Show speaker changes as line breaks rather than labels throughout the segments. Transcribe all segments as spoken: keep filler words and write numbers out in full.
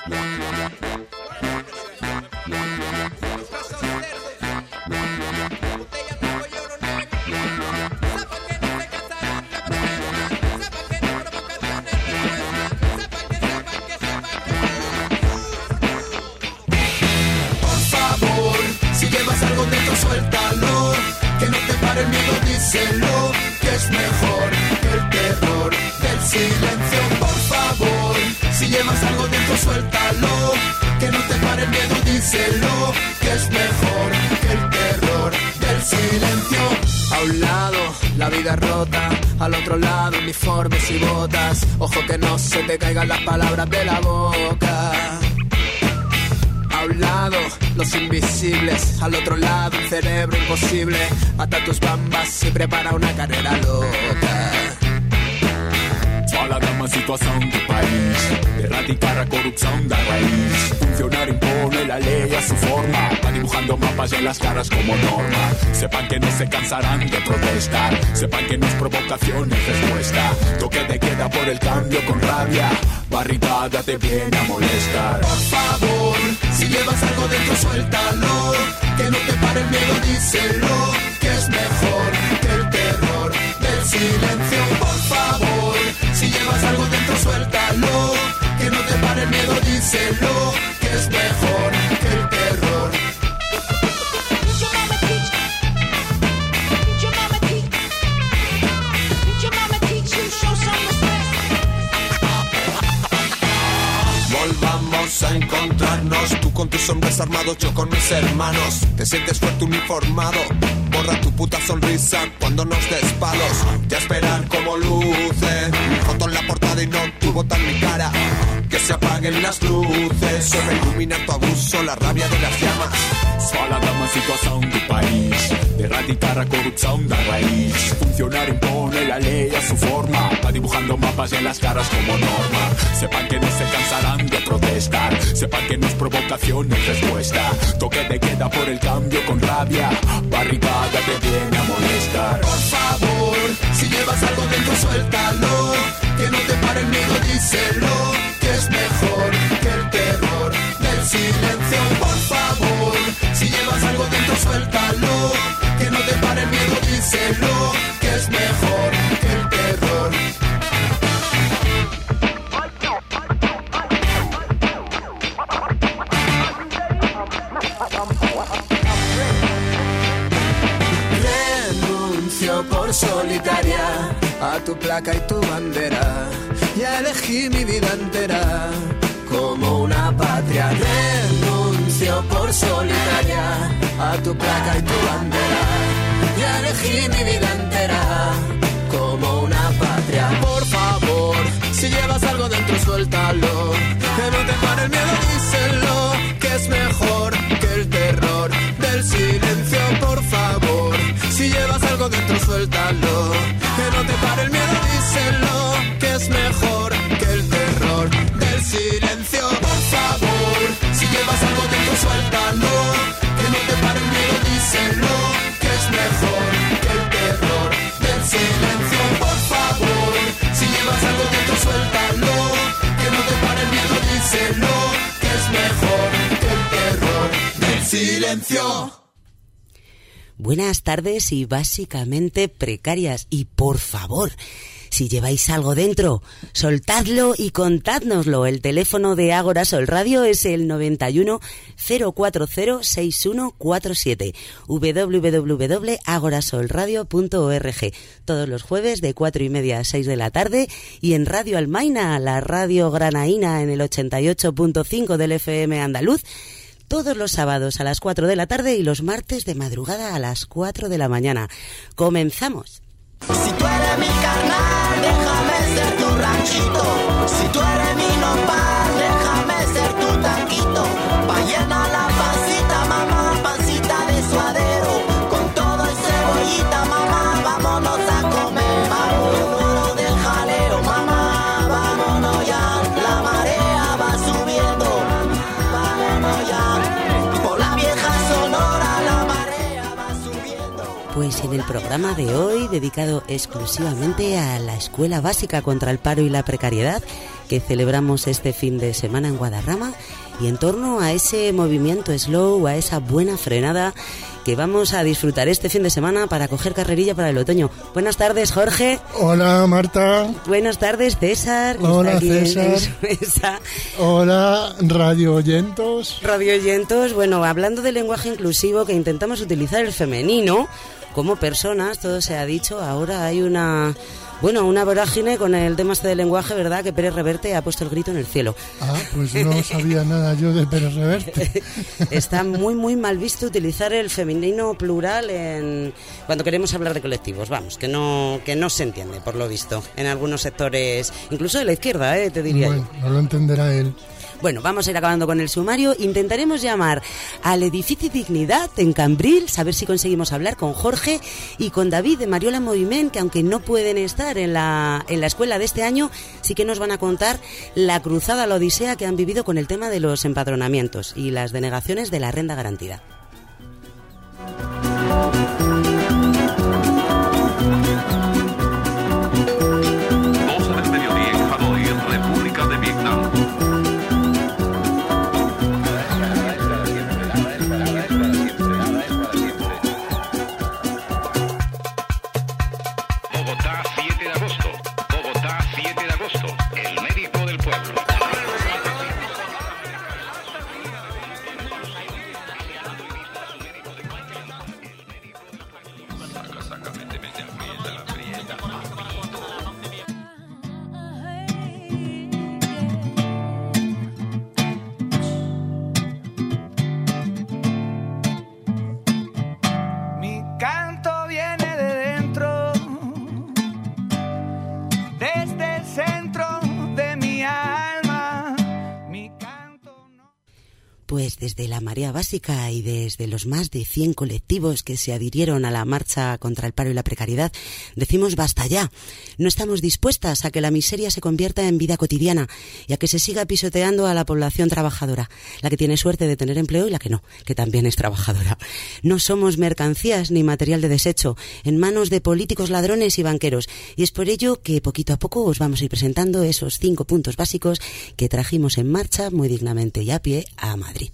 Suéltalo, que no te pare el miedo, díselo, que es mejor que el terror del silencio. Por favor, si llevas algo dentro, suéltalo, que no te pare el miedo, díselo, que es mejor que el terror del silencio. A un lado, la vida rota, al otro lado, uniformes y botas. Ojo que no se te caigan las palabras de la boca. A un lado, los invisibles, al otro lado, un cerebro imposible. Ata tus bambas y prepara una carrera loca.
Fala da má situação do país, erradicar a corrupción da raíz. Funcionar impone la ley a su forma, va dibujando mapas en las caras como norma. Sepan que no se cansarán de protestar, sepan que no es provocación, es respuesta. Toque de queda por el cambio con rabia, barricada te viene a molestar.
Por favor, si llevas algo dentro, suéltalo, que no te pare el miedo, díselo, que es mejor que el terror del silencio. Por favor, si llevas algo dentro, suéltalo, que no te pare el miedo, díselo, que es mejor que el terror. Volvamos a encontrarnos, tú con tus hombres armados, yo con mis hermanos. Te sientes fuerte uniformado, borra tu puta sonrisa cuando nos des palos. Ya esperar como luce, mi foto en la portada y no tu bota en mi cara. Que se apaguen las luces, sobre iluminar tu abuso, la rabia de las llamas.
Fala da má situação do país, erradicar a corrupción da raíz. Funcionar impone la ley a su forma, va dibujando mapas en las caras como norma. Sepan que no se cansarán de protestar, sepan que no es provocación, es respuesta. Toque de queda por el cambio con rabia, barricada te viene a molestar.
Por favor, si llevas algo dentro, suéltalo, que no te pare el miedo, díselo, que es mejor que el terror del silencio. Por favor, si llevas algo dentro, suéltalo, que no te pare el miedo, díselo, que es mejor que el terror. Renuncio por solitaria a tu placa y tu bandera. Ya elegí mi vida entera como una patria. Renuncio por solitaria a tu placa y tu bandera. Ya elegí mi vida entera como una patria. Por favor, si llevas algo dentro, suéltalo, que no te pare el miedo, díselo, que es mejor que el terror del silencio. Por favor, si llevas algo dentro, suéltalo, que no te pare el miedo, díselo, que es mejor que el terror del silencio. Por favor, si llevas algo dentro, suéltalo, que no te pare el miedo, díselo, que es mejor que el terror del silencio. Por favor, si llevas algo dentro, suéltalo, que no te pare el miedo, díselo, que es mejor que el terror del silencio.
Buenas tardes y básicamente precarias. Y por favor, si lleváis algo dentro, soltadlo y contádnoslo. El teléfono de Ágora Sol Radio es el noventa y uno, cero cuatro cero, sesenta y uno cuarenta y siete, doble u doble u doble u punto agorasolradio punto org. Todos los jueves de cuatro y media a seis de la tarde y en Radio Almaina, la radio granaína en el ochenta y ocho punto cinco del F M andaluz, todos los sábados a las cuatro de la tarde y los martes de madrugada a las cuatro de la mañana. ¡Comenzamos!
Si tú eres mi carnal, déjame ser tu ranchito. Si tú eres mi nopal, déjame ser tu tanquito. Pa' llenar la pancita, mamá, pancita de suadero. Con todo y cebollita, mamá, vámonos a comer. Vámonos del jaleo, mamá, vámonos ya. La marea va subiendo, vámonos ya. Por la vieja Sonora, la marea va subiendo.
Pues en el programa de hoy, dedicado exclusivamente a la Escuela Básica contra el Paro y la Precariedad, que celebramos este fin de semana en Guadarrama y en torno a ese movimiento slow, a esa buena frenada que vamos a disfrutar este fin de semana para coger carrerilla para el otoño. Buenas tardes, Jorge.
Hola, Marta.
Buenas tardes, César.
Hola, César. Hola, radio oyentos.
Radio oyentos. Bueno, hablando del lenguaje inclusivo, que intentamos utilizar el femenino como personas, todo se ha dicho, ahora hay una... Bueno, una vorágine con el tema este del lenguaje, ¿verdad? Que Pérez Reverte ha puesto el grito en el cielo.
Ah, pues no sabía nada yo de Pérez Reverte.
Está muy, muy mal visto utilizar el femenino plural en cuando queremos hablar de colectivos. Vamos, que no que no se entiende, por lo visto, en algunos sectores, incluso de la izquierda, ¿eh? Te diría
bueno,
yo.
No lo entenderá él.
Bueno, vamos a ir acabando con el sumario. Intentaremos llamar al edificio Dignidad en Cambrils, a ver si conseguimos hablar con Jorge y con David de Mariola Moviment, que aunque no pueden estar en la, en la escuela de este año, sí que nos van a contar la cruzada, la odisea que han vivido con el tema de los empadronamientos y las denegaciones de la renta garantida. Pues desde la Marea Básica y desde los más de cien colectivos que se adhirieron a la marcha contra el paro y la precariedad, decimos basta ya. No estamos dispuestas a que la miseria se convierta en vida cotidiana y a que se siga pisoteando a la población trabajadora, la que tiene suerte de tener empleo y la que no, que también es trabajadora. No somos mercancías ni material de desecho en manos de políticos ladrones y banqueros, y es por ello que poquito a poco os vamos a ir presentando esos cinco puntos básicos que trajimos en marcha muy dignamente y a pie a Madrid.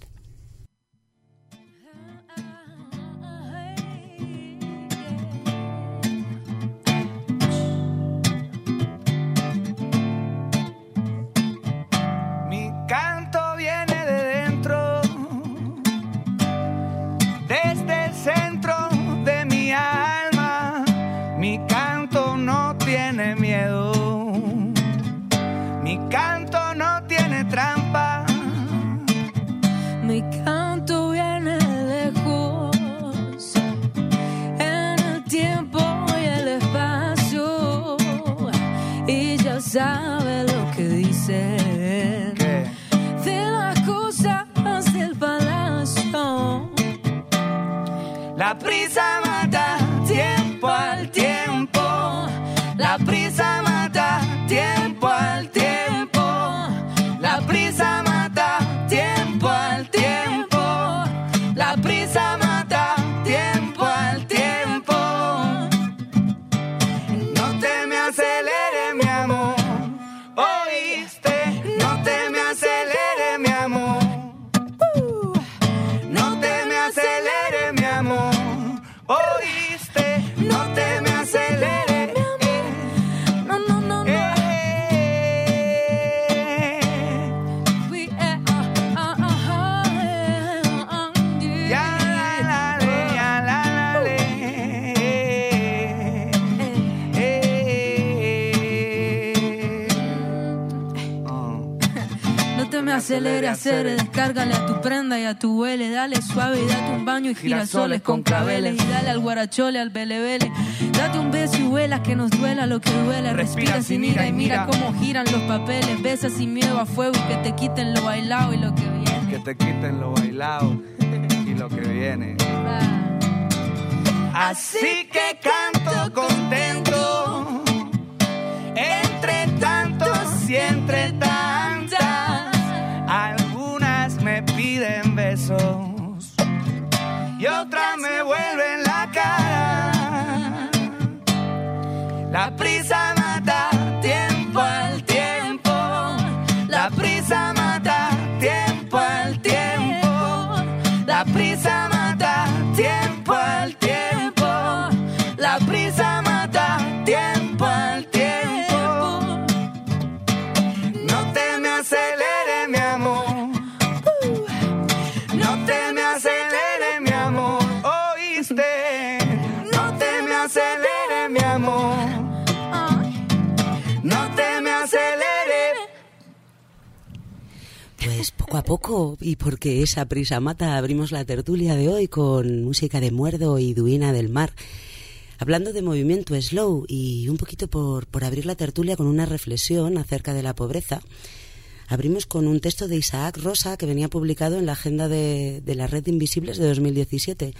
Mi canto viene lejos, en el tiempo y el espacio, y ya sabe lo que dice de las cosas del palacio. La prisa mata tiempo al tiempo, la prisa mata tiempo al tiempo, la prisa mata tiempo al tiempo, la prisa mata tiempo al tiempo. No te me acelere, mi amor, oíste, no te me acelere, mi amor, uh. No te me acelere, mi amor, oíste, no te me acelere, mi amor. No, no, no, no. Acelere, acelere, descárgale a tu prenda y a tu huele, dale suave y date un baño y girasoles con claveles, y dale al guarachole, al belevele, date un beso y vuela, que nos duela lo que duele, respira sin ira y mira cómo giran los papeles, besa sin miedo a fuego y que te quiten lo bailado y lo que viene,
que te quiten lo bailado y lo que viene.
Así que canto contento, entre tantos y entre tantas, algunas me piden besos y otras me vuelven la cara. La prisa mata tiempo al tiempo,
prisa mata tiempo al tiempo. La prisa mata tiempo al tiempo. La prisa mata tiempo al tiempo. No te me acelere, mi amor. No te me acelere, mi amor. ¿Oíste? No te me acelere, mi amor. No te me acelere.
Pues poco a poco, y porque esa prisa mata, abrimos la tertulia de hoy con música de Muerdo y Duina del Mar, hablando de movimiento slow y un poquito por, por abrir la tertulia con una reflexión acerca de la pobreza. Abrimos con un texto de Isaac Rosa que venía publicado en la agenda de, de la Red de Invisibles de dos mil diecisiete.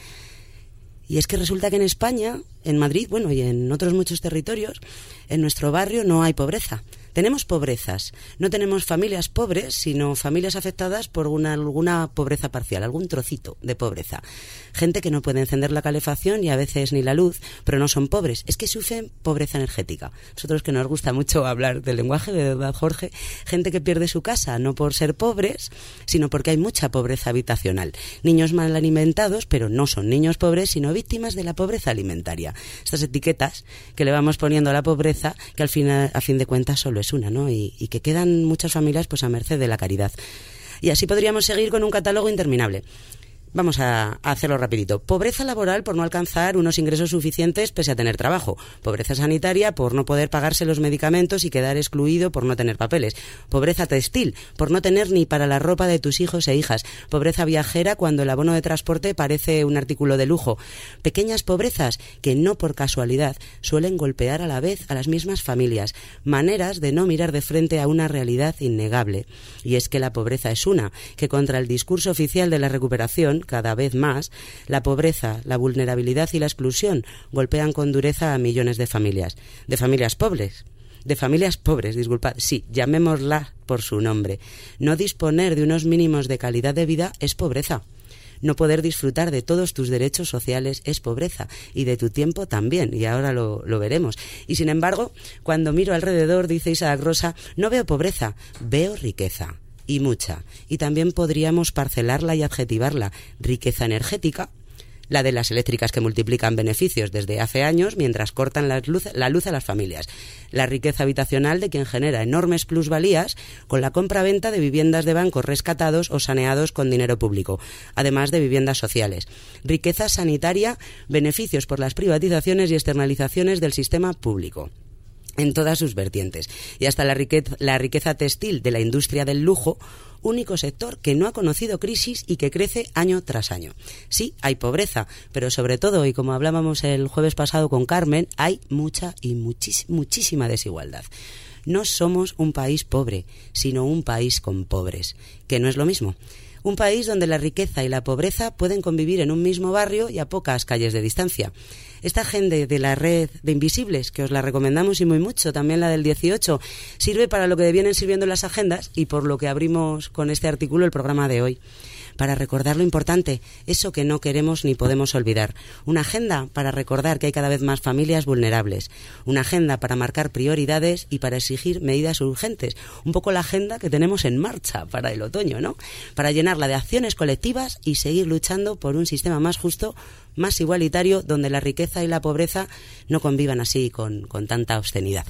Y es que resulta que en España, en Madrid, bueno, y en otros muchos territorios, en nuestro barrio no hay pobreza. Tenemos pobrezas. No tenemos familias pobres, sino familias afectadas por una, alguna pobreza parcial, algún trocito de pobreza. Gente que no puede encender la calefacción y a veces ni la luz, pero no son pobres. Es que sufren pobreza energética. Nosotros, que nos gusta mucho hablar del lenguaje, de verdad, Jorge, gente que pierde su casa, no por ser pobres, sino porque hay mucha pobreza habitacional. Niños mal alimentados, pero no son niños pobres, sino víctimas de la pobreza alimentaria. Estas etiquetas que le vamos poniendo a la pobreza, que al final, a fin de cuentas, solo es una, ¿no? Y, y que quedan muchas familias pues a merced de la caridad. Y así podríamos seguir con un catálogo interminable. Vamos a, a hacerlo rapidito. Pobreza laboral por no alcanzar unos ingresos suficientes pese a tener trabajo. Pobreza sanitaria por no poder pagarse los medicamentos y quedar excluido por no tener papeles. Pobreza textil por no tener ni para la ropa de tus hijos e hijas. Pobreza viajera cuando el abono de transporte parece un artículo de lujo. Pequeñas pobrezas que no por casualidad suelen golpear a la vez a las mismas familias. Maneras de no mirar de frente a una realidad innegable. Y es que la pobreza es una, que contra el discurso oficial de la recuperación, cada vez más, la pobreza, la vulnerabilidad y la exclusión golpean con dureza a millones de familias. De familias pobres. De familias pobres, disculpad. Sí, llamémosla por su nombre. No disponer de unos mínimos de calidad de vida es pobreza. No poder disfrutar de todos tus derechos sociales es pobreza, y de tu tiempo también, y ahora lo, lo veremos. Y sin embargo, cuando miro alrededor, dice Isaac Rosa, no veo pobreza, veo riqueza. Y mucha. Y también podríamos parcelarla y adjetivarla. Riqueza energética, la de las eléctricas que multiplican beneficios desde hace años mientras cortan la luz, la luz a las familias. La riqueza habitacional de quien genera enormes plusvalías con la compra-venta de viviendas de bancos rescatados o saneados con dinero público, además de viviendas sociales. Riqueza sanitaria, beneficios por las privatizaciones y externalizaciones del sistema público, en todas sus vertientes, y hasta la riqueza, la riqueza textil de la industria del lujo, único sector que no ha conocido crisis y que crece año tras año. Sí, hay pobreza, pero sobre todo, y como hablábamos el jueves pasado con Carmen, hay mucha y muchis, muchísima desigualdad. No somos un país pobre, sino un país con pobres, que no es lo mismo. Un país donde la riqueza y la pobreza pueden convivir en un mismo barrio y a pocas calles de distancia. Esta gente de la Red de Invisibles, que os la recomendamos y muy mucho, también la del dieciocho, sirve para lo que vienen sirviendo las agendas y por lo que abrimos con este artículo el programa de hoy. Para recordar lo importante, eso que no queremos ni podemos olvidar. Una agenda para recordar que hay cada vez más familias vulnerables. Una agenda para marcar prioridades y para exigir medidas urgentes. Un poco la agenda que tenemos en marcha para el otoño, ¿no? Para llenarla de acciones colectivas y seguir luchando por un sistema más justo, más igualitario, donde la riqueza y la pobreza no convivan así con, con tanta obscenidad.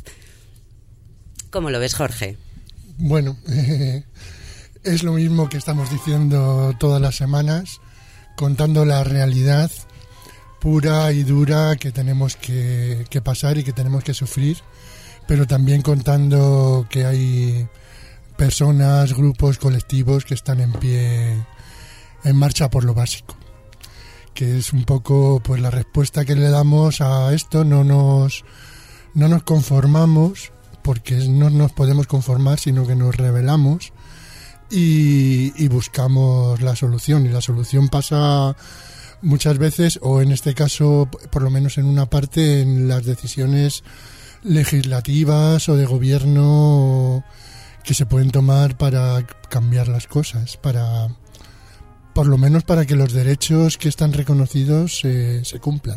¿Cómo lo ves, Jorge?
Bueno, eh, es lo mismo que estamos diciendo todas las semanas, contando la realidad pura y dura que tenemos que, que pasar y que tenemos que sufrir, pero también contando que hay personas, grupos, colectivos que están en pie, en marcha por lo básico, que es un poco pues la respuesta que le damos a esto. No nos, no nos conformamos, porque no nos podemos conformar, sino que nos rebelamos y, y buscamos la solución. Y la solución pasa muchas veces, o en este caso, por lo menos en una parte, en las decisiones legislativas o de gobierno que se pueden tomar para cambiar las cosas, para, por lo menos para que los derechos que están reconocidos eh, se cumplan.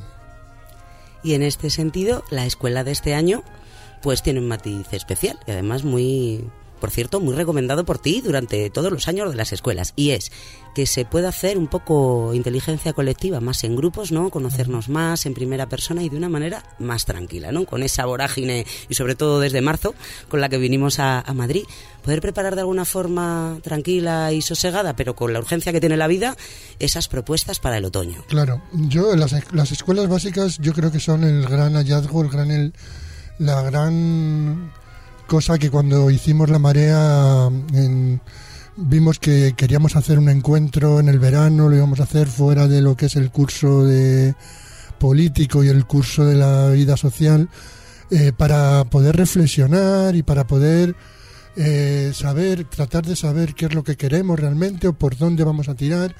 Y en este sentido, la escuela de este año pues tiene un matiz especial y además muy por cierto, muy recomendado por ti durante todos los años de las escuelas, y es que se puede hacer un poco inteligencia colectiva, más en grupos, ¿no? Conocernos más en primera persona y de una manera más tranquila, ¿no? Con esa vorágine, y sobre todo desde marzo, con la que vinimos a, a Madrid, poder preparar de alguna forma tranquila y sosegada, pero con la urgencia que tiene la vida, esas propuestas para el otoño.
Claro, yo las, las escuelas básicas yo creo que son el gran hallazgo, el gran el, la gran cosa que cuando hicimos la marea en, vimos que queríamos hacer un encuentro en el verano, lo íbamos a hacer fuera de lo que es el curso de político y el curso de la vida social, eh, para poder reflexionar y para poder eh, saber, tratar de saber qué es lo que queremos realmente o por dónde vamos a tirar.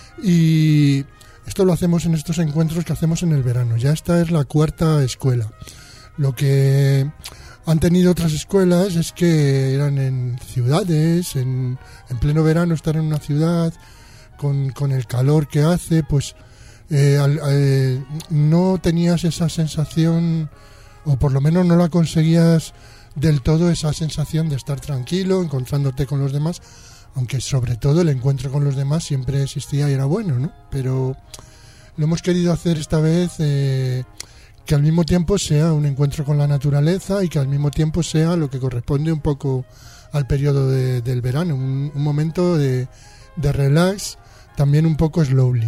Y esto lo hacemos en estos encuentros que hacemos en el verano. Ya esta es la cuarta escuela. Lo que han tenido otras escuelas es que eran en ciudades, en, en pleno verano estar en una ciudad con, con el calor que hace, pues eh, al, eh, no tenías esa sensación, o por lo menos no la conseguías del todo, esa sensación de estar tranquilo, encontrándote con los demás, aunque sobre todo el encuentro con los demás siempre existía y era bueno, ¿no? Pero lo hemos querido hacer esta vez, eh, que al mismo tiempo sea un encuentro con la naturaleza y que al mismo tiempo sea lo que corresponde un poco al periodo de, del verano, un, un momento de, de relax, también un poco slowly.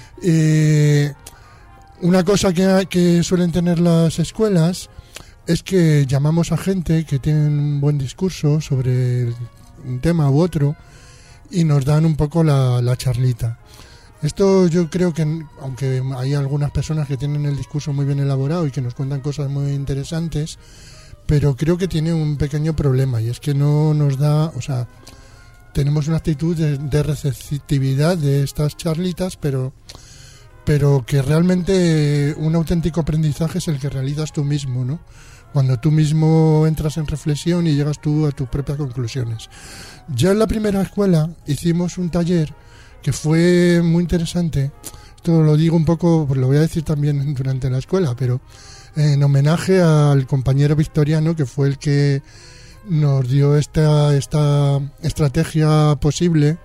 Eh, una cosa que, que suelen tener las escuelas es que llamamos a gente que tiene un buen discurso sobre un tema u otro y nos dan un poco la, la charlita. Esto yo creo que, aunque hay algunas personas que tienen el discurso muy bien elaborado y que nos cuentan cosas muy interesantes, pero creo que tiene un pequeño problema, y es que no nos da, o sea, tenemos una actitud de, de receptividad de estas charlitas, pero, pero que realmente un auténtico aprendizaje es el que realizas tú mismo, ¿no? Cuando tú mismo entras en reflexión y llegas tú a tus propias conclusiones. Ya en la primera escuela hicimos un taller que fue muy interesante. Esto lo digo un poco, pues lo voy a decir también durante la escuela, pero en homenaje al compañero Victoriano, que fue el que nos dio esta, esta estrategia posible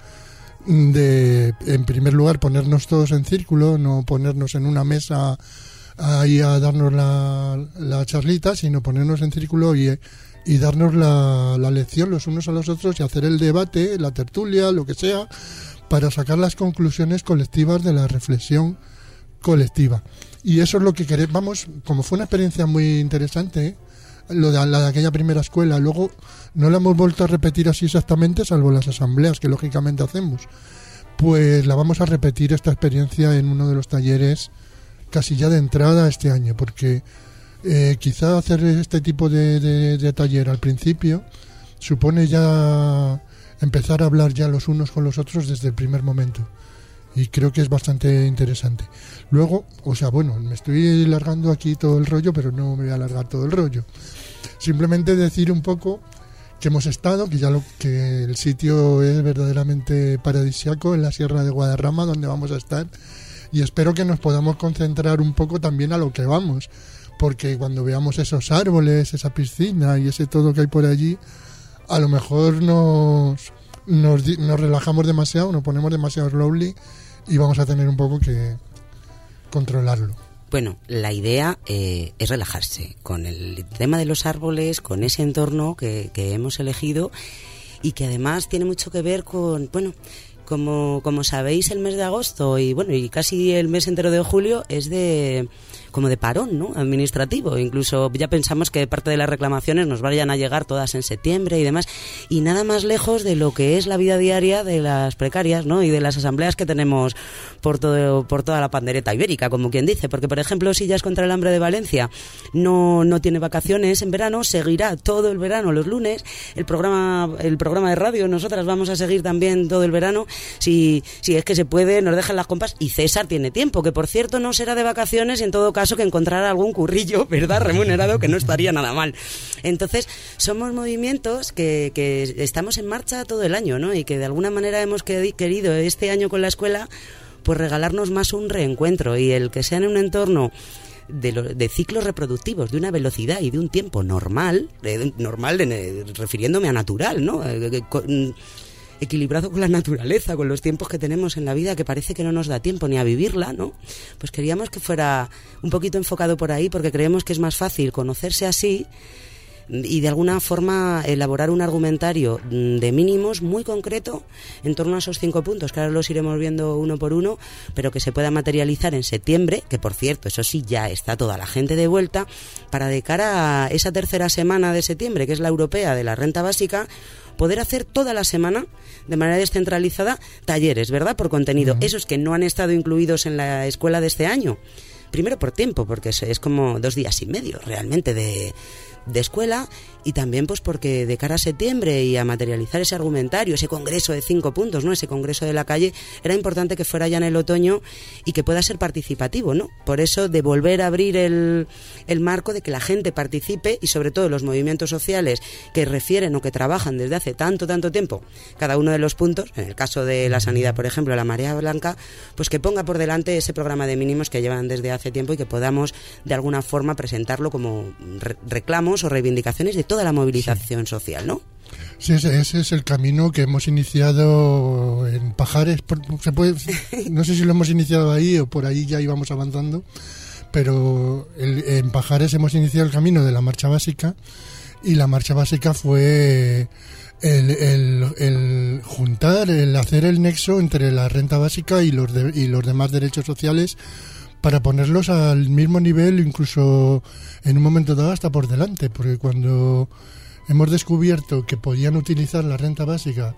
de, en primer lugar, ponernos todos en círculo, no ponernos en una mesa ahí a darnos la, la charlita, sino ponernos en círculo y, y darnos la, la lección los unos a los otros y hacer el debate, la tertulia, lo que sea, para sacar las conclusiones colectivas de la reflexión colectiva. Y eso es lo que queremos. Vamos, como fue una experiencia muy interesante, ¿eh? Lo de, la de aquella primera escuela, luego no la hemos vuelto a repetir así exactamente, salvo las asambleas que lógicamente hacemos. Pues la vamos a repetir esta experiencia en uno de los talleres casi ya de entrada este año, porque eh, quizá hacer este tipo de, de, de taller al principio supone ya empezar a hablar ya los unos con los otros desde el primer momento, y creo que es bastante interesante. Luego, o sea, bueno, me estoy alargando aquí todo el rollo, pero no me voy a alargar todo el rollo. Simplemente decir un poco que hemos estado, que ya lo que el sitio es verdaderamente paradisíaco en la Sierra de Guadarrama, donde vamos a estar, y espero que nos podamos concentrar un poco también a lo que vamos, porque cuando veamos esos árboles, esa piscina y ese todo que hay por allí, a lo mejor nos, nos, nos relajamos demasiado, nos ponemos demasiado slowly y vamos a tener un poco que controlarlo.
Bueno, la idea eh, es relajarse con el tema de los árboles, con ese entorno que, que hemos elegido, y que además tiene mucho que ver con, bueno, como, como sabéis, el mes de agosto y bueno y casi el mes entero de julio es de como de parón, ¿no?, administrativo. Incluso ya pensamos que parte de las reclamaciones nos vayan a llegar todas en septiembre y demás, y nada más lejos de lo que es la vida diaria de las precarias, ¿no?, y de las asambleas que tenemos por todo por toda la pandereta ibérica, como quien dice. Porque, por ejemplo, Sillas contra el Hambre de Valencia no no tiene vacaciones en verano, seguirá todo el verano los lunes. El programa el programa de radio, nosotras vamos a seguir también todo el verano, si, si es que se puede, nos dejan las compas. Y César tiene tiempo, que por cierto no será de vacaciones, y en todo caso que encontrar algún currillo, ¿verdad?, remunerado, que no estaría nada mal. Entonces, somos movimientos que, que estamos en marcha todo el año, ¿no?, y que de alguna manera hemos querido este año con la escuela pues regalarnos más un reencuentro, y el que sea en un entorno de, lo, de ciclos reproductivos, de una velocidad y de un tiempo normal, eh, normal eh, refiriéndome a natural, ¿no? Eh, con, equilibrado con la naturaleza, con los tiempos que tenemos en la vida, que parece que no nos da tiempo ni a vivirla, ¿no? Pues queríamos que fuera un poquito enfocado por ahí, porque creemos que es más fácil conocerse así y de alguna forma elaborar un argumentario de mínimos muy concreto en torno a esos cinco puntos, que ahora los iremos viendo uno por uno, pero que se pueda materializar en septiembre, que por cierto, eso sí, ya está toda la gente de vuelta, para de cara a esa tercera semana de septiembre, que es la europea de la renta básica, poder hacer toda la semana de manera descentralizada talleres, ¿verdad?, por contenido. Uh-huh. Esos que no han estado incluidos en la escuela de este año. Primero por tiempo, porque es, es como dos días y medio realmente de, de escuela, y también pues porque de cara a septiembre y a materializar ese argumentario, ese congreso de cinco puntos, ¿no?, ese congreso de la calle, era importante que fuera ya en el otoño y que pueda ser participativo, ¿no? Por eso de volver a abrir el, el marco de que la gente participe, y sobre todo los movimientos sociales que refieren o que trabajan desde hace tanto, tanto tiempo cada uno de los puntos, en el caso de la sanidad, por ejemplo, la Marea Blanca, pues que ponga por delante ese programa de mínimos que llevan desde hace tiempo y que podamos de alguna forma presentarlo como re- reclamos o reivindicaciones de toda la movilización sí. social, ¿no?
Sí, ese, ese es el camino que hemos iniciado en Pajares. Se puede, no sé si lo hemos iniciado ahí o por ahí ya íbamos avanzando, pero el, en Pajares hemos iniciado el camino de la marcha básica, y la marcha básica fue el, el, el juntar, el hacer el nexo entre la renta básica y los, de, y los demás derechos sociales, para ponerlos al mismo nivel, incluso en un momento dado hasta por delante, porque cuando hemos descubierto que podían utilizar la renta básica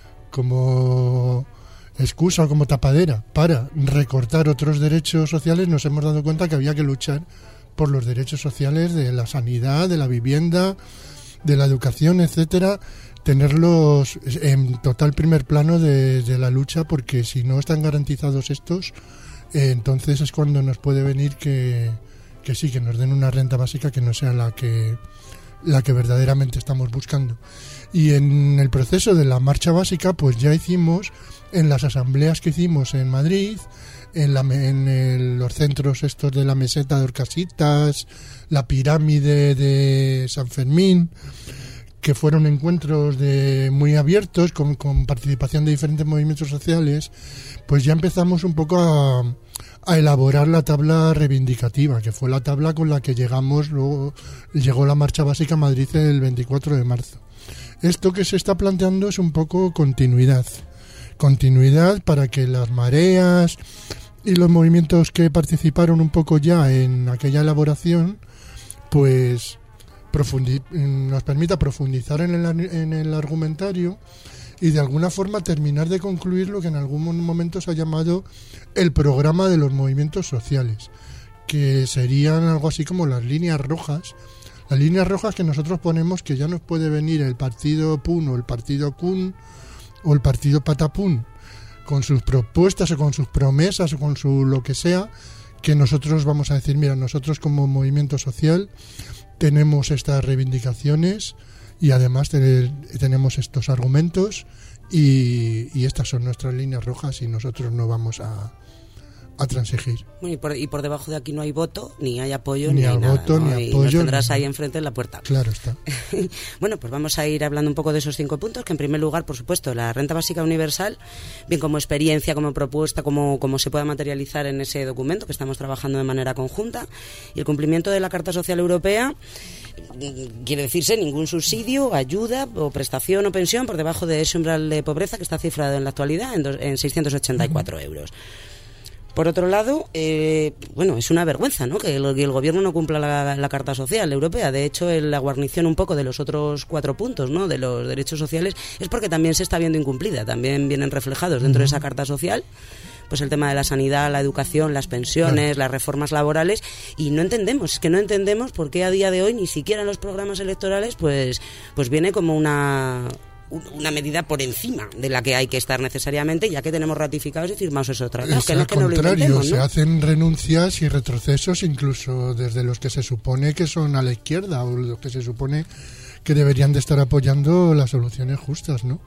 como excusa o como tapadera para recortar otros derechos sociales, nos hemos dado cuenta que había que luchar por los derechos sociales de la sanidad, de la vivienda, de la educación, etcétera, tenerlos en total primer plano de, de la lucha, porque si no están garantizados estos, eh, entonces es cuando nos puede venir que, que sí, que nos den una renta básica que no sea la que la que verdaderamente estamos buscando. Y en el proceso de la marcha básica, pues ya hicimos, en las asambleas que hicimos en Madrid, en, la, en el, los centros estos de la meseta de Orcasitas, la pirámide de San Fermín, que fueron encuentros de muy abiertos, con, con participación de diferentes movimientos sociales, pues ya empezamos un poco a, a elaborar la tabla reivindicativa, que fue la tabla con la que llegamos, luego llegó la marcha básica a Madrid el veinticuatro de marzo. Esto que se está planteando es un poco continuidad, continuidad para que las mareas y los movimientos que participaron un poco ya en aquella elaboración, pues profundi- nos permita profundizar en el, en el argumentario y de alguna forma terminar de concluir lo que en algún momento se ha llamado el programa de los movimientos sociales, que serían algo así como las líneas rojas, las líneas rojas que nosotros ponemos, que ya nos puede venir el partido P U N o el partido C U N o el partido Patapún con sus propuestas o con sus promesas o con su lo que sea, que nosotros vamos a decir, mira, nosotros como movimiento social tenemos estas reivindicaciones y además te, tenemos estos argumentos y, y estas son nuestras líneas rojas y nosotros no vamos a, a transigir.
Bueno, y, por, y por debajo de aquí no hay voto, ni hay apoyo,
ni,
ni hay
voto,
nada, ¿no?
ni
Y
apoyo,
nos tendrás
ni...
ahí enfrente en la puerta.
Claro está.
Bueno, pues vamos a ir hablando un poco de esos cinco puntos, que en primer lugar, por supuesto, la renta básica universal, bien como experiencia, como propuesta, como, como se pueda materializar en ese documento que estamos trabajando de manera conjunta, y el cumplimiento de la Carta Social Europea. Quiere decirse ningún subsidio, ayuda o prestación o pensión por debajo de ese umbral de pobreza que está cifrado en la actualidad en, dos, en seiscientos ochenta y cuatro uh-huh. euros. Por otro lado, eh, bueno, es una vergüenza, ¿no?, que el, que el gobierno no cumpla la, la Carta Social Europea. De hecho, el, la guarnición un poco de los otros cuatro puntos, ¿no?, de los derechos sociales, es porque también se está viendo incumplida. También vienen reflejados dentro uh-huh. de esa Carta Social pues el tema de la sanidad, la educación, las pensiones, claro, las reformas laborales, y no entendemos, es que no entendemos por qué a día de hoy ni siquiera en los programas electorales pues pues viene como una una medida por encima de la que hay que estar necesariamente, ya que tenemos ratificados y firmados esos tratados. Que no es que no lo intentemos, ¿no?
Se hacen renuncias y retrocesos incluso desde los que se supone que son a la izquierda o los que se supone que deberían de estar apoyando las soluciones justas, ¿no?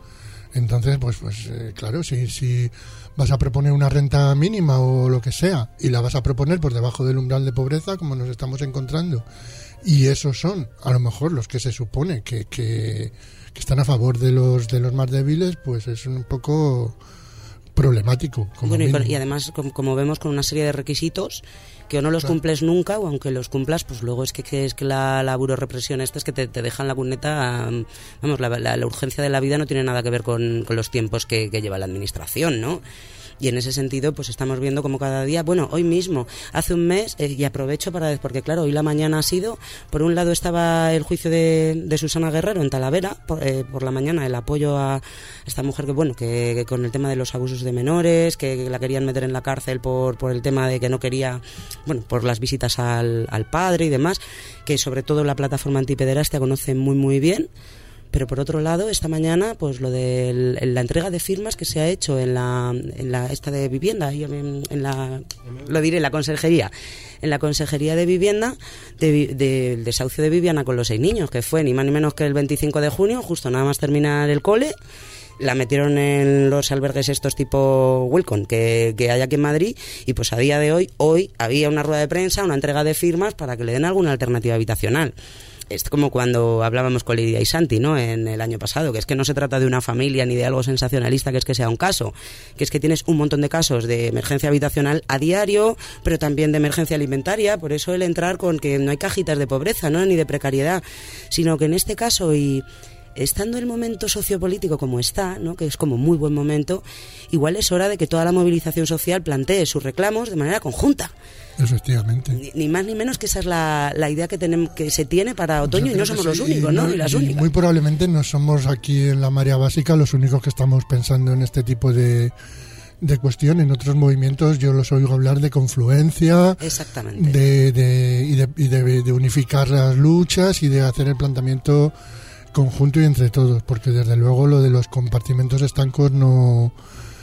Entonces, pues, pues eh, claro, si, si vas a proponer una renta mínima o lo que sea y la vas a proponer por debajo del umbral de pobreza, como nos estamos encontrando, y esos son a lo mejor los que se supone que, que, que están a favor de los de los más débiles, pues es un poco problemático. Como
bueno, y, con, y además, como, como vemos, con una serie de requisitos que o no los claro. cumples nunca, o aunque los cumplas, pues luego es que, que es que la, la burorepresión esta es que te, te dejan la cuneta. Vamos, la, la, la urgencia de la vida no tiene nada que ver con, con los tiempos que, que lleva la administración, ¿no? Y en ese sentido, pues estamos viendo como cada día, bueno, hoy mismo, hace un mes, eh, y aprovecho para, porque claro, hoy la mañana ha sido, por un lado estaba el juicio de, de Susana Guerrero en Talavera, por, eh, por la mañana, el apoyo a esta mujer que, bueno, que, que con el tema de los abusos de menores, que, que la querían meter en la cárcel por, por el tema de que no quería, bueno, por las visitas al, al padre y demás, que sobre todo la plataforma antipederastia conoce muy, muy bien. Pero por otro lado, esta mañana, pues lo de la entrega de firmas que se ha hecho en la, en la esta de vivienda, en, en la, lo diré, en la consejería, en la consejería de vivienda, del de, de desahucio de Viviana con los seis niños, que fue ni más ni menos que el veinticinco de junio, justo nada más terminar el cole. La metieron en los albergues estos tipo Welcome que, que hay aquí en Madrid, y pues a día de hoy, hoy había una rueda de prensa, una entrega de firmas para que le den alguna alternativa habitacional. Es como cuando hablábamos con Lidia y Santi, ¿no?, en el año pasado, que es que no se trata de una familia ni de algo sensacionalista, que es que sea un caso, que es que tienes un montón de casos de emergencia habitacional a diario, pero también de emergencia alimentaria. Por eso el entrar con que no hay cajitas de pobreza, ¿no?, ni de precariedad, sino que en este caso, y estando el momento sociopolítico como está, ¿no?, que es como muy buen momento, igual es hora de que toda la movilización social plantee sus reclamos de manera conjunta.
Efectivamente.
Ni, ni más ni menos, que esa es la, la idea que tenemos, que se tiene para otoño, y no somos sí, los únicos, ¿no?
no
Ni las
y
únicas.
Muy probablemente no somos aquí en la Marea Básica los únicos que estamos pensando en este tipo de, de cuestión. En otros movimientos yo los oigo hablar de confluencia.
Exactamente.
De, de, y de, y de, de unificar las luchas y de hacer el planteamiento conjunto y entre todos, porque desde luego lo de los compartimentos estancos no...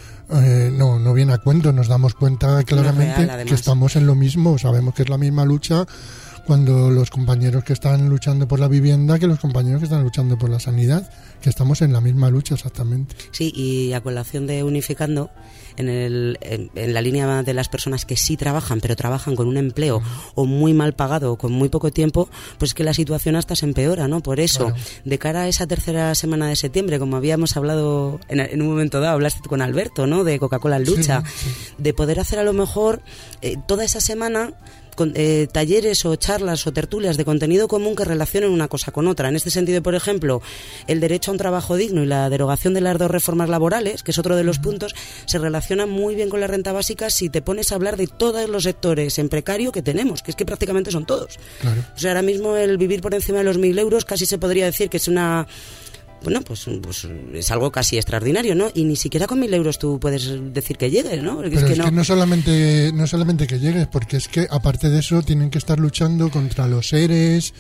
Eh, no, no viene a cuento. Nos damos cuenta claramente no real, que estamos en lo mismo, sabemos que es la misma lucha cuando los compañeros que están luchando por la vivienda que los compañeros que están luchando por la sanidad, que estamos en la misma lucha exactamente.
Sí, y a colación de unificando, en, el, en, en la línea de las personas que sí trabajan, pero trabajan con un empleo o muy mal pagado o con muy poco tiempo, pues que la situación hasta se empeora, ¿no? Por eso, claro, de cara a esa tercera semana de septiembre, como habíamos hablado en, en un momento dado, hablaste con Alberto, ¿no?, de Coca-Cola en Lucha, sí, sí. de poder hacer a lo mejor eh, toda esa semana con, eh, talleres o charlas o tertulias de contenido común que relacionen una cosa con otra. En este sentido, por ejemplo, el derecho a un trabajo digno y la derogación de las dos reformas laborales, que es otro de los puntos, se relaciona muy bien con la renta básica si te pones a hablar de todos los sectores en precario que tenemos, que es que prácticamente son todos. Claro. O sea, ahora mismo el vivir por encima de los mil euros casi se podría decir que es una... Bueno, pues, pues es algo casi extraordinario, ¿no? Y ni siquiera con mil euros tú puedes decir que llegues, ¿no? Porque
Pero
es que,
es
no...
que no solamente no solamente que llegues, porque es que aparte de eso tienen que estar luchando contra los ERES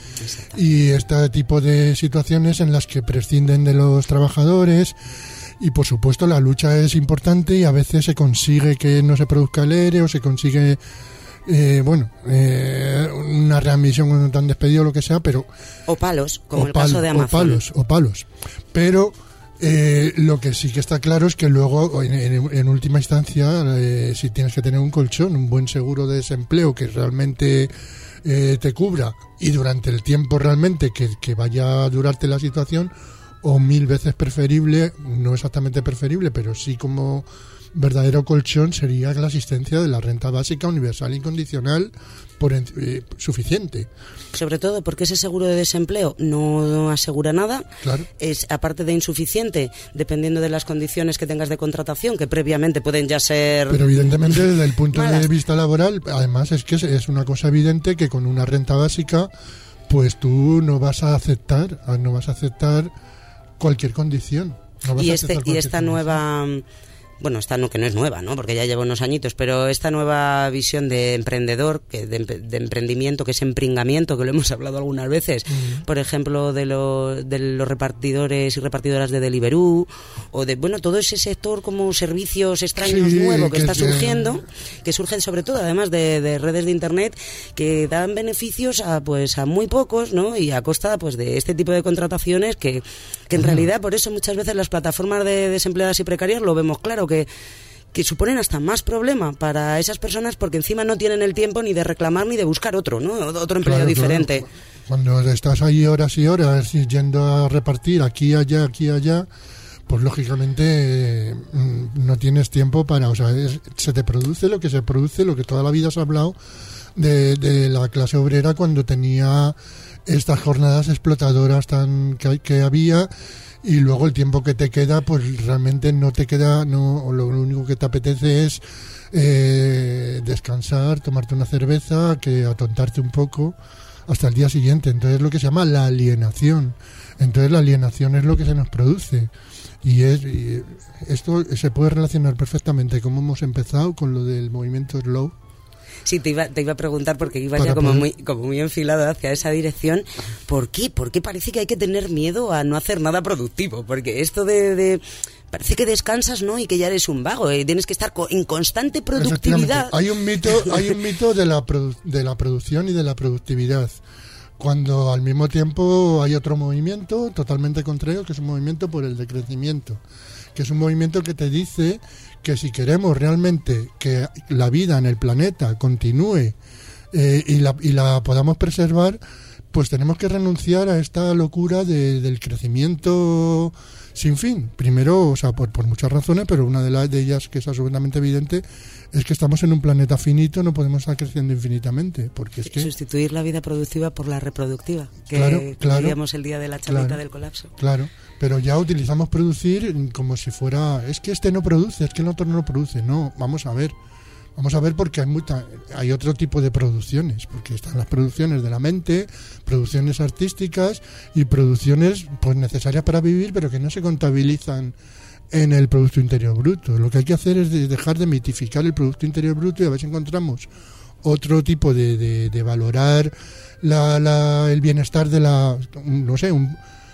y este tipo de situaciones en las que prescinden de los trabajadores. Y por supuesto la lucha es importante y a veces se consigue que no se produzca el ERE o se consigue... Eh, bueno, eh, una readmisión cuando te han despedido o lo que sea, pero...
O palos, como
o
el
palo,
caso de Amazon.
O palos, o palos. Pero eh, lo que sí que está claro es que luego, en, en, en última instancia, eh, si tienes que tener un colchón, un buen seguro de desempleo que realmente eh, te cubra y durante el tiempo realmente que, que vaya a durarte la situación, o mil veces preferible, no exactamente preferible, pero sí como... verdadero colchón sería la asistencia de la renta básica universal incondicional por eh, suficiente.
Sobre todo porque ese seguro de desempleo no asegura nada,
claro.
Es aparte de insuficiente, dependiendo de las condiciones que tengas de contratación, que previamente pueden ya ser...
Pero evidentemente desde el punto
malas.
de vista laboral, además es que es, es una cosa evidente que con una renta básica, pues tú no vas a aceptar, no vas a aceptar cualquier condición. No vas
y
a
este
aceptar
y esta
condición.
nueva... Bueno, esta no, que no es nueva, ¿no?, porque ya lleva unos añitos, pero esta nueva visión de emprendedor, que de, de emprendimiento, que es empringamiento, que lo hemos hablado algunas veces, mm. por ejemplo, de, lo, de los repartidores y repartidoras de Deliveroo, o de, bueno, todo ese sector como servicios extraños
sí,
nuevo que, que está
sea...
surgiendo, que surgen sobre todo, además de, de redes de internet, que dan beneficios a, pues, a muy pocos, ¿no?, y a costa, pues, de este tipo de contrataciones que Que en realidad, por eso muchas veces las plataformas de desempleadas y precarias lo vemos claro, que que suponen hasta más problema para esas personas porque encima no tienen el tiempo ni de reclamar ni de buscar otro, ¿no? Otro empleo
Claro,
diferente.
Claro. Cuando estás ahí horas y horas y yendo a repartir aquí, allá, aquí, allá, pues lógicamente mmm, no tienes tiempo para, o sea, es, se te produce lo que se produce, lo que toda la vida has hablado de, de la clase obrera cuando tenía estas jornadas explotadoras tan que, que había. Y luego el tiempo que te queda, pues realmente no te queda, no, lo único que te apetece es eh, descansar, tomarte una cerveza, que atontarte un poco hasta el día siguiente. Entonces es lo que se llama la alienación. Entonces la alienación es lo que se nos produce. Y, es, y esto se puede relacionar perfectamente, como hemos empezado, con lo del movimiento slow.
Sí, te iba, te iba a preguntar porque iba ya como muy, como muy enfilado hacia esa dirección. ¿Por qué? Porque parece que hay que tener miedo a no hacer nada productivo. Porque esto de, de parece que descansas, ¿no? Y que ya eres un vago. ¿eh? Tienes que estar en constante productividad.
Hay un mito, hay un mito de la produ- de la producción y de la productividad. Cuando al mismo tiempo hay otro movimiento totalmente contrario, que es un movimiento por el decrecimiento, que es un movimiento que te dice que si queremos realmente que la vida en el planeta continúe eh, y, la, y la podamos preservar, pues tenemos que renunciar a esta locura de, del crecimiento sin fin. Primero, o sea, por, por muchas razones, pero una de las de ellas que es absolutamente evidente es que estamos en un planeta finito, no podemos estar creciendo infinitamente, porque es que
sustituir la vida productiva por la reproductiva, que,
claro,
que
claro,
veíamos el día de la charlita
claro,
del colapso.
Claro, pero ya utilizamos producir como si fuera, es que este no produce, es que el otro no produce. No, vamos a ver. Vamos a ver porque hay mucha, hay otro tipo de producciones, porque están las producciones de la mente, producciones artísticas y producciones pues necesarias para vivir, pero que no se contabilizan en el Producto Interior Bruto. Lo que hay que hacer es de dejar de mitificar el Producto Interior Bruto y a ver si encontramos otro tipo de, de, de valorar la, la, el bienestar de la, no sé, un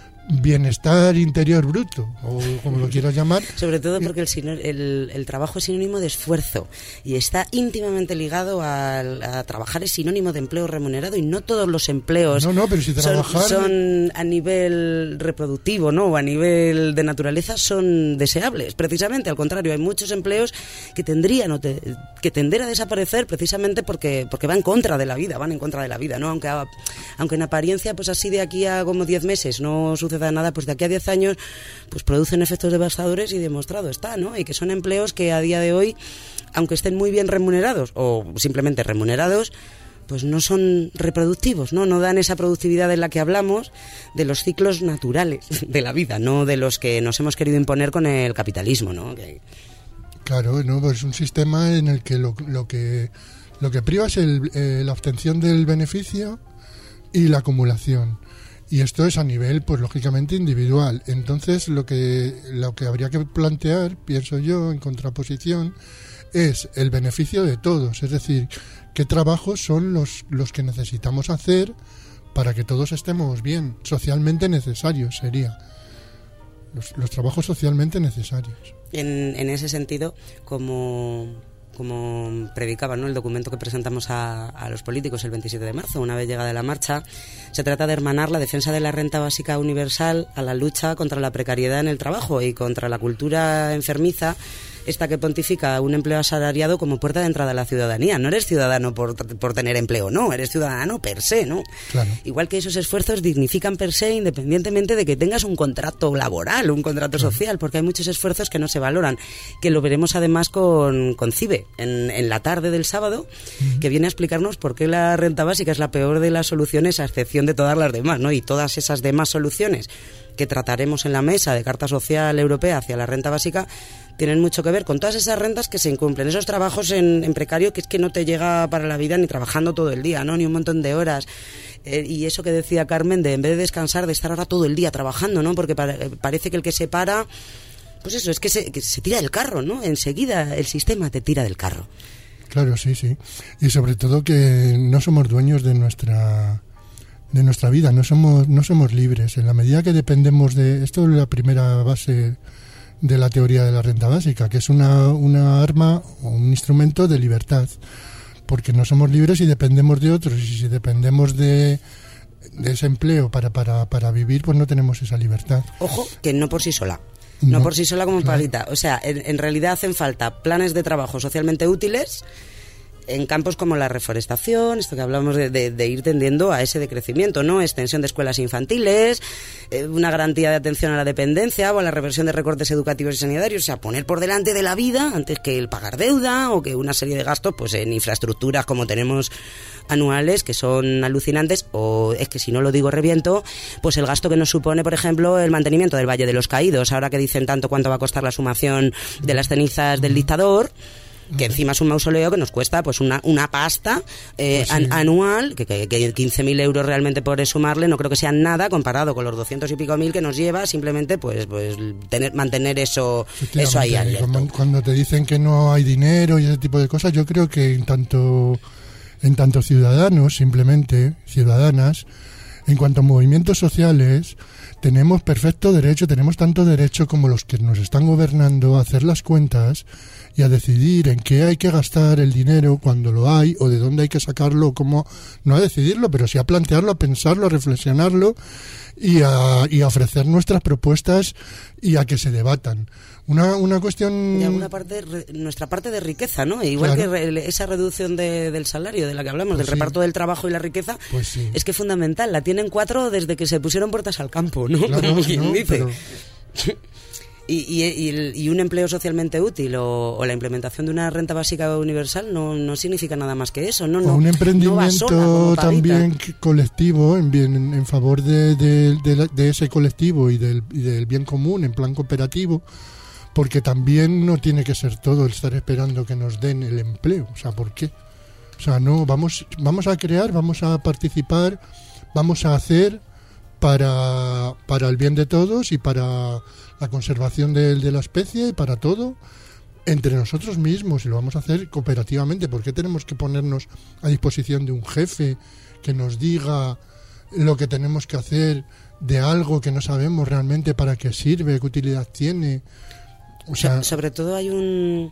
bienestar interior bruto, o como lo quieras llamar.
Sobre todo porque el, el, el trabajo es sinónimo de esfuerzo y está íntimamente ligado a, a trabajar es sinónimo de empleo remunerado, y no todos los empleos
no, no, pero si trabajar...
son, son a nivel reproductivo, ¿no? O a nivel de naturaleza son deseables. Precisamente al contrario, hay muchos empleos que tendrían o te, que tender a desaparecer precisamente porque porque van en contra de la vida, van en contra de la vida, ¿no? Aunque, aunque en apariencia, pues así de aquí a como diez meses no sucede nada, pues de aquí a diez años pues producen efectos devastadores, y demostrado está, ¿no? Y que son empleos que a día de hoy, aunque estén muy bien remunerados o simplemente remunerados, pues no son reproductivos, ¿no? No dan esa productividad de la que hablamos, de los ciclos naturales de la vida, no de los que nos hemos querido imponer con el capitalismo, ¿no? Que...
Claro, no, pues es un sistema en el que lo, lo que lo que priva es el, eh, la obtención del beneficio y la acumulación. Y esto es a nivel, pues lógicamente, individual. Entonces, lo que lo que habría que plantear, pienso yo, en contraposición, es el beneficio de todos. Es decir, qué trabajos son los, los que necesitamos hacer para que todos estemos bien. Socialmente necesarios sería. Los, los trabajos socialmente necesarios.
En, en ese sentido, como... como predicaba, ¿no?, el documento que presentamos a, a los políticos el veintisiete de marzo, una vez llegada la marcha, se trata de hermanar la defensa de la renta básica universal a la lucha contra la precariedad en el trabajo y contra la cultura enfermiza, esta que pontifica un empleo asalariado como puerta de entrada a la ciudadanía. No eres ciudadano por, por tener empleo, no, eres ciudadano per se, ¿no?
Claro.
Igual que esos esfuerzos dignifican per se independientemente de que tengas un contrato laboral, un contrato
claro.
social, porque hay muchos esfuerzos que no se valoran, que lo veremos además con, con CIBE en, en la tarde del sábado, uh-huh. que viene a explicarnos por qué la renta básica es la peor de las soluciones a excepción de todas las demás, ¿no? Y todas esas demás soluciones que trataremos en la mesa de Carta Social Europea hacia la renta básica tienen mucho que ver con todas esas rentas que se incumplen, esos trabajos en, en precario que es que no te llega para la vida ni trabajando todo el día, ¿no?, ni un montón de horas. Eh, y eso que decía Carmen, de en vez de descansar, de estar ahora todo el día trabajando, ¿no?, porque pa- parece que el que se para, pues eso, es que se, que se tira del carro, ¿no? Enseguida el sistema te tira del carro.
Claro, sí, sí. Y sobre todo que no somos dueños de nuestra... de nuestra vida, no somos no somos libres. En la medida que dependemos de... Esto es la primera base de la teoría de la renta básica, que es una, una arma o un instrumento de libertad, porque no somos libres y dependemos de otros, y si dependemos de de ese empleo para, para, para vivir, pues no tenemos esa libertad.
Ojo, que no por sí sola. No, no por sí sola como
claro.
palita. O sea, en, en realidad hacen falta planes de trabajo socialmente útiles en campos como la reforestación, esto que hablamos de, de, de ir tendiendo a ese decrecimiento, ¿no? Extensión de escuelas infantiles, eh, una garantía de atención a la dependencia o a la reversión de recortes educativos y sanitarios, o sea, poner por delante de la vida antes que el pagar deuda o que una serie de gastos pues en infraestructuras como tenemos anuales que son alucinantes, o es que si no lo digo reviento, pues el gasto que nos supone, por ejemplo, el mantenimiento del Valle de los Caídos, ahora que dicen tanto cuánto va a costar la sumación de las cenizas del dictador, que encima es un mausoleo que nos cuesta pues una una pasta eh, pues sí. an, anual, que, que, que quince mil euros realmente por sumarle no creo que sea nada comparado con los doscientos y pico mil que nos lleva simplemente pues pues tener mantener eso eso ahí abierto.
Cuando te dicen que no hay dinero y ese tipo de cosas, yo creo que en tanto en tanto ciudadanos, simplemente ciudadanas, en cuanto a movimientos sociales, tenemos perfecto derecho, tenemos tanto derecho como los que nos están gobernando a hacer las cuentas y a decidir en qué hay que gastar el dinero cuando lo hay, o de dónde hay que sacarlo, o cómo, no a decidirlo, pero sí a plantearlo, a pensarlo, a reflexionarlo y a, y a ofrecer nuestras propuestas y a que se debatan. Una, una cuestión...
Y alguna parte, re, nuestra parte de riqueza, ¿no? Igual claro. que re, esa reducción de, del salario de la que hablamos, pues del sí. reparto del trabajo y la riqueza,
pues sí.
es que es fundamental. La tienen cuatro desde que se pusieron puertas al campo, ¿no?
Claro,
Como quien
no,
dice.
Pero...
Y, y, y, el, y un empleo socialmente útil o, o la implementación de una renta básica universal no, no significa nada más que eso. No, no,
o un emprendimiento
no
también colectivo en, bien, en favor de, de, de, de ese colectivo y del, y del bien común en plan cooperativo, porque también no tiene que ser todo el estar esperando que nos den el empleo. O sea, ¿por qué? O sea, no, vamos, vamos a crear, vamos a participar, vamos a hacer para, para el bien de todos y para la conservación de, de la especie, para todo, entre nosotros mismos, y lo vamos a hacer cooperativamente. ¿Por qué tenemos que ponernos a disposición de un jefe que nos diga lo que tenemos que hacer de algo que no sabemos realmente para qué sirve, qué utilidad tiene? O sea,
so, sobre todo hay un...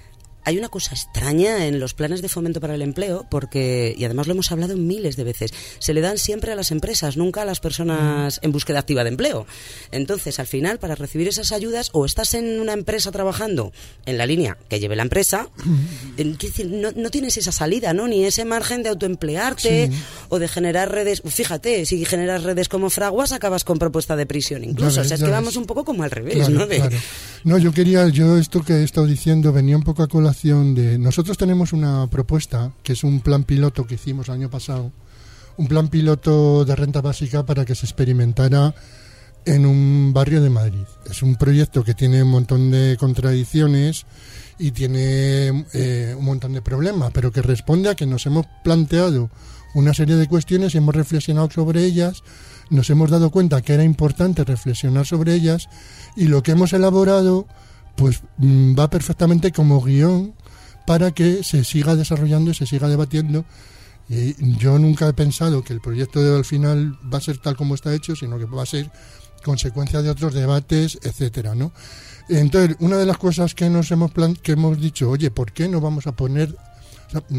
Hay una cosa extraña en los planes de fomento para el empleo, porque, y además lo hemos hablado miles de veces, se le dan siempre a las empresas, nunca a las personas en búsqueda activa de empleo. Entonces, al final, para recibir esas ayudas, o estás en una empresa trabajando en la línea que lleve la empresa, en, no, no tienes esa salida, ¿no? Ni ese margen de autoemplearte, sí. o de generar redes. Fíjate, si generas redes como Fraguas, acabas con propuesta de prisión incluso. Ves, o sea, es que ves. Vamos un poco como al revés,
claro,
¿no? De...
Claro. No, yo quería, yo esto que he estado diciendo venía un poco a colación de... Nosotros tenemos una propuesta, que es un plan piloto que hicimos el año pasado, un plan piloto de renta básica para que se experimentara en un barrio de Madrid. Es un proyecto que tiene un montón de contradicciones y tiene eh, un montón de problemas, pero que responde a que nos hemos planteado una serie de cuestiones y hemos reflexionado sobre ellas, nos hemos dado cuenta que era importante reflexionar sobre ellas, y lo que hemos elaborado pues va perfectamente como guión para que se siga desarrollando y se siga debatiendo. Y yo nunca he pensado que el proyecto de, al final va a ser tal como está hecho, sino que va a ser consecuencia de otros debates, etcétera, ¿no? Entonces, una de las cosas que nos hemos plan que hemos dicho, oye, ¿por qué no vamos a poner? O sea,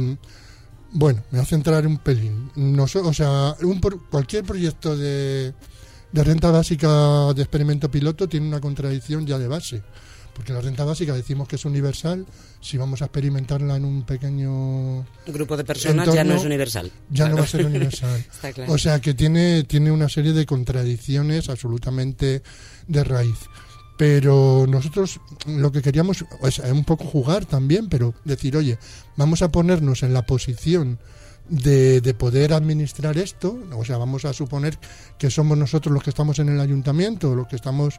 bueno, me voy a centrar un pelín. No, o sea, un, cualquier proyecto de, de renta básica de experimento piloto tiene una contradicción ya de base. Porque la renta básica decimos que es universal, si vamos a experimentarla en un pequeño
grupo de personas entorno, ya no es universal.
Ya claro. no va a ser universal.
Está claro.
O sea que tiene, tiene una serie de contradicciones absolutamente de raíz. Pero nosotros lo que queríamos es un poco jugar también, pero decir, oye, vamos a ponernos en la posición de, de poder administrar esto. O sea, vamos a suponer que somos nosotros los que estamos en el ayuntamiento, los que estamos...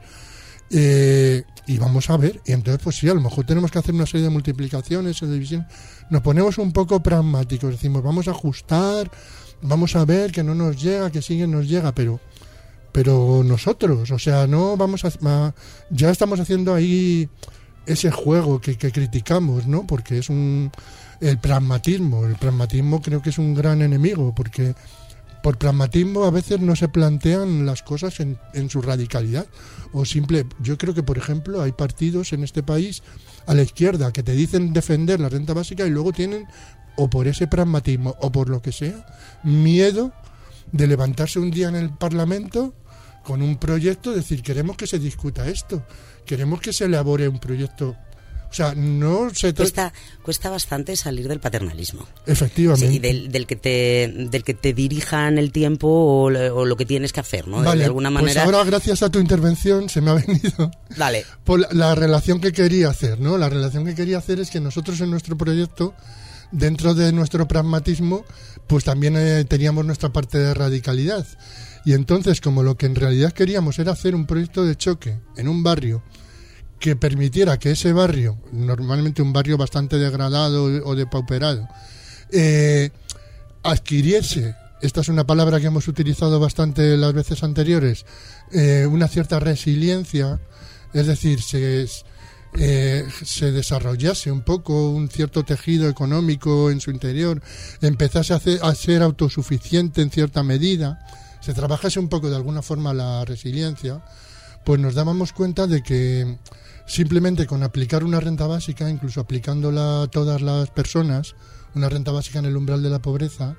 Eh, y vamos a ver, y entonces pues sí, a lo mejor tenemos que hacer una serie de multiplicaciones o de divisiones. Nos ponemos un poco pragmáticos, decimos, vamos a ajustar, vamos a ver que no nos llega, que sí que nos llega, pero pero nosotros, o sea, no vamos a, a ya estamos haciendo ahí ese juego que, que criticamos, ¿no? Porque es un el pragmatismo, el pragmatismo creo que es un gran enemigo, porque por pragmatismo a veces no se plantean las cosas en, en su radicalidad o simple. Yo creo que, por ejemplo, hay partidos en este país a la izquierda que te dicen defender la renta básica y luego tienen, o por ese pragmatismo o por lo que sea, miedo de levantarse un día en el Parlamento con un proyecto, decir, queremos que se discuta esto, queremos que se elabore un proyecto. O sea, no se
cuesta cuesta bastante salir del paternalismo.
Efectivamente.
Sí, del, del que te del que te dirijan el tiempo o lo, o lo que tienes que hacer, ¿no?
Vale,
de alguna manera.
Pues ahora, gracias a tu intervención, se me ha venido.
Dale.
Por la, la relación que quería hacer, ¿no? La relación que quería hacer es que nosotros en nuestro proyecto, dentro de nuestro pragmatismo, pues también eh, teníamos nuestra parte de radicalidad. Y entonces, como lo que en realidad queríamos era hacer un proyecto de choque en un barrio que permitiera que ese barrio, normalmente un barrio bastante degradado o depauperado, eh, adquiriese, esta es una palabra que hemos utilizado bastante las veces anteriores, eh, una cierta resiliencia, es decir, se, eh, se desarrollase un poco un cierto tejido económico en su interior, empezase a, hacer, a ser autosuficiente en cierta medida, se trabajase un poco de alguna forma la resiliencia, pues nos dábamos cuenta de que simplemente con aplicar una renta básica, incluso aplicándola a todas las personas, una renta básica en el umbral de la pobreza,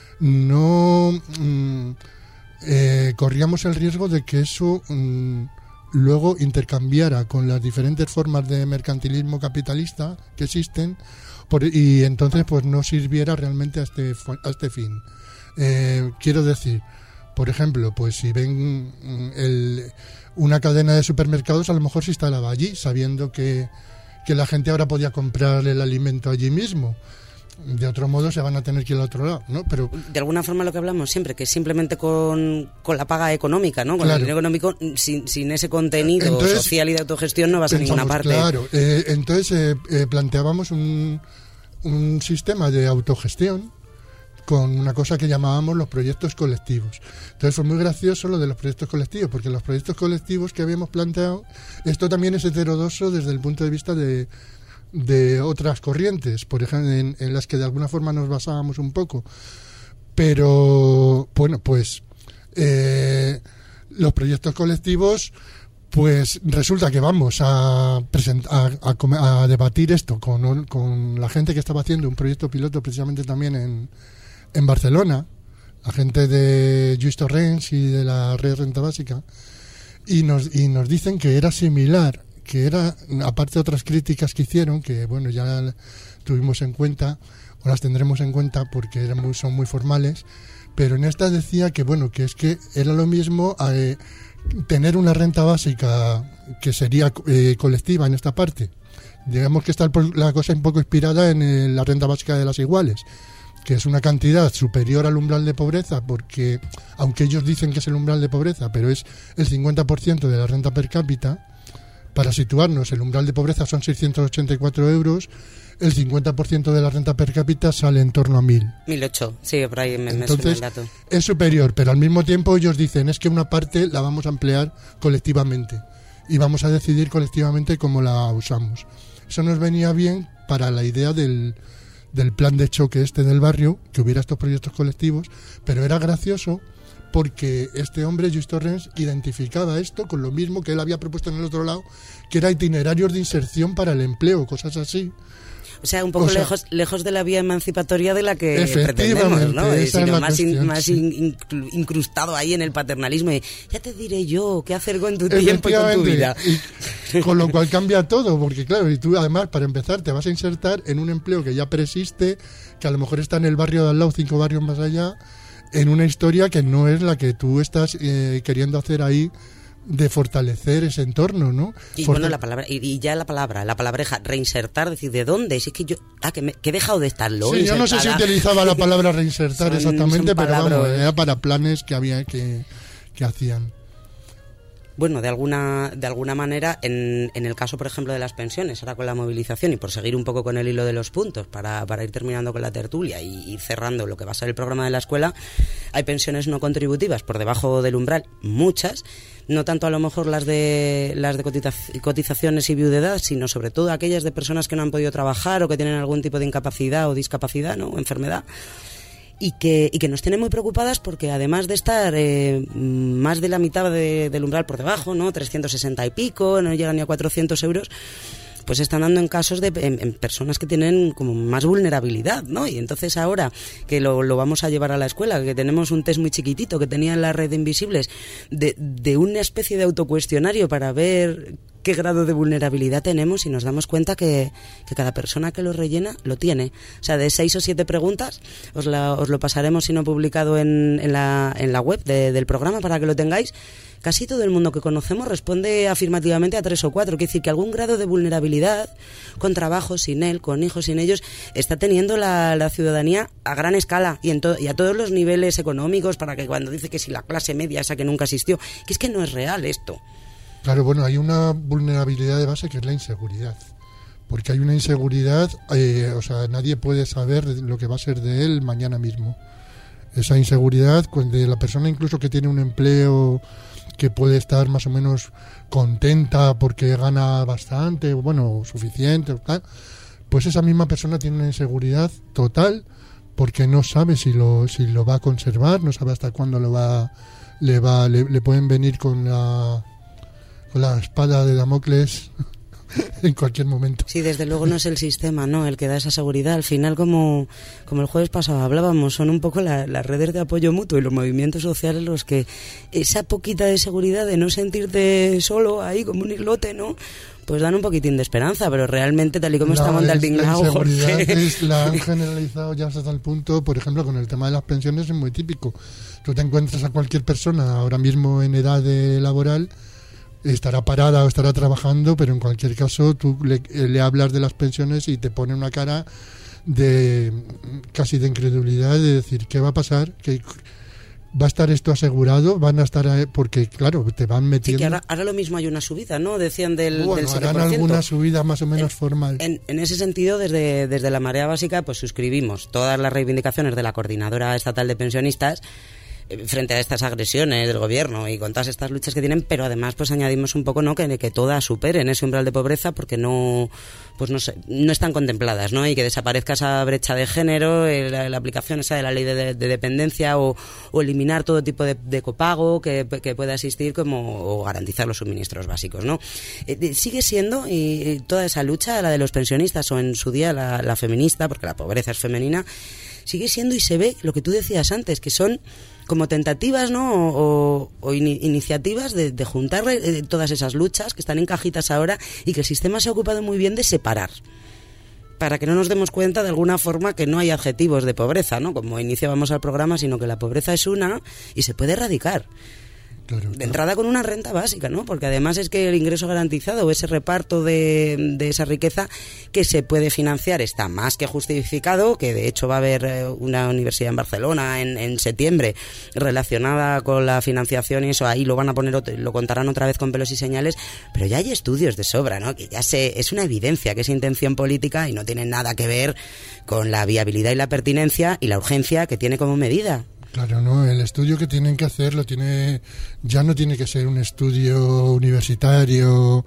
no mm, eh, corríamos el riesgo de que eso mm, luego intercambiara con las diferentes formas de mercantilismo capitalista que existen por, y entonces pues no sirviera realmente a este, a este fin. Eh, quiero decir, por ejemplo, pues si ven el, una cadena de supermercados, a lo mejor se instalaba allí, sabiendo que, que la gente ahora podía comprar el alimento allí mismo. De otro modo se van a tener que ir al otro lado, ¿no? Pero
de alguna forma lo que hablamos siempre, que simplemente con, con la paga económica, ¿no? Con claro. el dinero económico, sin, sin ese contenido entonces, social y de autogestión no vas pensamos, a ninguna parte.
Claro, eh, entonces eh, eh, planteábamos un, un sistema de autogestión con una cosa que llamábamos los proyectos colectivos. Entonces fue muy gracioso lo de los proyectos colectivos, porque los proyectos colectivos que habíamos planteado, esto también es heterodoxo desde el punto de vista de, de otras corrientes, por ejemplo, en, en las que de alguna forma nos basábamos un poco. Pero, bueno, pues eh, los proyectos colectivos, pues resulta que vamos a, present- a, a, a debatir esto con, con la gente que estaba haciendo un proyecto piloto precisamente también en en Barcelona, la gente de Lluís Torrens y de la Red Renta Básica, y nos y nos dicen que era similar, que era, aparte de otras críticas que hicieron, que bueno, ya tuvimos en cuenta, o las tendremos en cuenta porque eran muy, son muy formales, pero en esta decía que bueno, que es que era lo mismo eh, tener una renta básica que sería eh, colectiva en esta parte. Digamos que está la cosa un poco inspirada en eh, la renta básica de las iguales, que es una cantidad superior al umbral de pobreza, porque aunque ellos dicen que es el umbral de pobreza, pero es el cincuenta por ciento de la renta per cápita. Para situarnos, el umbral de pobreza son seiscientos ochenta y cuatro euros, el cincuenta por ciento de la renta per cápita sale en torno a mil.
mil ocho, sí, por ahí me,
Entonces,
me suena el dato.
Es superior, pero al mismo tiempo ellos dicen es que una parte la vamos a emplear colectivamente y vamos a decidir colectivamente cómo la usamos. Eso nos venía bien para la idea del del plan de choque este del barrio, que hubiera estos proyectos colectivos, pero era gracioso porque este hombre, Lluís Torrens, identificaba esto con lo mismo que él había propuesto en el otro lado, que era itinerarios de inserción para el empleo, cosas así.
O sea, un poco o sea, lejos lejos de la vía emancipatoria de la que
pretendemos,
¿no?
Esa
sino
es
más,
cuestión,
in, más
sí.
in, incrustado ahí en el paternalismo. Y ya te diré yo qué hacer con tu tiempo y con tu vida.
Y, con lo cual cambia todo, porque claro, y tú además para empezar te vas a insertar en un empleo que ya persiste, que a lo mejor está en el barrio de al lado, cinco barrios más allá, en una historia que no es la que tú estás eh, queriendo hacer ahí, de fortalecer ese entorno, ¿no?
Y
Forta-
bueno, la palabra, y, y ya la palabra, la palabreja, reinsertar, decir, ¿de dónde? Si es que yo, ah, que, me, que he dejado de estarlo.
Sí, yo no sé si utilizaba la palabra reinsertar son, exactamente,
son
pero vamos,
¿eh?
era para planes que había que, que hacían.
Bueno, de alguna de alguna manera, en, en el caso, por ejemplo, de las pensiones, ahora con la movilización, y por seguir un poco con el hilo de los puntos, para, para ir terminando con la tertulia y, y cerrando lo que va a ser el programa de la escuela, hay pensiones no contributivas por debajo del umbral, muchas, no tanto a lo mejor las de las de cotiza- cotizaciones y viudedad, sino sobre todo aquellas de personas que no han podido trabajar o que tienen algún tipo de incapacidad o discapacidad, ¿no? O enfermedad. Y que, y que nos tienen muy preocupadas porque además de estar eh, más de la mitad de, del umbral por debajo, ¿no? trescientos sesenta y pico, no llegan ni a cuatrocientos euros, pues se están dando en casos de en, en personas que tienen como más vulnerabilidad, ¿no? Y entonces ahora que lo, lo vamos a llevar a la escuela, que tenemos un test muy chiquitito que tenía en la red de Invisibles, de, de una especie de autocuestionario para ver qué grado de vulnerabilidad tenemos, y nos damos cuenta que, que cada persona que lo rellena lo tiene. O sea, de seis o siete preguntas, os, la, os lo pasaremos si no publicado en, en, la, en la web de, del programa para que lo tengáis. Casi todo el mundo que conocemos responde afirmativamente a tres o cuatro. Quiere decir que algún grado de vulnerabilidad, con trabajo, sin él, con hijos, sin ellos, está teniendo la, la ciudadanía a gran escala y, en to- y a todos los niveles económicos, para que cuando dice que si la clase media, esa que nunca existió, que es que no es real esto.
Claro, bueno, hay una vulnerabilidad de base que es la inseguridad. Porque hay una inseguridad, eh, o sea, nadie puede saber lo que va a ser de él mañana mismo. Esa inseguridad de la persona incluso que tiene un empleo que puede estar más o menos contenta porque gana bastante, bueno, suficiente, tal, pues esa misma persona tiene una inseguridad total porque no sabe si lo si lo va a conservar, no sabe hasta cuándo lo va le va le, le pueden venir con la con la espada de Damocles en cualquier momento.
Sí, desde luego no es el sistema, ¿no?, el que da esa seguridad. Al final, como, como el jueves pasado hablábamos, son un poco la, las redes de apoyo mutuo y los movimientos sociales los que esa poquita de seguridad, de no sentirte solo ahí como un islote, ¿no?, pues dan un poquitín de esperanza, pero realmente tal y como está montado el tinglao,
la inseguridad es, la han generalizado ya hasta el punto, por ejemplo, con el tema de las pensiones es muy típico. Tú te encuentras a cualquier persona ahora mismo en edad de laboral, estará parada o estará trabajando, pero en cualquier caso tú le, le hablas de las pensiones y te pone una cara de casi de incredulidad, de decir, ¿qué va a pasar? ¿Qué, ¿va a estar esto asegurado? Van a estar, porque claro, te van metiendo.
Sí, que ahora, ahora lo mismo hay una subida, ¿no? Decían del,
bueno,
del siete por ciento.
harán alguna subida más o menos
en,
formal.
En, en ese sentido, desde, desde la Marea Básica, pues suscribimos todas las reivindicaciones de la Coordinadora Estatal de Pensionistas frente a estas agresiones del gobierno y con todas estas luchas que tienen, pero además pues añadimos un poco, ¿no?, que, que todas superen ese umbral de pobreza, porque no pues no sé, no están contempladas, ¿no?, y que desaparezca esa brecha de género, la, la aplicación esa de la ley de, de, de dependencia, o, o eliminar todo tipo de, de copago que, que pueda existir, como o garantizar los suministros básicos, ¿no? Eh, sigue siendo y, y toda esa lucha, la de los pensionistas o en su día la, la feminista, porque la pobreza es femenina, sigue siendo, y se ve lo que tú decías antes, que son como tentativas, ¿no?, o, o in, iniciativas de, de juntar eh, todas esas luchas que están en cajitas ahora y que el sistema se ha ocupado muy bien de separar, para que no nos demos cuenta de alguna forma que no hay adjetivos de pobreza, ¿no?, como iniciábamos al programa, sino que la pobreza es una y se puede erradicar. Claro, claro. De entrada con una renta básica, ¿no? Porque además es que el ingreso garantizado o ese reparto de, de esa riqueza que se puede financiar está más que justificado, que de hecho va a haber una universidad en Barcelona en, en septiembre relacionada con la financiación y eso, ahí lo van a poner, lo contarán otra vez con pelos y señales, pero ya hay estudios de sobra, ¿no?, que ya se, es una evidencia que es intención política y no tiene nada que ver con la viabilidad y la pertinencia y la urgencia que tiene como medida.
Claro, no, el estudio que tienen que hacer lo tiene, ya no tiene que ser un estudio universitario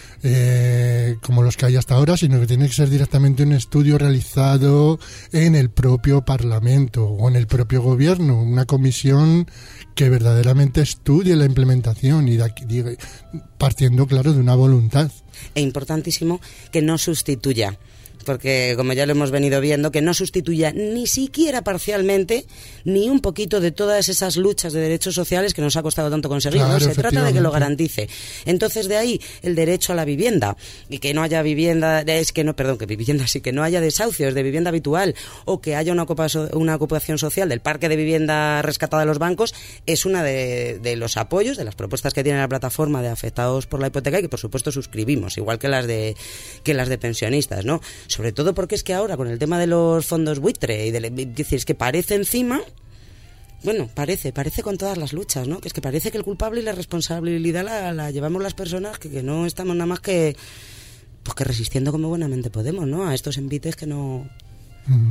eh, como los que hay hasta ahora, sino que tiene que ser directamente un estudio realizado en el propio Parlamento o en el propio Gobierno, una comisión que verdaderamente estudie la implementación y de aquí, de, partiendo, claro, de una voluntad.
E importantísimo que no sustituya, porque como ya lo hemos venido viendo, que no sustituya ni siquiera parcialmente ni un poquito de todas esas luchas de derechos sociales que nos ha costado tanto conseguir,
claro,
¿no? Se trata de que lo garantice. Entonces, de ahí el derecho a la vivienda, y que no haya vivienda, es que no, perdón, que vivienda sí, que no haya desahucios de vivienda habitual, o que haya una ocupación, una ocupación social del parque de vivienda rescatada de los bancos, es una de, de los apoyos, de las propuestas que tiene la plataforma de afectados por la hipoteca y que por supuesto suscribimos, igual que las de que las de pensionistas, ¿no? Sobre todo porque es que ahora con el tema de los fondos buitre y de, es que parece encima, bueno, parece, parece con todas las luchas, ¿no? Que es que parece que el culpable y la responsabilidad la, la llevamos las personas que, que no estamos nada más que pues que resistiendo como buenamente podemos, ¿no?, a estos envites que no...
Uh-huh.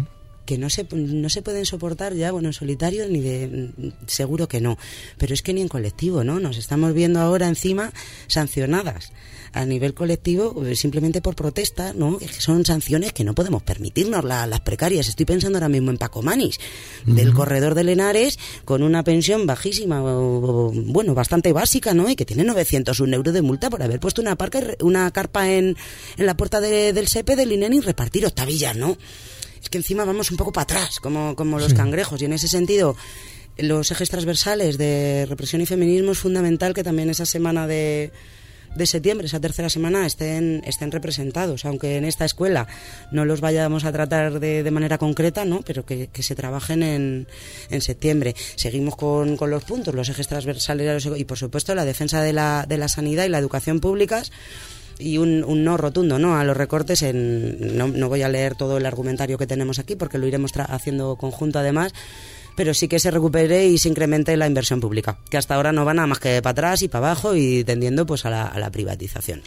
que no se no se pueden soportar ya, bueno, en solitario ni de seguro que no, pero es que ni en colectivo, ¿no? Nos estamos viendo ahora encima sancionadas a nivel colectivo simplemente por protesta, ¿no? Que son sanciones que no podemos permitirnos la, las precarias. Estoy pensando ahora mismo en Paco Manis, uh-huh. del corredor de Lenares, con una pensión bajísima, o, o, bueno, bastante básica, ¿no? Y que tiene novecientos un euros de multa por haber puesto una, parca, una carpa en, en la puerta de, del SEPE del INEN y repartir octavillas, ¿no? Es que encima vamos un poco para atrás, como, como los sí. cangrejos, y en ese sentido los ejes transversales de represión y feminismo es fundamental que también esa semana de, de septiembre, esa tercera semana, estén, estén representados, aunque en esta escuela no los vayamos a tratar de, de manera concreta, ¿no? Pero que, que se trabajen en, en septiembre. Seguimos con, con los puntos, los ejes transversales y por supuesto la defensa de la, de la sanidad y la educación públicas. Y un, un no rotundo, ¿no?, a los recortes. En, no, no voy a leer todo el argumentario que tenemos aquí porque lo iremos tra- haciendo conjunto además, pero sí que se recupere y se incremente la inversión pública, que hasta ahora no va nada más que para atrás y para abajo y tendiendo pues a la, a la privatización.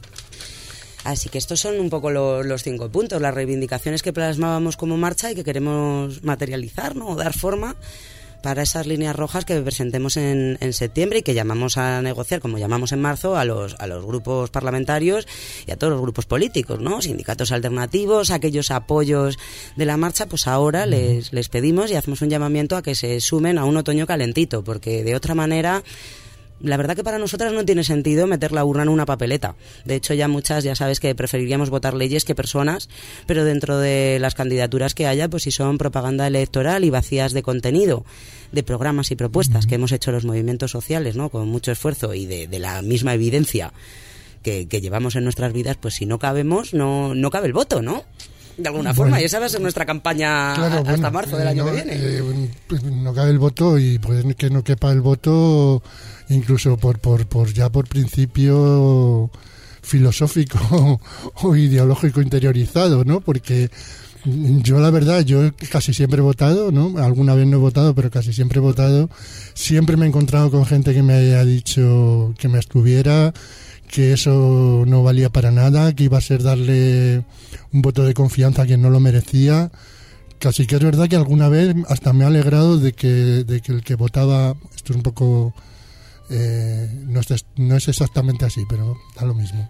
Así que estos son un poco lo, los cinco puntos, las reivindicaciones que plasmábamos como marcha y que queremos materializar, ¿no?, o dar forma para esas líneas rojas que presentemos en, en septiembre y que llamamos a negociar, como llamamos en marzo, a los a los grupos parlamentarios y a todos los grupos políticos, ¿no? Sindicatos alternativos, aquellos apoyos de la marcha, pues ahora les, les pedimos y hacemos un llamamiento a que se sumen a un otoño calentito, porque de otra manera la verdad que para nosotras no tiene sentido meter la urna en una papeleta. De hecho, ya muchas, ya sabes que preferiríamos votar leyes que personas, pero dentro de las candidaturas que haya, pues si son propaganda electoral y vacías de contenido, de programas y propuestas que hemos hecho los movimientos sociales, ¿no?, con mucho esfuerzo y de, de la misma evidencia que, que llevamos en nuestras vidas, pues si no cabemos, no, no cabe el voto, ¿no? De alguna bueno, forma, y esa va a ser nuestra campaña claro, hasta bueno, marzo del año
no,
que viene.
Eh, no cabe el voto y puede que no quepa el voto incluso por por por ya por principio filosófico o ideológico interiorizado, ¿no? Porque yo la verdad, yo casi siempre he votado, ¿no? Alguna vez no he votado, pero casi siempre he votado. Siempre me he encontrado con gente que me haya dicho que me abstuviera, que eso no valía para nada, que iba a ser darle un voto de confianza a quien no lo merecía. Casi que es verdad que alguna vez hasta me ha alegrado de que, de que el que votaba, esto es un poco, eh, no, es, no es exactamente así, pero da lo mismo,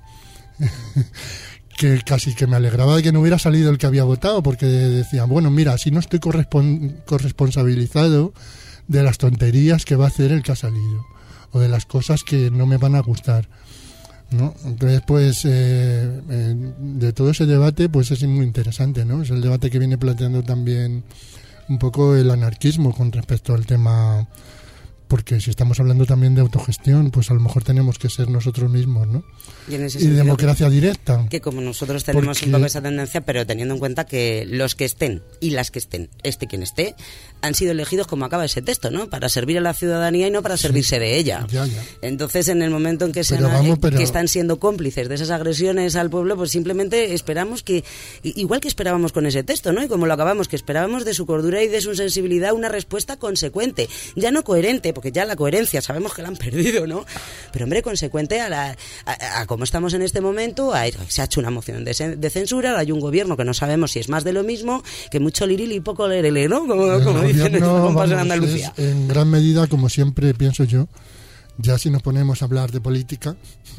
que casi que me alegraba de que no hubiera salido el que había votado, porque decían, bueno, mira, así no estoy correspon- corresponsabilizado de las tonterías que va a hacer el que ha salido, o de las cosas que no me van a gustar, ¿no? Entonces, pues, eh, eh, de todo ese debate, pues es muy interesante, ¿no? Es el debate que viene planteando también un poco el anarquismo con respecto al tema, porque si estamos hablando también de autogestión, pues a lo mejor tenemos que ser nosotros mismos, ¿no?
Y, en ese
y democracia
que,
directa.
Que como nosotros tenemos
porque...
un poco esa tendencia, pero teniendo en cuenta que los que estén y las que estén, este quien esté, han sido elegidos, como acaba ese texto, ¿no?, para servir a la ciudadanía y no para servirse sí, de ella.
Ya, ya.
Entonces, en el momento en que, se han, vamos, pero... que están siendo cómplices de esas agresiones al pueblo, pues simplemente esperamos que, igual que esperábamos con ese texto, ¿no?, y como lo acabamos, que esperábamos de su cordura y de su sensibilidad una respuesta consecuente, ya no coherente, porque ya la coherencia sabemos que la han perdido, ¿no?, pero hombre, consecuente a, la, a, a cómo estamos en este momento. A, se ha hecho una moción de, de censura, hay un gobierno que no sabemos si es más de lo mismo, que mucho lirili y poco lerele, ¿no?, como, como dicen en
vamos,
en Andalucía.
Es, en gran medida, como siempre pienso yo, ya si nos ponemos a hablar de política...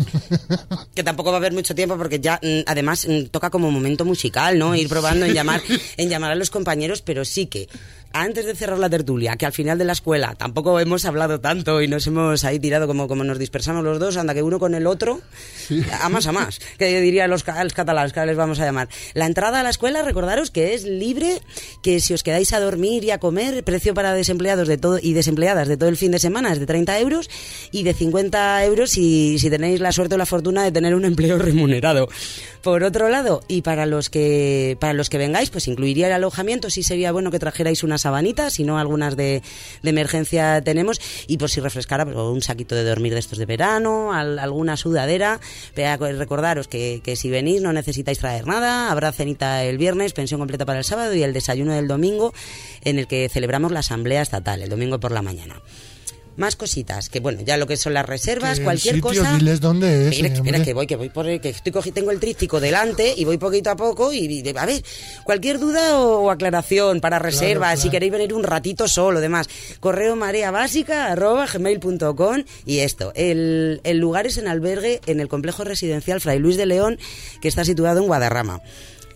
Que tampoco va a haber mucho tiempo porque ya, además, toca como momento musical, ¿no?, ir probando en llamar, en llamar a los compañeros, pero sí que antes de cerrar la tertulia, que al final de la escuela tampoco hemos hablado tanto y nos hemos ahí tirado como, como nos dispersamos los dos, anda que uno con el otro, sí, a más a más, que dirían los, los catalanes, que les vamos a llamar. La entrada a la escuela, recordaros que es libre, que si os quedáis a dormir y a comer, precio para desempleados de todo y desempleadas de todo el fin de semana es de treinta euros y de cincuenta euros si, si tenéis la suerte o la fortuna de tener un empleo remunerado. Por otro lado, y para los que para los que vengáis, pues incluiría el alojamiento, sí sería bueno que trajerais unas sabanitas, si no algunas de, de emergencia tenemos, y por si refrescara, pues, un saquito de dormir de estos de verano, al, alguna sudadera. Pero recordaros que, que si venís no necesitáis traer nada, habrá cenita el viernes, pensión completa para el sábado y el desayuno del domingo, en el que celebramos la asamblea estatal, el domingo por la mañana. más cositas, que bueno, ya lo que son las reservas,
Que
cualquier
el sitio,
cosa.
diles dónde es.
Espera,
eh,
espera,
hombre.
que voy, que voy por el, que estoy cogi- tengo el tríptico delante y voy poquito a poco y, y de- a ver, cualquier duda o, o aclaración para reservas,
claro.
si queréis venir un ratito solo, demás, correo marea básica arroba gmail punto com y esto, el, el lugar es en albergue en el complejo residencial Fray Luis de León, que está situado en Guadarrama.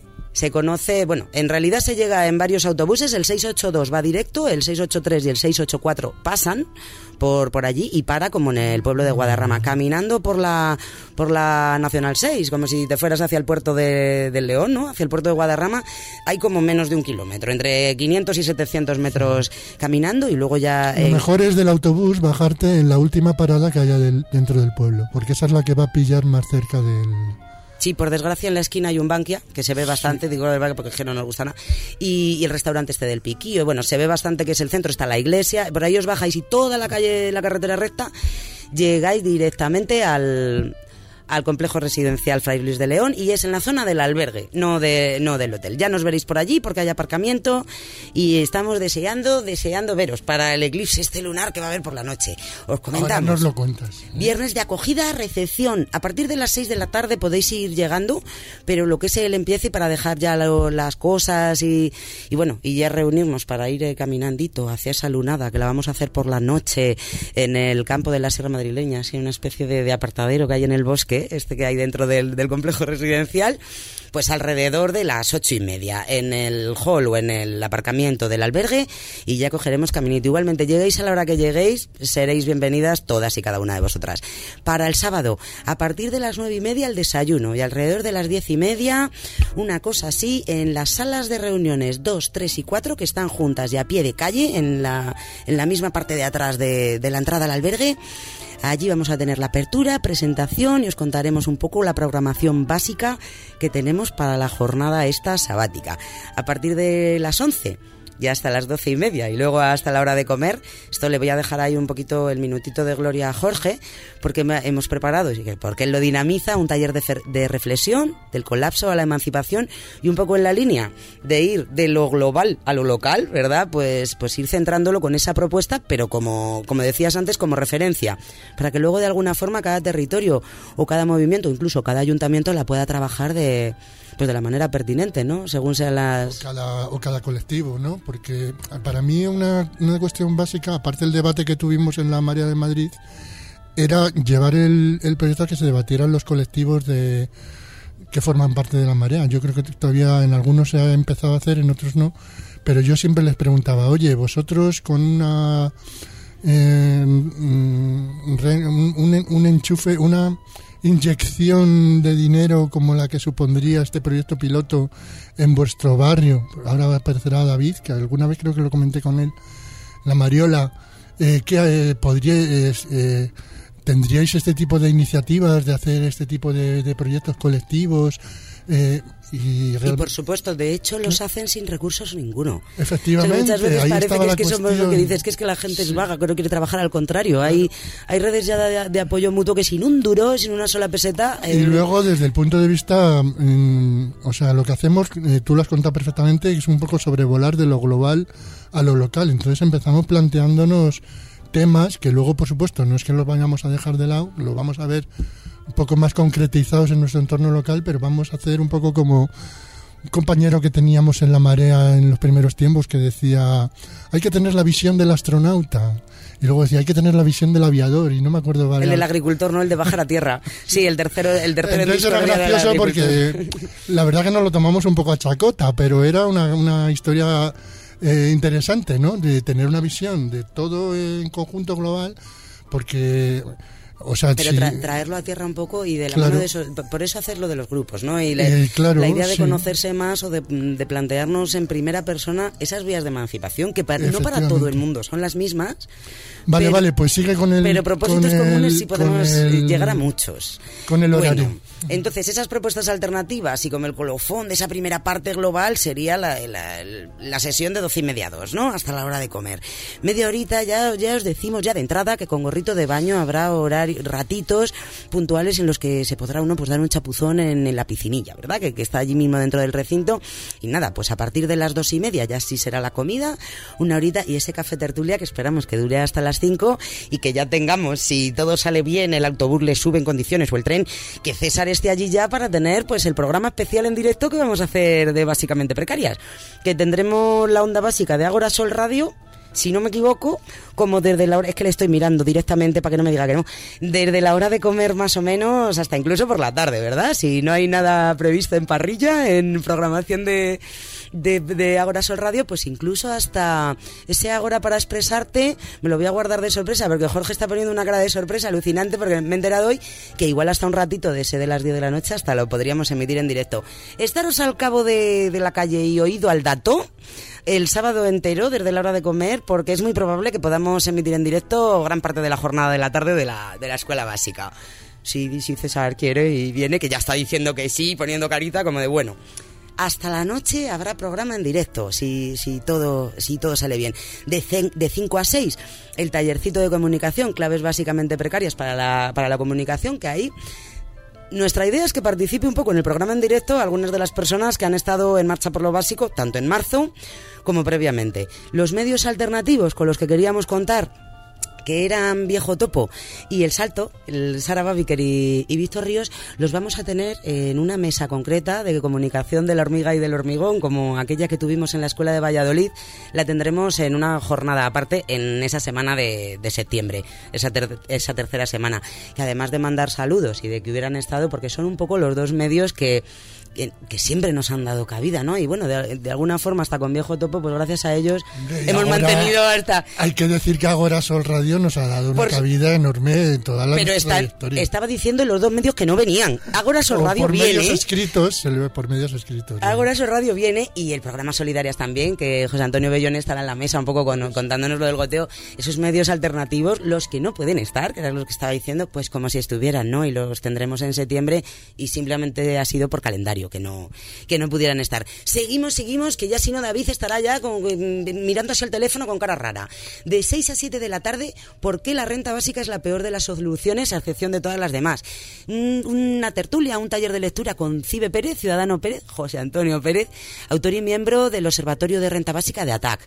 Se conoce, bueno, en realidad se llega en varios autobuses, el seis ocho dos va directo, el seis ocho tres y el seis ocho cuatro pasan por por allí y para como en el pueblo de Guadarrama, caminando por la por la Nacional seis, como si te fueras hacia el puerto de, del León, ¿no? Hacia el puerto de Guadarrama, hay como menos de un kilómetro, entre quinientos y setecientos metros caminando y luego ya...
Lo
eh,
mejor es del autobús bajarte en la última parada que haya del- dentro del pueblo, porque esa es la que va a pillar más cerca del...
Sí, por desgracia en la esquina hay un Bankia, que se ve bastante, digo el Bankia porque es que no nos gusta nada, y, y el restaurante este del Piquillo, bueno, se ve bastante que es el centro, está la iglesia, por ahí os bajáis y toda la calle, la carretera recta, llegáis directamente al... al complejo residencial Fray Luis de León y es en la zona del albergue, no de no del hotel. Ya nos veréis por allí porque hay aparcamiento y estamos deseando, deseando veros para el eclipse este lunar que va a haber por la noche. Os comentamos.
Ahora nos lo cuentas.
Viernes de acogida, recepción. A partir de las seis de la tarde podéis ir llegando, pero lo que es el empiece para dejar ya lo- las cosas y, y bueno, y ya reunirnos para ir eh, caminandito hacia esa lunada que la vamos a hacer por la noche en el campo de la Sierra Madrileña, así una especie de, de apartadero que hay en el bosque, este que hay dentro del, del complejo residencial, pues alrededor de las ocho y media en el hall o en el aparcamiento del albergue y ya cogeremos caminito. Igualmente, lleguéis a la hora que lleguéis, seréis bienvenidas todas y cada una de vosotras. Para el sábado, a partir de las nueve y media el desayuno y alrededor de las diez y media, una cosa así, en las salas de reuniones dos, tres y cuatro que están juntas y a pie de calle en la, en la misma parte de atrás de, de la entrada al albergue. Allí vamos a tener la apertura, presentación y os contaremos un poco la programación básica que tenemos para la jornada esta sabática. A partir de las once ya hasta las doce y media y luego hasta la hora de comer. Esto le voy a dejar ahí un poquito el minutito de gloria a Jorge porque me, hemos preparado, porque él lo dinamiza, un taller de, fer, de reflexión del colapso a la emancipación y un poco en la línea de ir de lo global a lo local, ¿verdad? Pues, pues ir centrándolo con esa propuesta, pero como, como decías antes, como referencia, para que luego de alguna forma cada territorio o cada movimiento, incluso cada ayuntamiento la pueda trabajar de... pues de la manera pertinente, ¿no? Según sean las...
O cada, o cada colectivo, ¿no? Porque para mí una, una cuestión básica, aparte del debate que tuvimos en la Marea de Madrid, era llevar el, el proyecto a que se debatieran los colectivos de que forman parte de la Marea. Yo creo que todavía en algunos se ha empezado a hacer, en otros no, pero yo siempre les preguntaba, oye, vosotros con una... Eh, un, un, un enchufe, una... inyección de dinero como la que supondría este proyecto piloto en vuestro barrio, ahora aparecerá David, que alguna vez creo que lo comenté con él, la Mariola, eh, que eh, podríais, eh, tendríais este tipo de iniciativas de hacer este tipo de, de proyectos colectivos eh, y, real...
y por supuesto, de hecho los hacen sin recursos ninguno.
Efectivamente,
o sea, muchas veces
ahí
parece
estaba
que es
la
que
cuestión.
somos lo que dices, que es que la gente es vaga, que no quiere trabajar, al contrario. Hay, hay redes ya de, de apoyo mutuo que sin un duro, sin una sola peseta...
Eh... Y luego desde el punto de vista, mm, o sea, lo que hacemos, eh, tú lo has contado perfectamente, es un poco sobrevolar de lo global a lo local. Entonces empezamos planteándonos temas que luego, por supuesto, no es que los vayamos a dejar de lado, lo vamos a ver un poco más concretizados en nuestro entorno local, pero vamos a hacer un poco como un compañero que teníamos en La Marea en los primeros tiempos que decía, hay que tener la visión del astronauta. Y luego decía, hay que tener la visión del aviador, y no me acuerdo... Vale,
el del agricultor, no el de bajar a tierra. Sí, el tercero, el tercero en
era gracioso porque la verdad que nos lo tomamos un poco a chacota, pero era una, una historia eh, interesante, ¿no? De tener una visión de todo en conjunto global, porque... O sea,
pero
si,
tra- traerlo a tierra un poco y de la
claro,
mano de eso, por eso hacerlo de los grupos, ¿no? Y la,
eh, claro,
la idea de
sí.
conocerse más o de, de plantearnos en primera persona esas vías de emancipación, que para, no para todo el mundo son las mismas.
Vale,
pero,
vale, pues sigue con el...
Pero propósitos
con
comunes
el,
sí podemos
el,
llegar a muchos.
Con el horario.
Bueno, entonces esas propuestas alternativas y como el colofón de esa primera parte global sería la, la, la sesión de doce y media dos, ¿no? Hasta la hora de comer. Media horita ya, ya os decimos ya de entrada que con gorrito de baño habrá horario horari- ratitos puntuales en los que se podrá uno pues dar un chapuzón en, en la piscinilla, ¿verdad? Que, que está allí mismo dentro del recinto. Y nada, pues a partir de las dos y media ya sí será la comida, una horita y ese café tertulia que esperamos que dure hasta las cinco y que ya tengamos, si todo sale bien, el autobús le sube en condiciones o el tren, que César esté allí ya para tener pues el programa especial en directo que vamos a hacer de Básicamente Precarias, que tendremos la onda básica de Ágora Sol Radio, si no me equivoco, como desde la hora, es que le estoy mirando directamente para que no me diga que no, desde la hora de comer más o menos hasta incluso por la tarde, ¿verdad? Si no hay nada previsto en parrilla, en programación de, de, de Ágora Sol Radio, pues incluso hasta ese Ágora para expresarte, me lo voy a guardar de sorpresa, porque Jorge está poniendo una cara de sorpresa alucinante, porque me he enterado hoy que igual hasta un ratito de ese de las diez de la noche hasta lo podríamos emitir en directo. Estaros al cabo de, de la calle y oído al dato el sábado entero desde la hora de comer, porque es muy probable que podamos emitir en directo gran parte de la jornada de la tarde de la, de la escuela básica. Si, si César quiere y viene, que ya está diciendo que sí, poniendo carita como de bueno. Hasta la noche habrá programa en directo, si, si, todo, si todo sale bien. De, de cinco a seis, el tallercito de comunicación, claves básicamente precarias para la, para la comunicación, que ahí... Nuestra idea es que participe un poco en el programa en directo algunas de las personas que han estado en Marcha por lo Básico, tanto en marzo como previamente. Los medios alternativos con los que queríamos contar, que eran Viejo Topo y El Salto, el Sara Babiker y, y Víctor Ríos, los vamos a tener en una mesa concreta de comunicación de la hormiga y del hormigón, como aquella que tuvimos en la Escuela de Valladolid. La tendremos en una jornada aparte en esa semana de, de septiembre, esa, ter, esa tercera semana. Que además de mandar saludos y de que hubieran estado, porque son un poco los dos medios que... Que, que siempre nos han dado cabida, ¿no? Y bueno, de, de alguna forma hasta con Viejo Topo, pues gracias a ellos
y
hemos
ahora,
mantenido hasta...
Hay que decir que Ágora Sol Radio nos ha dado una por, cabida enorme en toda la
pero está,
trayectoria.
Estaba diciendo los dos medios que no venían. Ágora Sol Radio
por
viene...
Por medios escritos, se le ve por medios escritos.
Ágora Sol Radio viene y el programa Solidarias también, que José Antonio Bellón estará en la mesa un poco con, contándonos lo del goteo. Esos medios alternativos, los que no pueden estar, que era lo que estaba diciendo, pues como si estuvieran, ¿no? Y los tendremos en septiembre y simplemente ha sido por calendario, que no... que no pudieran estar. Seguimos, seguimos, que ya si no David estará ya con, mirando hacia el teléfono con cara rara. De seis a siete de la tarde, ¿por qué la renta básica es la peor de las soluciones a excepción de todas las demás? Una tertulia, un taller de lectura con Cibe Pérez, Ciudadano Pérez, José Antonio Pérez, autor y miembro del Observatorio de Renta Básica de A T A C.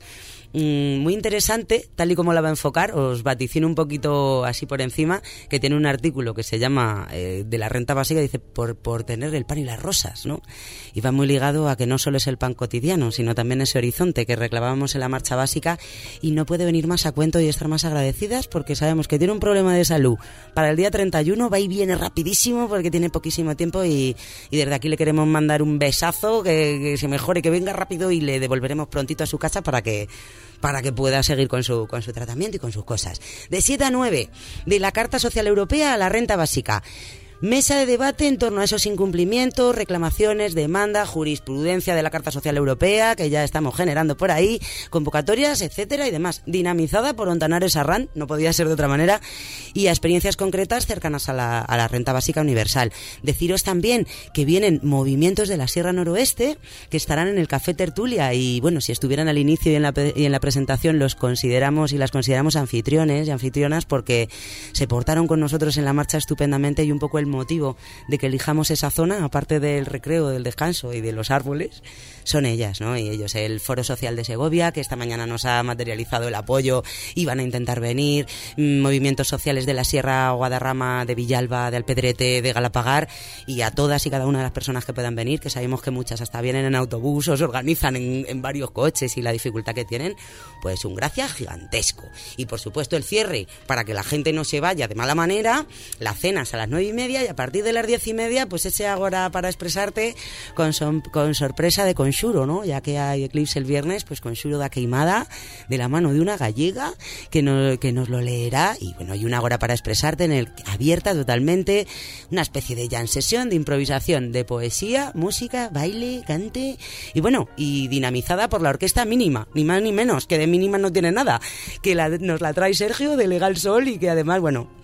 Muy interesante, tal y como la va a enfocar. Os vaticino un poquito así por encima, que tiene un artículo que se llama eh, de la renta básica, dice por, por tener el pan y las rosas, ¿no? Y va muy ligado a que no solo es el pan cotidiano, sino también ese horizonte que reclamábamos en la marcha básica, y no puede venir más a cuento y estar más agradecidas, porque sabemos que tiene un problema de salud para el día treinta y uno, va y viene rapidísimo porque tiene poquísimo tiempo, y, y desde aquí le queremos mandar un besazo, que, que se mejore, que venga rápido, y le devolveremos prontito a su casa para que para que pueda seguir con su, con su tratamiento y con sus cosas. De siete a nueve, de la Carta Social Europea a la renta básica. Mesa de debate en torno a esos incumplimientos, reclamaciones, demanda, jurisprudencia de la Carta Social Europea, que ya estamos generando por ahí, convocatorias, etcétera y demás. Dinamizada por Ontanares Arran, no podía ser de otra manera, y a experiencias concretas cercanas a la, a la renta básica universal. Deciros también que vienen movimientos de la Sierra Noroeste que estarán en el Café Tertulia, y bueno, si estuvieran al inicio y en la, y en la presentación, los consideramos y las consideramos anfitriones y anfitrionas, porque se portaron con nosotros en la marcha estupendamente, y un poco el motivo de que elijamos esa zona, aparte del recreo, del descanso y de los árboles, son ellas, ¿no? Y ellos, el Foro Social de Segovia, que esta mañana nos ha materializado el apoyo y van a intentar venir, movimientos sociales de la Sierra Guadarrama, de Villalba, de Alpedrete, de Galapagar, y a todas y cada una de las personas que puedan venir, que sabemos que muchas hasta vienen en autobús o se organizan en, en varios coches, y la dificultad que tienen, pues un gracias gigantesco. Y por supuesto el cierre, para que la gente no se vaya de mala manera, las cenas a las nueve y media, y a partir de las diez y media, pues ese Ágora para expresarte con, son, con sorpresa de Conxuro, ¿no? Ya que hay eclipse el viernes, pues Conxuro da queimada de la mano de una gallega que, no, que nos lo leerá, y bueno, hay una Ágora para expresarte en el abierta totalmente, una especie de jam sesión de improvisación, de poesía, música, baile, cante, y bueno, y dinamizada por la Orquesta Mínima, ni más ni menos, que de mínima no tiene nada, que la, nos la trae Sergio de Legal Sol, y que además, bueno,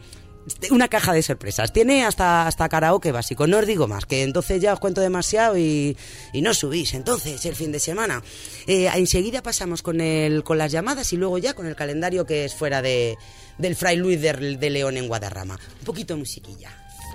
una caja de sorpresas. Tiene hasta, hasta karaoke básico. No os digo más, que entonces ya os cuento demasiado y, y no subís. Entonces, el fin de semana. Eh, enseguida pasamos con, el, con las llamadas y luego ya con el calendario que es fuera de, del Fray Luis de, de León en Guadarrama. Un poquito de musiquilla.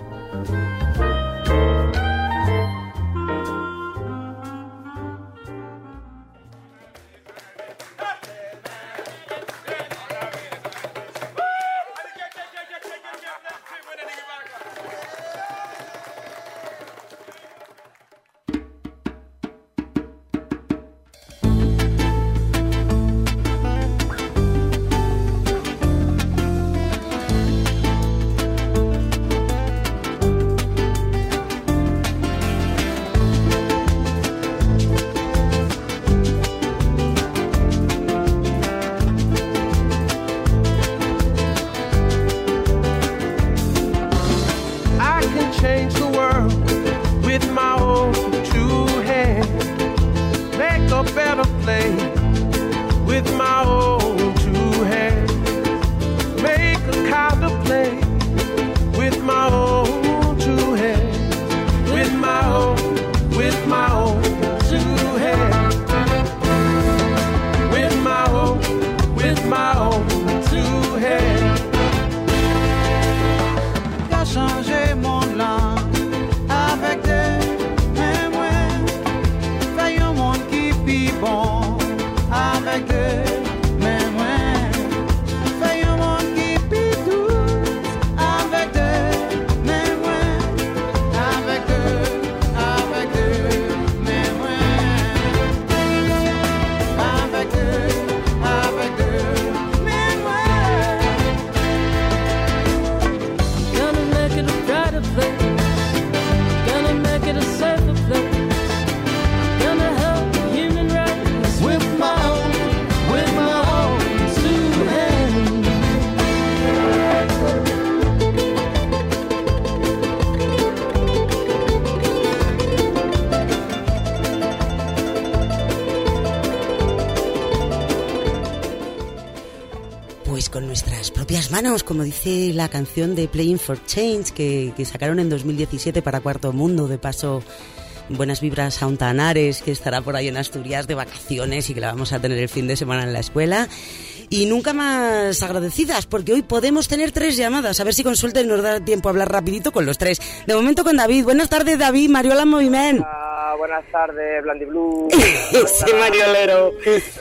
Manos, como dice la canción de Playing for Change que, que sacaron en dos mil diecisiete para Cuarto Mundo. De paso, buenas vibras a Untanares, que estará por ahí en Asturias de vacaciones y que la vamos a tener el fin de semana en la escuela. Y nunca más agradecidas, porque hoy podemos tener tres llamadas. A ver si con suerte nos da tiempo a hablar rapidito con los tres. De momento con David. Buenas tardes, David. Mariola Moviment.
Ah, buenas tardes, Blandi Blue.
Sí, Mariolero.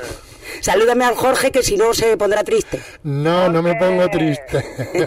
Salúdame al Jorge, que si no se pondrá triste.
No, Jorge. No me pongo triste.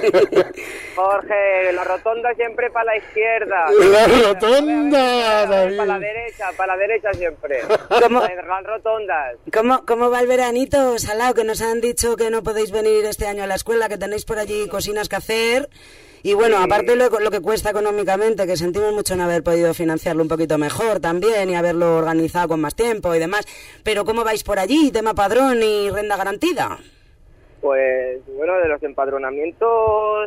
Jorge, la rotonda siempre para la izquierda.
La rotonda, David.
Para la derecha, para la derecha siempre.
¿Cómo,
las rotondas.
¿Cómo, ¿Cómo va el veranito, Salao? Que nos han dicho que no podéis venir este año a la escuela, que tenéis por allí cocinas que hacer. Y bueno, sí. Aparte lo, lo que cuesta económicamente, que sentimos mucho en haber podido financiarlo un poquito mejor también y haberlo organizado con más tiempo y demás. Pero ¿cómo vais por allí? ¿Tema padrón y renta garantida?
Pues bueno, de los empadronamientos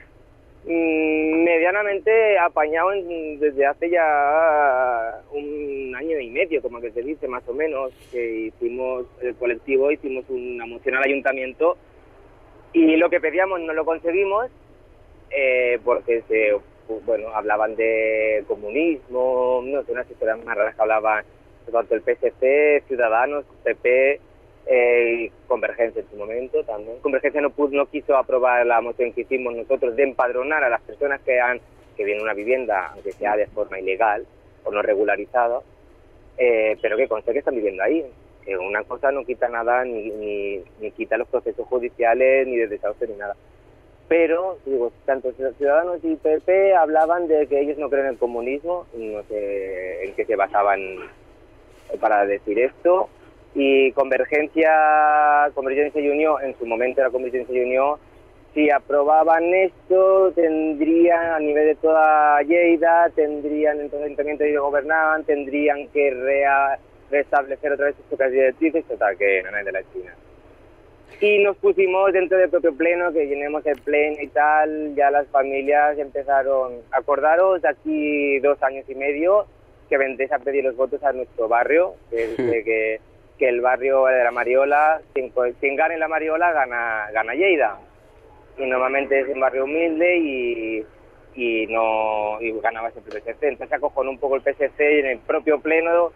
mmm, medianamente apañado en, desde hace ya un año y medio, como que se dice más o menos, que hicimos, el colectivo hicimos una moción al ayuntamiento y lo que pedíamos no lo conseguimos. Eh, porque se, bueno, hablaban de comunismo, no sé, unas historias más raras que hablaban tanto el P S C, Ciudadanos, P P eh, y Convergencia en su momento también. Convergencia no pudo, no quiso aprobar la moción que hicimos nosotros de empadronar a las personas que han que vienen una vivienda, aunque sea de forma ilegal o no regularizada, eh, pero que conste que están viviendo ahí. Que una cosa no quita nada, ni, ni, ni quita los procesos judiciales, ni de desahucio, ni nada. Pero, digo, tanto Ciudadanos y P P hablaban de que ellos no creen en el comunismo, no sé en qué se basaban para decir esto, y Convergencia, Convergencia y Unión, en su momento era Convergencia y Unión, si aprobaban esto, tendrían, a nivel de toda Lleida, tendrían, entonces el ayuntamiento que gobernaban, tendrían que rea, restablecer otra vez sus directrices, total, que no es de la China. Y nos pusimos dentro del propio pleno, que llenemos el pleno y tal, ya las familias empezaron a acordaros de aquí dos años y medio que vendréis a pedir los votos a nuestro barrio, que, sí. que, que el barrio de la Mariola, quien, quien gane la Mariola gana, gana Lleida. y normalmente es en barrio humilde y, y no y ganaba siempre el P S C. Entonces acojonó un poco el P S C y en el propio pleno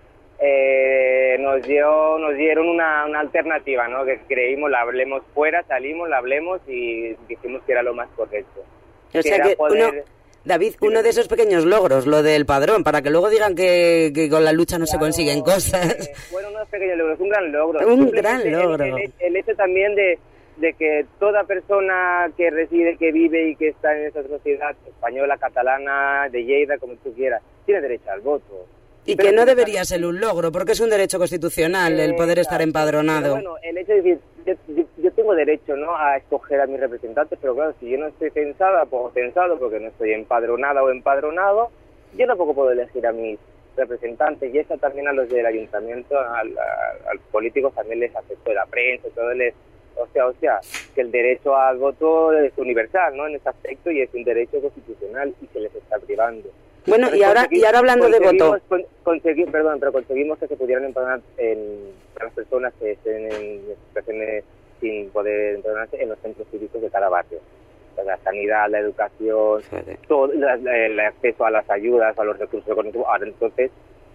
eh, nos dio nos dieron una, una alternativa, ¿no? Que creímos, la hablemos fuera, salimos, la hablemos y dijimos que era lo más correcto.
O sea que, poder... uno, David, uno de esos pequeños logros, lo del padrón, para que luego digan que, que con la lucha no claro, se consiguen cosas.
Eh, bueno, unos pequeños logros, un gran logro.
Un gran logro.
El, el, el hecho también de, de que toda persona que reside, que vive y que está en esa sociedad española, catalana, de Lleida, como tú quieras, tiene derecho al voto.
Y pero que no debería ser un logro, porque es un derecho constitucional eh, el poder claro, estar empadronado.
Bueno, el hecho de decir, yo, yo, yo tengo derecho, ¿no?, a escoger a mis representantes, pero claro, si yo no estoy censada o censado porque no estoy empadronada o empadronado, yo tampoco puedo elegir a mis representantes, y eso también a los del ayuntamiento, a, a, a los políticos también les afectó, la prensa, todo les... O sea, o sea, que el derecho al voto es universal, ¿no?, en ese aspecto, y es un derecho constitucional y se les está privando.
Bueno, y ahora, y ahora hablando de voto...
Con, conseguir, perdón, pero conseguimos que se pudieran empadronar en, a las personas que estén en situaciones sin poder empadronarse en los centros cívicos de cada barrio. La sanidad, la educación, sí. todo la, la, el acceso a las ayudas, a los recursos económicos. Ahora entonces,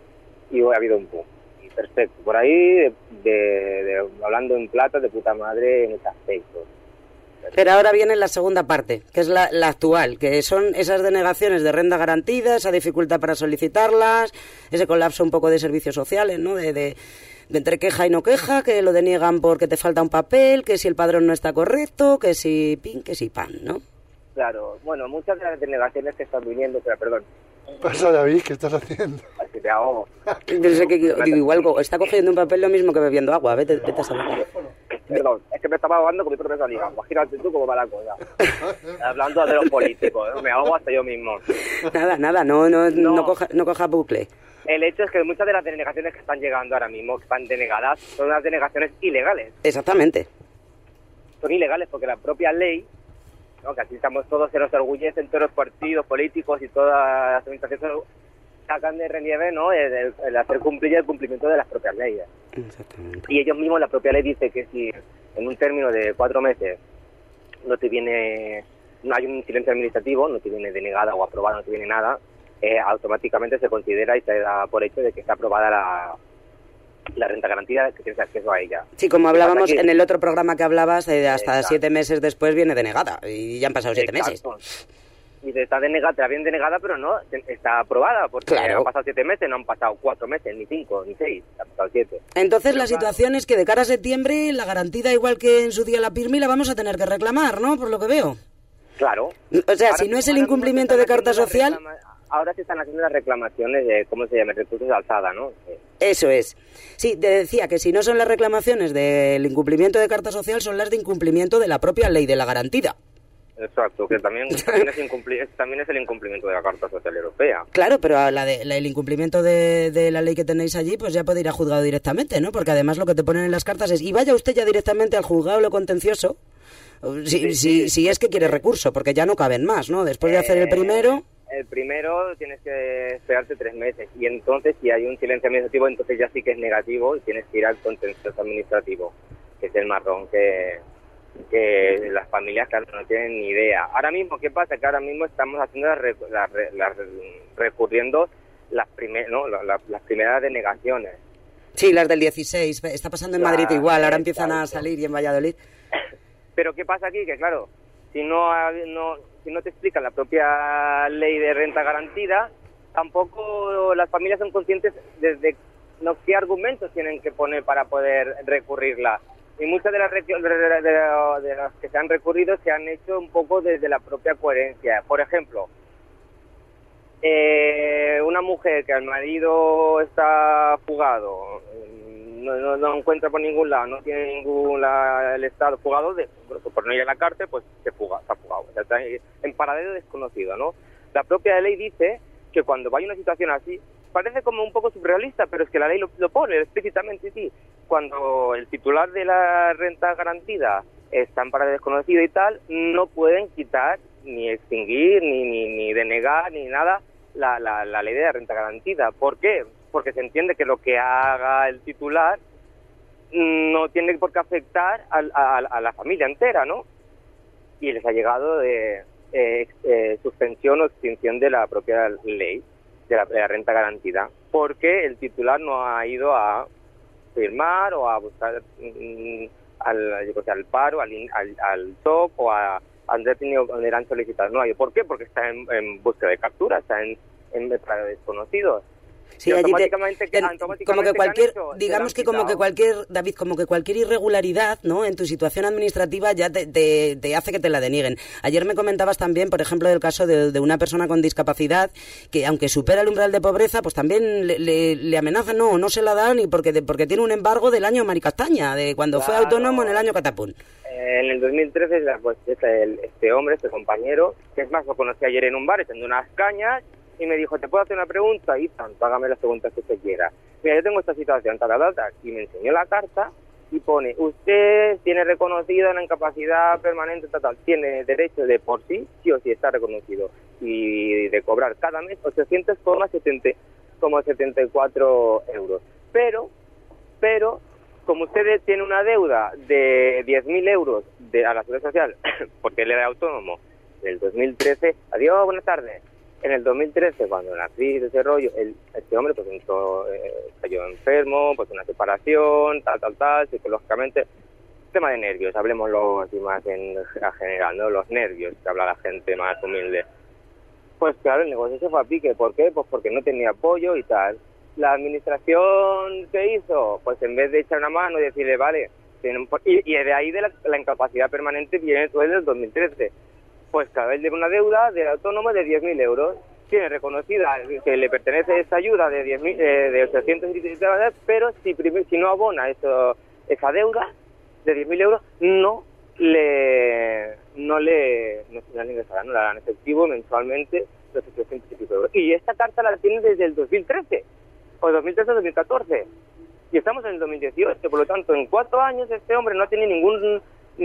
y hoy ha habido un boom. Y perfecto. Por ahí, de, de, de, hablando en plata, de puta madre en ese aspecto.
Pero ahora viene la segunda parte, que es la, la actual, que son esas denegaciones de renta garantida, esa dificultad para solicitarlas, ese colapso un poco de servicios sociales, ¿no? De, de, de entre queja y no queja, que lo deniegan porque te falta un papel, que si el padrón no está correcto, que si pin, que si pan, ¿no?
Claro, bueno, muchas de las denegaciones que están viniendo, pero perdón.
¿Qué pasa, David? ¿Qué estás haciendo?
Así te ahogo.
Yo que, digo, igual está cogiendo un papel lo mismo que bebiendo agua, vete, vete a saber.
Perdón, es que me estaba ahogando con mi propia saliva. Imagínate tú cómo va la cosa. Hablando de los políticos, ¿eh? Me ahogo hasta yo mismo.
Nada, nada, no, no, no. no, coja, no coja bucle.
El hecho es que muchas de las denegaciones que están llegando ahora mismo, que están denegadas, son unas denegaciones ilegales.
Exactamente.
Son ilegales porque la propia ley, ¿no?, que así estamos todos, se nos orgullecen todos los partidos políticos y todas las administraciones, sacan de relieve, ¿no?, el, el, el hacer cumplir el cumplimiento de las propias leyes.
Exactamente.
Y ellos mismos, la propia ley dice que si en un término de cuatro meses no te viene, no hay un silencio administrativo, no te viene denegada o aprobada, no te viene nada, eh, automáticamente se considera y se da por hecho de que está aprobada la, la renta garantida, que tienes acceso a ella.
Sí, como hablábamos en el otro programa que hablabas, eh, hasta Exacto. siete meses después viene denegada, y ya han pasado siete Exacto. meses.
Y está denegada, está bien denegada, pero no, está aprobada, porque claro. han pasado siete meses, no han pasado cuatro meses, ni cinco, ni seis, han pasado siete.
Entonces
pero
la claro. situación es que de cara a septiembre, la garantía, igual que en su día la PIRMI, la vamos a tener que reclamar, ¿no?, por lo que veo.
Claro.
O sea, ahora, si no es el incumplimiento de carta social...
Reclama... Ahora se están haciendo las reclamaciones de, ¿cómo se llama?, recursos de alzada, ¿no? Sí.
Eso es. Sí, te decía que si no son las reclamaciones del incumplimiento de carta social, son las de incumplimiento de la propia ley de la garantía.
Exacto, que también, también, es, incumpli- también es el incumplimiento de la Carta Social Europea.
Claro, pero la de, la, el incumplimiento de, de la ley que tenéis allí, pues ya puede ir a juzgado directamente, ¿no? Porque además lo que te ponen en las cartas es, y vaya usted ya directamente al juzgado lo contencioso, si, sí, si, sí. si es que quiere recurso, porque ya no caben más, ¿no? Después de hacer el primero...
El primero tienes que esperarte tres meses, y entonces si hay un silencio administrativo, entonces ya sí que es negativo y tienes que ir al contencioso administrativo, que es el marrón que... que las familias, claro, no tienen ni idea. Ahora mismo, ¿qué pasa? Que ahora mismo estamos haciendo las, las, las recurriendo las, primer, ¿no? las, las primeras denegaciones.
Sí, las del dieciséis. Está pasando en la, Madrid igual, ahora empiezan a salir y en Valladolid.
Pero ¿qué pasa aquí? Que claro, si no, no, si no te explican la propia ley de renta garantida, tampoco las familias son conscientes desde no, qué argumentos tienen que poner para poder recurrirla. Y muchas de las, de, de, de las que se han recurrido se han hecho un poco desde la propia coherencia. Por ejemplo, eh, una mujer que el marido está fugado, no, no, no encuentra por ningún lado, no tiene ningún la, el estado fugado, de, por no ir a la cárcel, pues se fuga, está fugado, o sea, está en paradero desconocido, ¿no? La propia ley dice que cuando vaya una situación así, parece como un poco surrealista, pero es que la ley lo, lo pone explícitamente, sí. Cuando el titular de la renta garantida está en paradero desconocido y tal, no pueden quitar, ni extinguir, ni, ni, ni denegar, ni nada, la, la, la ley de la renta garantida. ¿Por qué? Porque se entiende que lo que haga el titular no tiene por qué afectar a, a, a la familia entera, ¿no? y les ha llegado de eh, eh, suspensión o extinción de la propia ley de la, de la renta garantida, porque el titular no ha ido a firmar o a buscar mm, al, yo creo que al paro, al, al, al T O C o a Andrés Tenido donde eran solicitados. No hay. ¿Por qué? Porque está en, en búsqueda de captura, está en, en para desconocidos.
Sí, allí
automáticamente,
te,
que, automáticamente
como que cualquier,
hecho,
digamos que como que cualquier, David, como que cualquier irregularidad, ¿no?, en tu situación administrativa ya te, te, te hace que te la denieguen. Ayer me comentabas también, por ejemplo, del caso de, de una persona con discapacidad que, aunque supera el umbral de pobreza, pues también le, le, le amenazan, no, no se la dan, y porque, de, porque tiene un embargo del año Maricastaña, de cuando claro, fue autónomo en el año Catapún.
En el dos mil trece, pues, este, este hombre, este compañero, que es más, lo conocí ayer en un bar, echando unas cañas, y me dijo, ¿te puedo hacer una pregunta? Y tanto, hágame las preguntas que usted quiera. Mira, yo tengo esta situación, tal, tal, tal, y me enseñó la carta y pone, usted tiene reconocida una incapacidad permanente, tal, tal, tiene derecho de por sí, sí o sí está reconocido, y de cobrar cada mes ochocientos coma setenta y cuatro euros. Pero, pero, como usted tiene una deuda de diez mil euros de, a la Seguridad Social, porque él era autónomo, del dos mil trece, adiós, buenas tardes. En el dos mil trece, cuando en la crisis de ese rollo, el, este hombre pues entró, eh, cayó enfermo, pues una separación, tal, tal, tal, psicológicamente, tema de nervios, hablemoslo así más en general, ¿no? Los nervios, que habla la gente más humilde. Pues claro, el negocio se fue a pique, ¿por qué? Pues porque no tenía apoyo y tal. La administración, ¿qué hizo? Pues en vez de echar una mano y decirle, vale, tienen, y, y de ahí de la, la incapacidad permanente viene todo desde el dos mil trece. Pues claro, él debe una deuda de autónomo de diez mil euros. Tiene reconocida que le pertenece esa ayuda de diez mil, eh, de ochocientos, pero si, si no abona eso, esa deuda de diez mil euros, no le no le no se la ingresarán, no la dan efectivo mensualmente los ochocientos y pico euros. Y esta carta la tiene desde el dos mil trece, o dos mil trece o dos mil catorce. Y estamos en el dos mil dieciocho, por lo tanto, en cuatro años este hombre no tiene ningún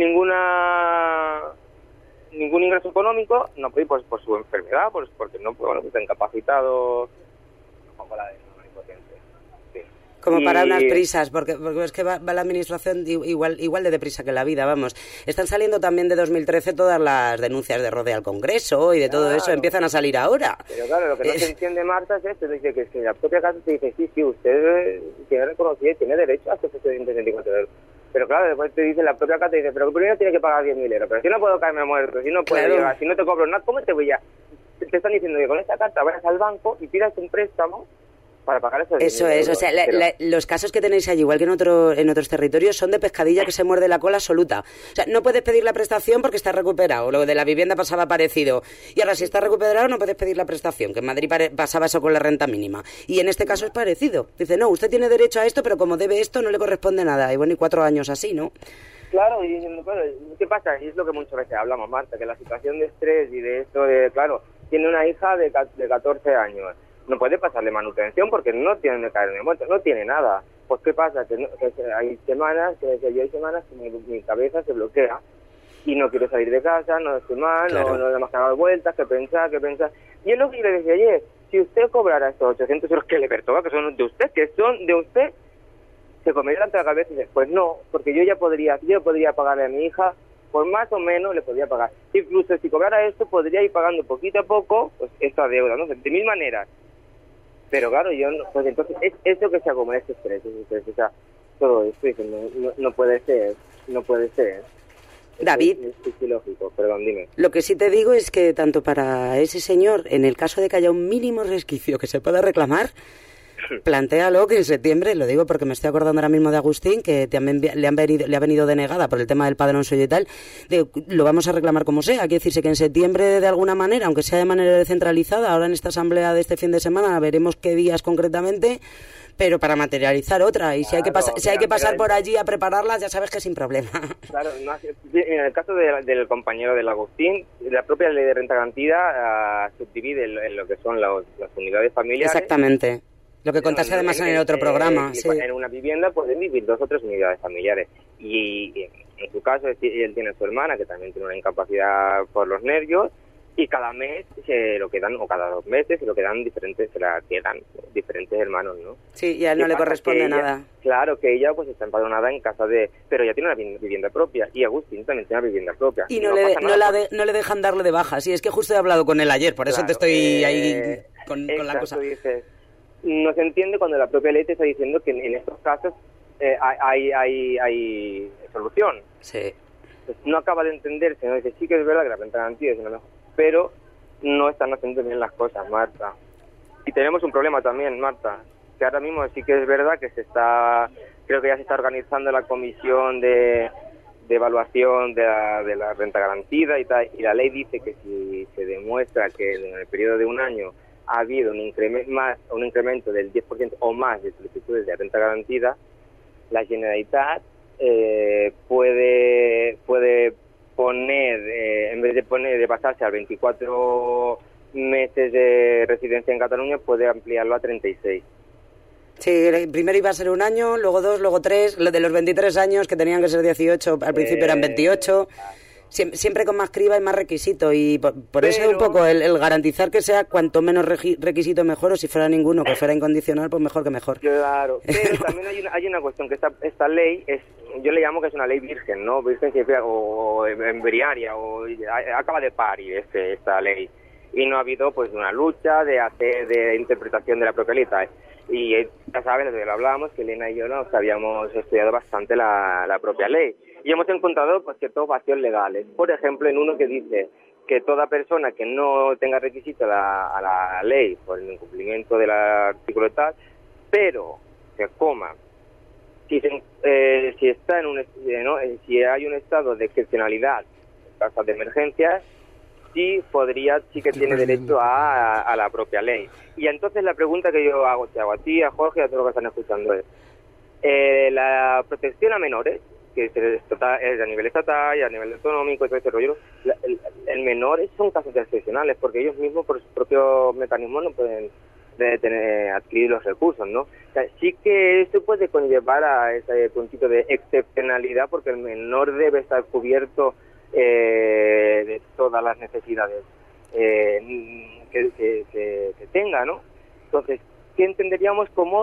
ninguna... ningún ingreso económico, no puede ir por, por su enfermedad, pues porque no, bueno, está incapacitado, como la de una impotencia. Sí.
Como
y...
para unas prisas, porque, porque es que va, va la administración igual igual de deprisa que la vida, vamos. Están saliendo también de dos mil trece todas las denuncias de rodea al Congreso y de claro, todo eso, empiezan a salir ahora.
Pero claro, lo que no se entiende, Marta, es esto, dice que si la propia casa te dice, sí, sí, usted tiene reconocido y tiene derecho a estos setecientos setenta y cuatro euros. Pero claro, después te dice la propia carta, dice, pero primero tiene que pagar diez mil euros. Pero si no puedo caerme muerto, si no puedo claro. llegar, si no te cobro nada, ¿cómo te voy a...? Te están diciendo que con esta carta vayas al banco y pidas un préstamo para pagar esos
Eso es, euros. O sea, la, pero... la, los casos que tenéis allí, igual que en, otro, en otros territorios, son de pescadilla que se muerde la cola absoluta. O sea, no puedes pedir la prestación porque está recuperado. Lo de la vivienda pasaba parecido. Y ahora, si está recuperado, no puedes pedir la prestación, que en Madrid pare, pasaba eso con la renta mínima. Y en este caso es parecido. Dice, no, usted tiene derecho a esto, pero como debe esto, no le corresponde nada. Y bueno, y cuatro años así, ¿no?
Claro, y bueno, ¿qué pasa? Y es lo que muchas veces hablamos, Marta, que la situación de estrés y de esto, de claro, tiene una hija de, de catorce años. No puede pasarle manutención porque no tiene que caer de muerto, no tiene nada. Pues ¿qué pasa? Que, no, que hay semanas, que, que yo hay semanas que mi, mi cabeza se bloquea y no quiero salir de casa, no estoy mal, claro. no, no le más que dar vueltas, que pensar, que pensar. Y es lo que yo le decía ayer, si usted cobrara estos ochocientos euros que le perturba, que son de usted, que son de usted, se comería la cabeza y dice, pues no, porque yo ya podría, yo podría pagarle a mi hija, por más o menos le podría pagar. Incluso si cobrara esto, podría ir pagando poquito a poco pues esta deuda, ¿no? De mil maneras. Pero claro, yo no, pues entonces es eso que se acumula este estrés, ese estrés, o sea, todo esto, no, no, no puede ser, no puede ser.
David,
es, es, es ilógico, perdón, dime.
Lo que sí te digo es que tanto para ese señor, en el caso de que haya un mínimo resquicio que se pueda reclamar, plantéalo que en septiembre, lo digo porque me estoy acordando ahora mismo de Agustín, que también le han venido, le ha venido denegada por el tema del padrón suyo y tal, de, lo vamos a reclamar como sea. Quiere decirse que en septiembre de alguna manera, aunque sea de manera descentralizada, ahora en esta asamblea de este fin de semana veremos qué días concretamente, pero para materializar otra. Y claro, si hay que, pas- si hay que pasar por allí a prepararlas, ya sabes que sin problema. Claro,
no, en el caso de, del compañero del Agustín, la propia ley de renta garantida uh, subdivide en, en lo que son los, las unidades familiares.
Exactamente. Lo que contaste además en, en, en el otro eh, programa.
Eh,
sí.
En una vivienda pueden vivir dos o tres unidades familiares. Y, y en su caso, él tiene a su hermana, que también tiene una incapacidad por los nervios, y cada mes se lo quedan, o cada dos meses se lo quedan diferentes, se la quedan diferentes hermanos, ¿no?
Sí, y a él no le corresponde
ella,
nada.
Claro, que ella pues está empadronada en casa de... Pero ya tiene una vivienda propia, y Agustín también tiene una vivienda propia.
Y no, no, le, no, la de, no le dejan darle de baja. Sí, es que justo he hablado con él ayer, por eso
claro,
te estoy
eh,
ahí con, con la cosa.
Dices, no se entiende cuando la propia ley te está diciendo que en, en estos casos eh, hay, hay, hay solución.
Sí.
Pues no acaba de entenderse, ¿no? Dice, sí que es verdad que la renta garantía es una mejor, pero no están haciendo bien las cosas, Marta. Y tenemos un problema también, Marta, que ahora mismo sí que es verdad que se está, creo que ya se está organizando la comisión de, de evaluación de la, de la renta garantida y tal, y la ley dice que si se demuestra que en el periodo de un año ha habido un incremento, más, un incremento del diez por ciento o más de solicitudes de renta garantida, la Generalitat eh, puede puede poner, eh, en vez de poner de pasarse a veinticuatro meses de residencia en Cataluña, puede ampliarlo a treinta y seis.
Sí, primero iba a ser un año, luego dos, luego tres, lo de los veintitrés años que tenían que ser dieciocho, al principio eh, eran veintiocho, siempre, siempre con más criba y más requisito, y por, por Pero, eso un poco el, el garantizar que sea cuanto menos requisito mejor, o si fuera ninguno, que fuera incondicional, pues mejor que mejor.
Claro, pero también hay una, hay una cuestión, que esta, esta ley es, yo le llamo que es una ley virgen, ¿no? Virgen significa, o, o embriaria, o acaba de parir este, esta ley, y no ha habido pues una lucha de hacer, de interpretación de la propia ley. Y ya saben, desde que lo hablábamos, que Elena y yo nos habíamos estudiado bastante la, la propia ley. Y hemos encontrado pues ciertos vacíos legales. Por ejemplo, en uno que dice que toda persona que no tenga requisito a la, a la ley por el incumplimiento del artículo tal, pero que coma, si, se, eh, si está en un, ¿no? si hay un estado de excepcionalidad, casos de emergencias, sí podría, sí que tiene derecho a, a, a la propia ley. Y entonces la pregunta que yo hago, te hago a ti, a Jorge y a todos los que están escuchando es, eh, la protección a menores, que es, es a nivel estatal y a nivel autonómico y todo ese rollo, la, el, el menor son casos excepcionales, porque ellos mismos por sus propios mecanismos no pueden de tener, adquirir los recursos, ¿no? O sea, sí que esto puede conllevar a ese puntito de excepcionalidad, porque el menor debe estar cubierto Eh, de todas las necesidades eh, que, que, que, que tenga, ¿no? Entonces, ¿qué entenderíamos como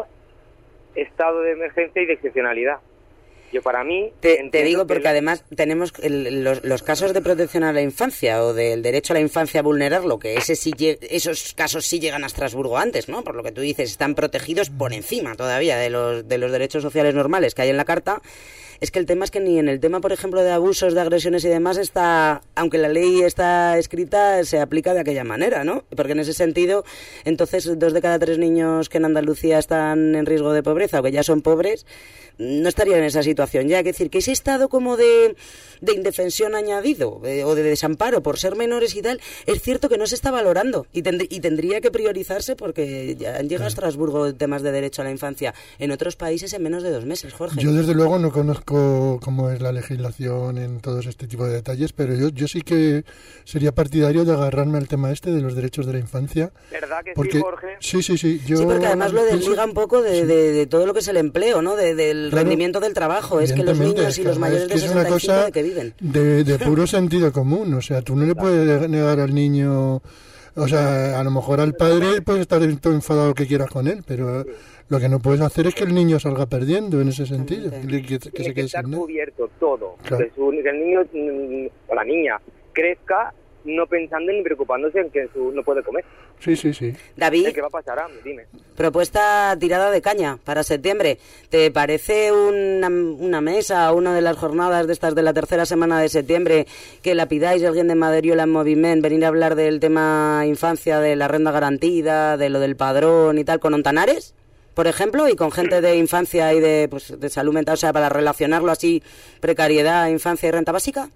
estado de emergencia y de excepcionalidad? Yo para mí...
Te, te digo porque el... además tenemos el, los, los casos de protección a la infancia o del derecho a la infancia a vulnerarlo, que ese sí, esos casos sí llegan a Estrasburgo antes, ¿no? Por lo que tú dices, están protegidos por encima todavía de los, de los derechos sociales normales que hay en la Carta. Es que el tema es que ni en el tema, por ejemplo, de abusos, de agresiones y demás está, aunque la ley está escrita, se aplica de aquella manera, ¿no? Porque en ese sentido, entonces, dos de cada tres niños que en Andalucía están en riesgo de pobreza o que ya son pobres, no estarían en esa situación ya. Es decir, que ese estado como de, de indefensión añadido eh, o de desamparo por ser menores y tal, es cierto que no se está valorando y, tend- y tendría que priorizarse, porque ya llega a Estrasburgo temas de derecho a la infancia en otros países en menos de dos meses, Jorge.
Yo desde luego no conozco cómo es la legislación en todos este tipo de detalles, pero yo, yo sí que sería partidario de agarrarme al tema este de los derechos de la infancia.
¿Verdad que
porque,
sí, Jorge?
Sí, sí, sí. Yo
sí, porque además lo desliga
pienso,
un poco de,
sí.
de, de todo lo que es el empleo, ¿no? De, del
Claro,
rendimiento del trabajo. Es que los niños y los mayores de sesenta y cinco de que viven.
De, de puro sentido común. O sea, tú no le puedes negar al niño... O sea, a lo mejor al padre puedes estar todo enfadado que quieras con él, pero lo que no puedes hacer es que el niño salga perdiendo en ese sentido. Que, que, que
Tiene
se
que
quede
estar
sin nada.
cubierto todo.
Claro.
Que, su, que el niño mm, o la niña crezca no pensando ni preocupándose en que su, no puede comer.
Sí, sí, sí.
David,
¿Qué va a pasar? Ah, dime.
propuesta tirada de caña para septiembre. ¿Te parece una, una mesa o una de las jornadas de estas de la tercera semana de septiembre que la pidáis alguien de Maderiola en Moviment, venir a hablar del tema infancia, de la renta garantida, de lo del padrón y tal, con Ontanares, por ejemplo, y con gente de infancia y de, pues, de salud mental, o sea, para relacionarlo así, precariedad, infancia y renta básica?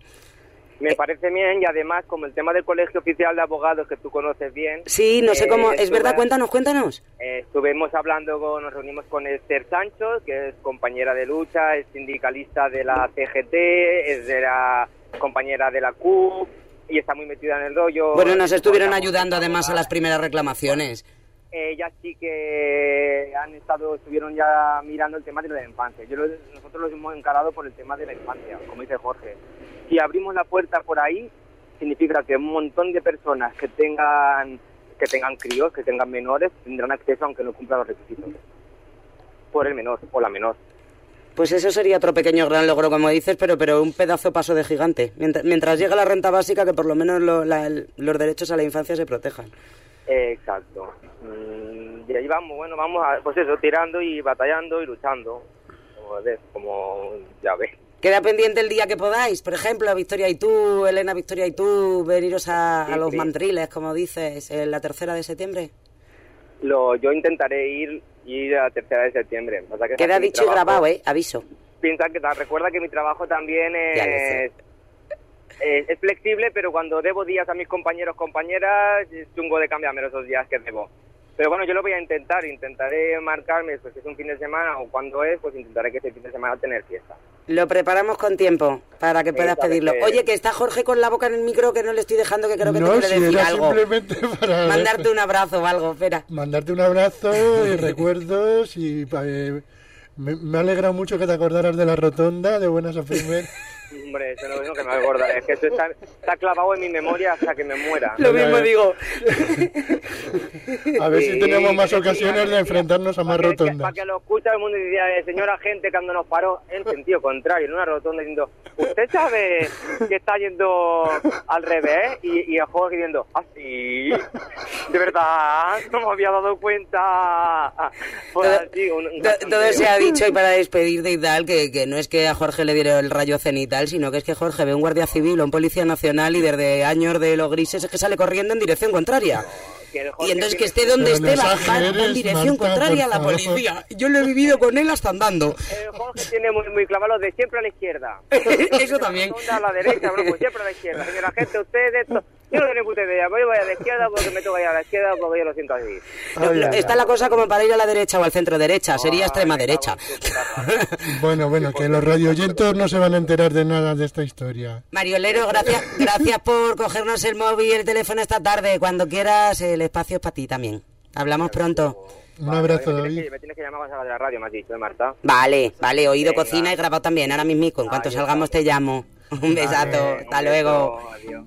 Me parece bien, y además, como el tema del Colegio Oficial de Abogados, que tú conoces bien...
Sí, no sé cómo...
Eh,
¿Es verdad?
estuve-
Cuéntanos, cuéntanos.
Eh, estuvimos hablando, con, nos reunimos con Esther Sancho, que es compañera de lucha, es sindicalista de la C G T, es de la compañera de la C U P y está muy metida en el rollo.
Bueno, nos estuvieron
Estamos-
ayudando además a las primeras reclamaciones.
Ellas sí que han estado, estuvieron ya mirando el tema de la infancia. Yo lo- nosotros los hemos encarado por el tema de la infancia, como dice Jorge. Si abrimos la puerta por ahí, significa que un montón de personas que tengan que tengan críos, que tengan menores, tendrán acceso aunque no cumplan los requisitos. Por el menor o la menor.
Pues eso sería otro pequeño gran logro, como dices, pero pero un pedazo paso de gigante. Mientras, mientras llegue la renta básica, que por lo menos lo, la, el, los derechos a la infancia se protejan.
Eh, exacto. Mm, y ahí vamos, bueno, vamos a, pues eso, tirando y batallando y luchando. Como ves, como ya ves.
Queda pendiente el día que podáis, por ejemplo, Victoria y tú, Elena, Victoria y tú, veniros a, sí, a los sí. mandriles, como dices, en la tercera de septiembre.
Lo, yo intentaré ir, ir a la tercera de septiembre. O sea que
queda dicho trabajo, y grabado, ¿eh? Aviso.
Piensa que, recuerda que mi trabajo también es, es, es flexible, pero cuando debo días a mis compañeros, compañeras, es chungo de cambiarme esos días que debo. Pero bueno, yo lo voy a intentar, intentaré marcarme, pues si es un fin de semana o cuando es, pues intentaré que ese fin de semana tener fiesta.
Lo preparamos con tiempo para que puedas pedirlo. Que... Oye, que está Jorge con la boca en el micro, que no le estoy dejando, que creo que
no,
te quiere
si
decir
era
algo.
Simplemente para
mandarte un abrazo o algo, espera.
Mandarte un abrazo y recuerdos y eh, me, me alegra mucho que te acordaras de la rotonda, de buenas a primeras.
Hombre, eso no es lo que me acordaré, es que eso está, está clavado en mi memoria hasta que me muera.
Lo mismo digo.
A ver sí, si tenemos más ocasiones de enfrentarnos a más
para
rotondas.
Que, para que lo escucha el mundo y diga, eh, señora gente, cuando nos paró, en sentido contrario, en una rotonda diciendo, ¿usted sabe que está yendo al revés? Y, y el Jorge diciendo, ¿ah, sí? De verdad, no me había dado cuenta. Pues
todo,
así, un, un
todo, todo se ha dicho y para despedirte y tal, que, que no es que a Jorge le diera el rayo cenital, sino que es que Jorge ve un guardia civil o un policía nacional y desde años de los grises es que sale corriendo en dirección contraria. Y entonces que esté donde esté va, va en dirección Marta, contraria a la policía. Yo lo he vivido con él hasta andando.
El Jorge tiene muy, muy clavado de siempre a la izquierda.
Eso también.
A la derecha, bueno, pues siempre a la izquierda. Señora gente, usted de esto... Yo no tengo puta idea, yo voy a la izquierda porque me toca ir a la izquierda porque yo lo siento así.
No, no, está la cosa como para ir a la derecha o al centro derecha, sería extrema derecha.
Bueno, bueno, que los radioyentes no se van a enterar de nada de esta historia.
Mariolero, gracias, gracias por cogernos el móvil y el teléfono esta tarde. Cuando quieras, el espacio es para ti también. Hablamos pronto.
Un abrazo,
me
David.
Tienes que, me tienes que llamar cuando salga de la radio, me has dicho, ¿eh, Marta?
Vale, vale, oído Venga. Cocina y grabado también, ahora mismico. En cuanto Ay, salgamos te llamo. Un besato, vale, hasta un luego.
Beso, adiós.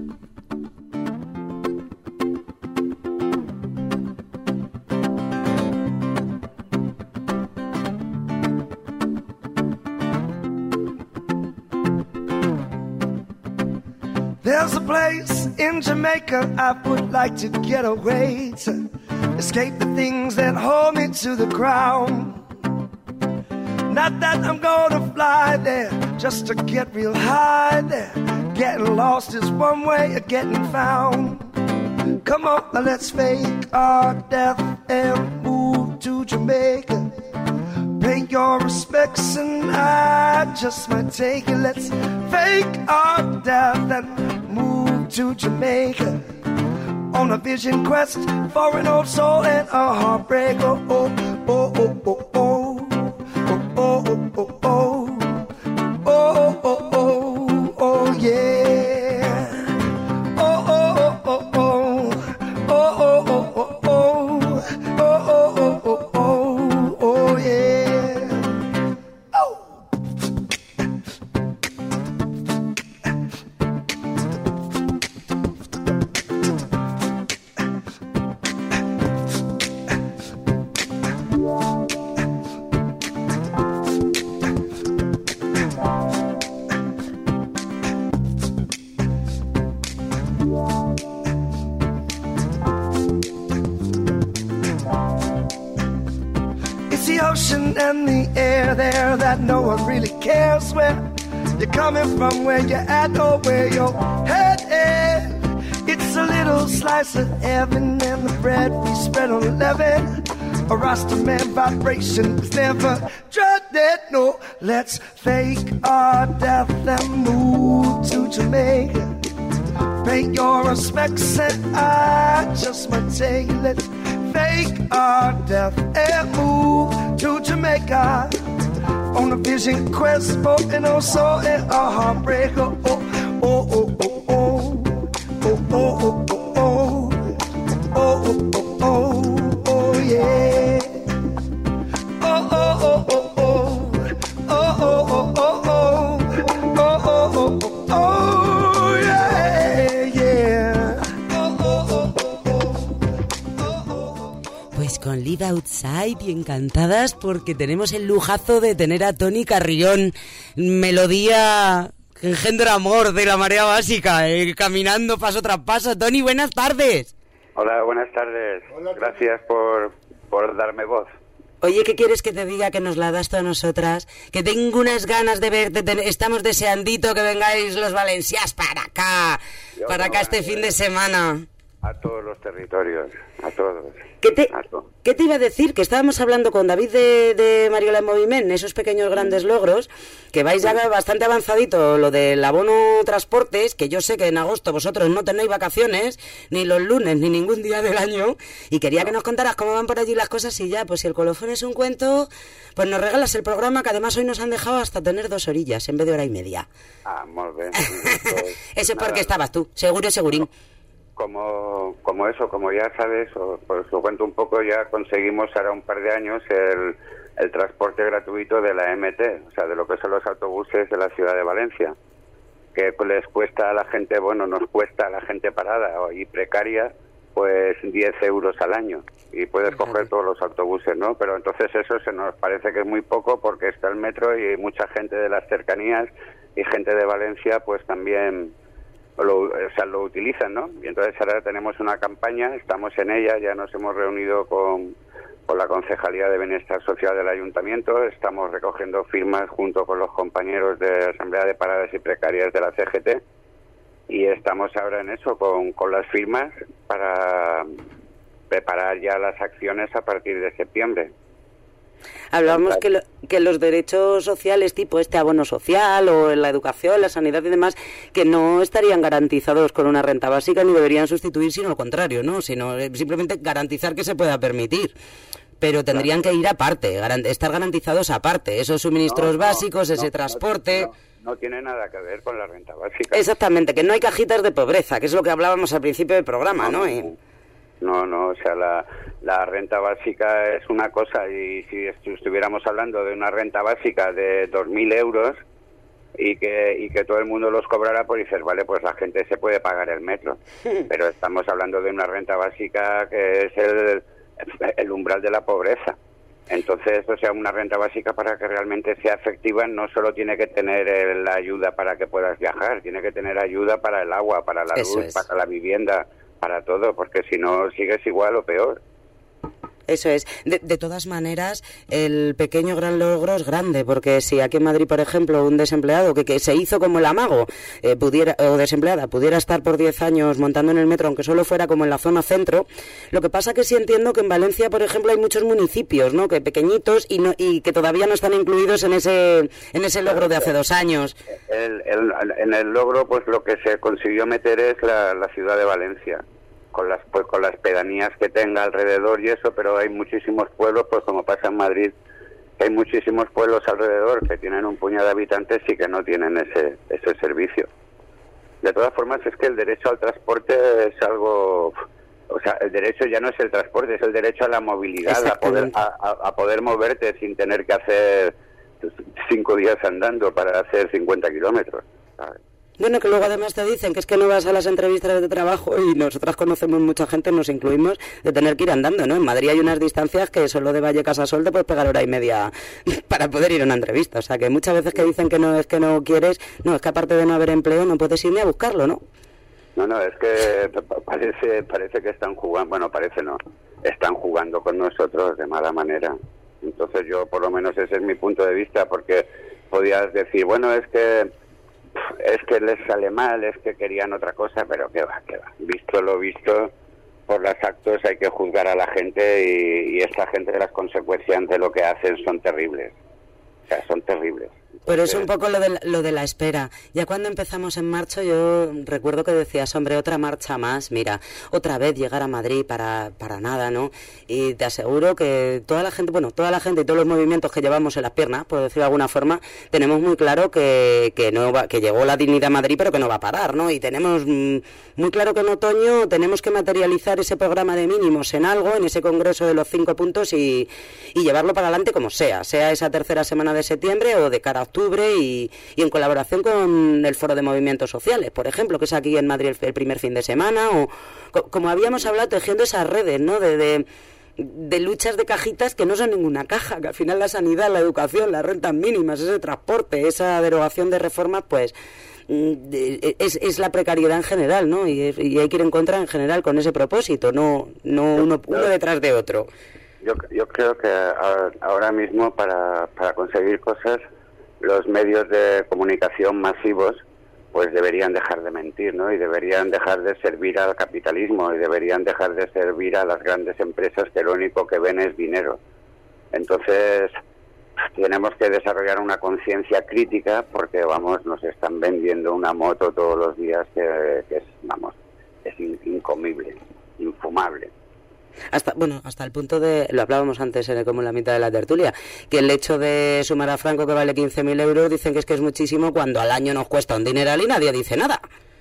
There's a place in Jamaica I would like to get away to escape the things that hold me to the ground. Not that I'm gonna fly there just to get real high there. Getting lost is one way of getting found. Come on, now let's fake our death and move to Jamaica. Pay your respects and I just might take it. Let's fake our death and move to Jamaica. On a vision quest for an old soul and a heartbreak. Oh, oh, oh, oh, oh, oh. Oh, oh, oh, oh. Oh, oh, oh, oh, yeah. Oh, oh, oh, oh, oh. Oh, oh, oh, oh, oh. Oh, oh, oh, oh, oh, oh, yeah. Oh. Ocean and the air there that no one really cares where you're coming from, where you're at or where you're headed. It's a little slice of heaven and the bread we spread on eleven. A Rasta man vibration is never dreaded. No, let's fake our death and move to Jamaica. Pay your respects and I just might take it. Let's fake our death and move to Jamaica. On a vision quest for an old soul and a heartbreak. Oh, oh, oh, oh, oh. Oh, oh, oh, oh. Oh, oh, oh, oh, oh, yeah. Oh, oh, oh, oh, oh. Oh, oh, oh, oh, oh. Oh, oh, oh, oh, oh, yeah.
y encantadas porque tenemos el lujazo de tener a Toni Carrión, melodía que engendra amor de la Marea Básica, eh, caminando paso tras paso. Toni, buenas tardes.
Hola, buenas tardes. Hola, gracias por, por darme voz.
Oye, ¿qué quieres que te diga que nos la das tú a nosotras? Que tengo unas ganas de verte, ten- estamos deseandito que vengáis los valenciás para acá, Yo para acá este fin de semana.
A todos los territorios, a todos.
¿Qué te, ¿Qué te iba a decir? Que estábamos hablando con David de, de Mariola en Moviment, esos pequeños grandes logros, que vais ya bastante avanzadito, lo del abono transportes, que yo sé que en agosto vosotros no tenéis vacaciones, ni los lunes, ni ningún día del año, y quería que nos contaras cómo van por allí las cosas y ya, pues si el colofón es un cuento, pues nos regalas el programa, que además hoy nos han dejado hasta tener dos orillas en vez de hora y media.
Ah, muy bien.
Eso es porque estabas tú, seguro, segurín.
Como, como eso, como ya sabes, o, pues lo cuento un poco, ya conseguimos ahora un par de años el, el transporte gratuito de la M T, o sea, de lo que son los autobuses de la ciudad de Valencia, que les cuesta a la gente, bueno, nos cuesta a la gente parada y precaria, pues diez euros al año, y puedes coger todos los autobuses, ¿no? Pero entonces eso se nos parece que es muy poco porque está el metro y mucha gente de las cercanías y gente de Valencia, pues también... Lo, o sea, lo utilizan, ¿no? Y entonces ahora tenemos una campaña, estamos en ella, ya nos hemos reunido con, con la Concejalía de Bienestar Social del Ayuntamiento, estamos recogiendo firmas junto con los compañeros de Asamblea de Paradas y Precarias de la C G T y estamos ahora en eso, con, con las firmas para preparar ya las acciones a partir de septiembre.
Hablábamos que, lo, que los derechos sociales, tipo este abono social o la educación, la sanidad y demás, que no estarían garantizados con una renta básica ni deberían sustituir, sino lo contrario, ¿no? Sino simplemente garantizar que se pueda permitir. Pero tendrían que ir aparte, garan- estar garantizados aparte, esos suministros no, no, básicos, ese no, transporte...
No, no, no tiene nada que ver con la renta básica.
Exactamente, que no hay cajitas de pobreza, que es lo que hablábamos al principio del programa, ¿no? ¿no? Y...
No, no, o sea, la, la renta básica es una cosa y si estuviéramos hablando de una renta básica de dos mil euros y que y que todo el mundo los cobrara, pues dices, vale, pues la gente se puede pagar el metro. Pero estamos hablando de una renta básica que es el, el umbral de la pobreza. Entonces, o sea, una renta básica para que realmente sea efectiva no solo tiene que tener eh, la ayuda para que puedas viajar, tiene que tener ayuda para el agua, para la
Eso
luz,
es.
para la vivienda, para todo, porque si no sigues igual o peor.
Eso es. De, de todas maneras, el pequeño gran logro es grande, porque si aquí en Madrid, por ejemplo, un desempleado que, que se hizo como el amago, eh, pudiera o desempleada, pudiera estar por diez años montando en el metro, aunque solo fuera como en la zona centro, lo que pasa que sí entiendo que en Valencia, por ejemplo, hay muchos municipios, ¿no?, que pequeñitos y, no, y que todavía no están incluidos en ese en ese logro de hace dos años.
El, el, en el logro, pues lo que se consiguió meter es la, la ciudad de Valencia, con las pues con las pedanías que tenga alrededor y eso, pero hay muchísimos pueblos, pues como pasa en Madrid, hay muchísimos pueblos alrededor que tienen un puñado de habitantes y que no tienen ese ese servicio. De todas formas, es que el derecho al transporte es algo, o sea, el derecho ya no es el transporte, es el derecho a la movilidad, a poder a, a, a poder moverte sin tener que hacer cinco días andando para hacer cincuenta kilómetros, ¿sabes?
Bueno, que luego además te dicen que es que no vas a las entrevistas de trabajo y nosotras conocemos mucha gente, nos incluimos, de tener que ir andando, ¿no? En Madrid hay unas distancias que solo de Vallecas a Sol te puedes pegar hora y media para poder ir a una entrevista. O sea, que muchas veces que dicen que no es que no quieres, no, es que aparte de no haber empleo no puedes ir ni a buscarlo, ¿no?
No, no, es que parece parece que están jugando, bueno, parece no, están jugando con nosotros de mala manera. Entonces yo, por lo menos ese es mi punto de vista, porque podías decir, bueno, es que es que les sale mal, es que querían otra cosa, pero qué va, qué va. Visto lo visto, por los actos hay que juzgar a la gente y, y esta gente, las consecuencias de lo que hacen son terribles. O sea, son terribles.
Pero es un poco lo de, la, lo de la espera. Ya cuando empezamos en marcha, yo recuerdo que decías, hombre, otra marcha más, mira, otra vez llegar a Madrid para, para nada, ¿no? Y te aseguro que toda la gente, bueno, toda la gente y todos los movimientos que llevamos en las piernas, por decirlo de alguna forma, tenemos muy claro que, que, no va, que llegó la dignidad a Madrid, pero que no va a parar, ¿no? Y tenemos mmm, muy claro que en otoño tenemos que materializar ese programa de mínimos en algo, en ese congreso de los cinco puntos y, y llevarlo para adelante como sea, sea esa tercera semana de septiembre o de cara a octubre y, y en colaboración con el Foro de Movimientos Sociales, por ejemplo, que es aquí en Madrid el, el primer fin de semana, o co como habíamos hablado, tejiendo esas redes, ¿no?, de, de, de luchas de cajitas que no son ninguna caja, que al final la sanidad, la educación, las rentas mínimas, ese transporte, esa derogación de reformas, pues es, es la precariedad en general, ¿no? Y, y hay que ir en contra en general con ese propósito, no, no uno, uno detrás de otro.
Yo, yo creo que ahora mismo para, para conseguir cosas, los medios de comunicación masivos pues deberían dejar de mentir, ¿no? Y deberían dejar de servir al capitalismo y deberían dejar de servir a las grandes empresas que lo único que ven es dinero. Entonces, tenemos que desarrollar una conciencia crítica porque, vamos, nos están vendiendo una moto todos los días que, que es, vamos, es incomible, infumable.
Hasta, bueno, hasta el punto de, lo hablábamos antes en, como en la mitad de la tertulia, que el hecho de sumar a Franco que vale quince mil euros, dicen que es que es muchísimo cuando al año nos cuesta un dineral y nadie dice nada.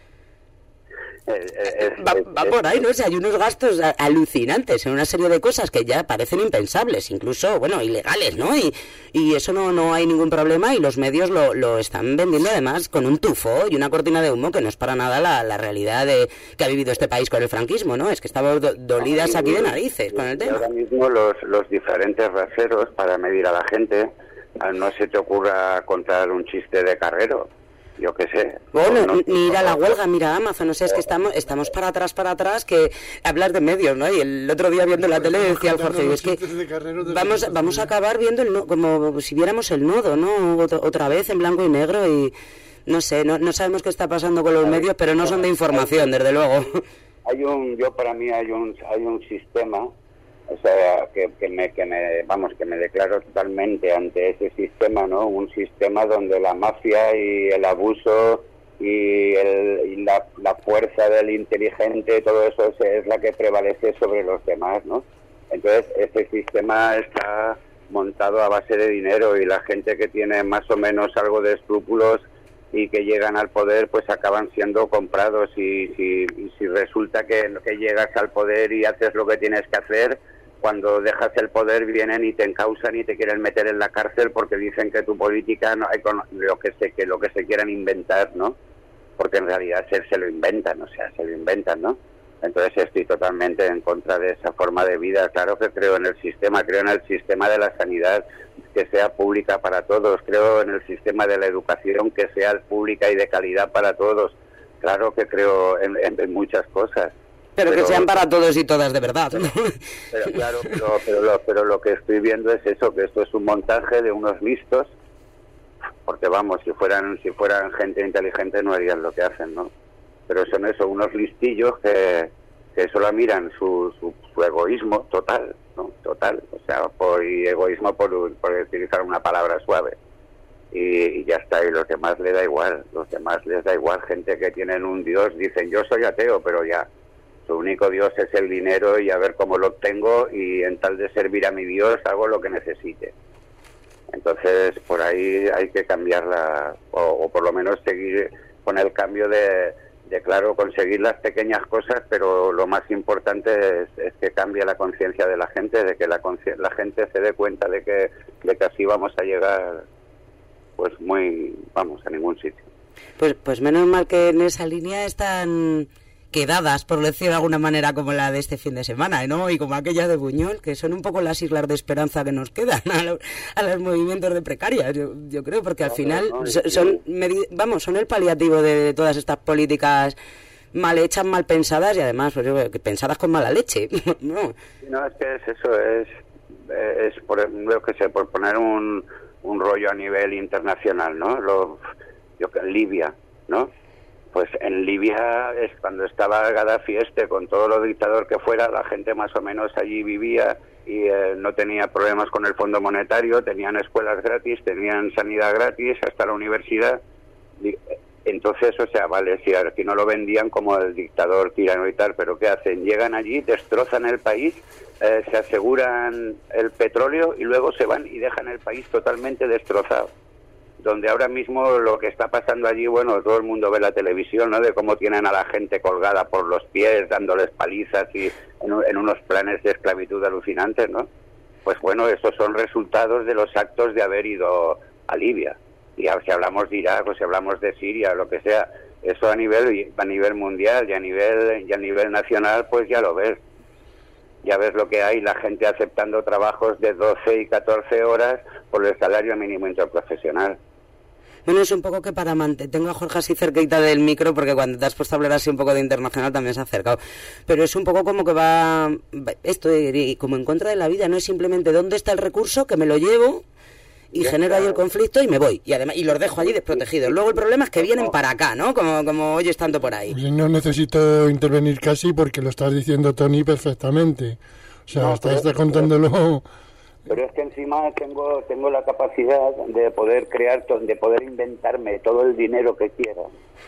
Eh, eh,
va,
eh,
va por ahí, ¿no? O sea, hay unos gastos alucinantes en una serie de cosas que ya parecen impensables, incluso, bueno, ilegales, ¿no? Y, y eso no, no hay ningún problema y los medios lo, lo están vendiendo además con un tufo y una cortina de humo que no es para nada la, la realidad de que ha vivido este país con el franquismo, ¿no? Es que estamos do, dolidas aquí de narices con el tema.
Ahora mismo los, los diferentes raseros para medir a la gente, no se te ocurra contar un chiste de carrero. Yo qué sé.
Bueno,
no, no,
ni ir a la huelga, mira Amazon, no sé, es que estamos estamos para atrás, para atrás, que hablar de medios, ¿no? Y el otro día viendo la tele decía el Jorge, es que vamos vamos a acabar viendo el no, como si viéramos el nodo, ¿no? Otra vez en blanco y negro y no sé, no, no sabemos qué está pasando con los medios, pero no son de información, desde luego.
Hay un, yo para mí hay un hay un sistema, o sea, que, que me que me vamos que me declaro totalmente ante ese sistema, ¿no? Un sistema donde la mafia y el abuso y, el, y la, la fuerza del inteligente, todo eso es, es la que prevalece sobre los demás, ¿no? Entonces este sistema está montado a base de dinero y la gente que tiene más o menos algo de escrúpulos y que llegan al poder pues acaban siendo comprados y si, y si resulta que, que llegas al poder y haces lo que tienes que hacer, cuando dejas el poder vienen y te encausan y te quieren meter en la cárcel porque dicen que tu política no hay con lo que se que lo que se quieran inventar, ¿no? Porque en realidad se, se lo inventan, o sea, se lo inventan, ¿no? Entonces estoy totalmente en contra de esa forma de vida. Claro que creo en el sistema, creo en el sistema de la sanidad que sea pública para todos, creo en el sistema de la educación que sea pública y de calidad para todos. Claro que creo en, en, en muchas cosas.
Pero, pero que sean para todos y todas de verdad.
Pero, pero claro, pero, pero, lo, pero lo que estoy viendo es eso, que esto es un montaje de unos listos, porque vamos, si fueran si fueran gente inteligente no harían lo que hacen, ¿no? Pero son eso, unos listillos que, que solo miran su, su, su egoísmo total, ¿no? Total, o sea, por y egoísmo por, por utilizar una palabra suave. Y, y ya está, y los demás les da igual, los demás les da igual, gente que tienen un Dios, dicen yo soy ateo, pero ya, su único Dios es el dinero y a ver cómo lo obtengo y en tal de servir a mi Dios hago lo que necesite. Entonces, por ahí hay que cambiarla, o, o por lo menos seguir con el cambio de, de, claro, conseguir las pequeñas cosas, pero lo más importante es, es que cambie la conciencia de la gente, de que la, la gente se dé cuenta de que, de que así vamos a llegar, pues muy, vamos, a ningún sitio.
Pues, pues menos mal que en esa línea están quedadas, por decirlo de alguna manera, como la de este fin de semana, ¿no? Y como aquella de Buñol, que son un poco las islas de esperanza que nos quedan a, lo, a los movimientos de precarias, yo, yo creo, porque al no, final no, no, son, son vamos, son el paliativo de, de todas estas políticas mal hechas, mal pensadas y además pues, yo, pensadas con mala leche. no.
no, es que es eso, es, es por, yo que sé, por poner un, un rollo a nivel internacional, ¿no? Lo, yo que Libia, ¿no? Pues en Libia es cuando estaba Gaddafi este, con todo lo dictador que fuera, la gente más o menos allí vivía y eh, no tenía problemas con el Fondo Monetario, tenían escuelas gratis, tenían sanidad gratis, hasta la universidad. Entonces, o sea, vale, si aquí no lo vendían como el dictador tirano y tal, pero ¿qué hacen? Llegan allí, destrozan el país, eh, se aseguran el petróleo y luego se van y dejan el país totalmente destrozado. Donde ahora mismo lo que está pasando allí, bueno, todo el mundo ve la televisión, ¿no? De cómo tienen a la gente colgada por los pies, dándoles palizas y en, en unos planes de esclavitud alucinantes, ¿no? Pues bueno, esos son resultados de los actos de haber ido a Libia. Y si hablamos de Irak o si hablamos de Siria, lo que sea, eso a nivel a nivel mundial y a nivel y a nivel nacional, pues ya lo ves. ya ves lo que hay, la gente aceptando trabajos de doce y catorce horas por el salario mínimo interprofesional.
Bueno, es un poco que para mantener... Tengo a Jorge así cerquita del micro, porque cuando te has puesto a hablar así un poco de internacional también se ha acercado. Pero es un poco como que va... Esto de, como en contra de la vida, no es simplemente dónde está el recurso, que me lo llevo y genero ahí el conflicto y me voy. Y además y los dejo allí desprotegidos. Luego el problema es que vienen para acá, ¿no? Como, como oyes tanto por ahí.
No necesito intervenir casi porque lo estás diciendo, Tony, perfectamente. O sea, no, estás pero, contándolo...
Pero, pero es que encima tengo tengo la capacidad de poder crear, de poder inventarme todo el dinero que quiera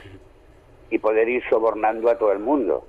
y poder ir sobornando a todo el mundo.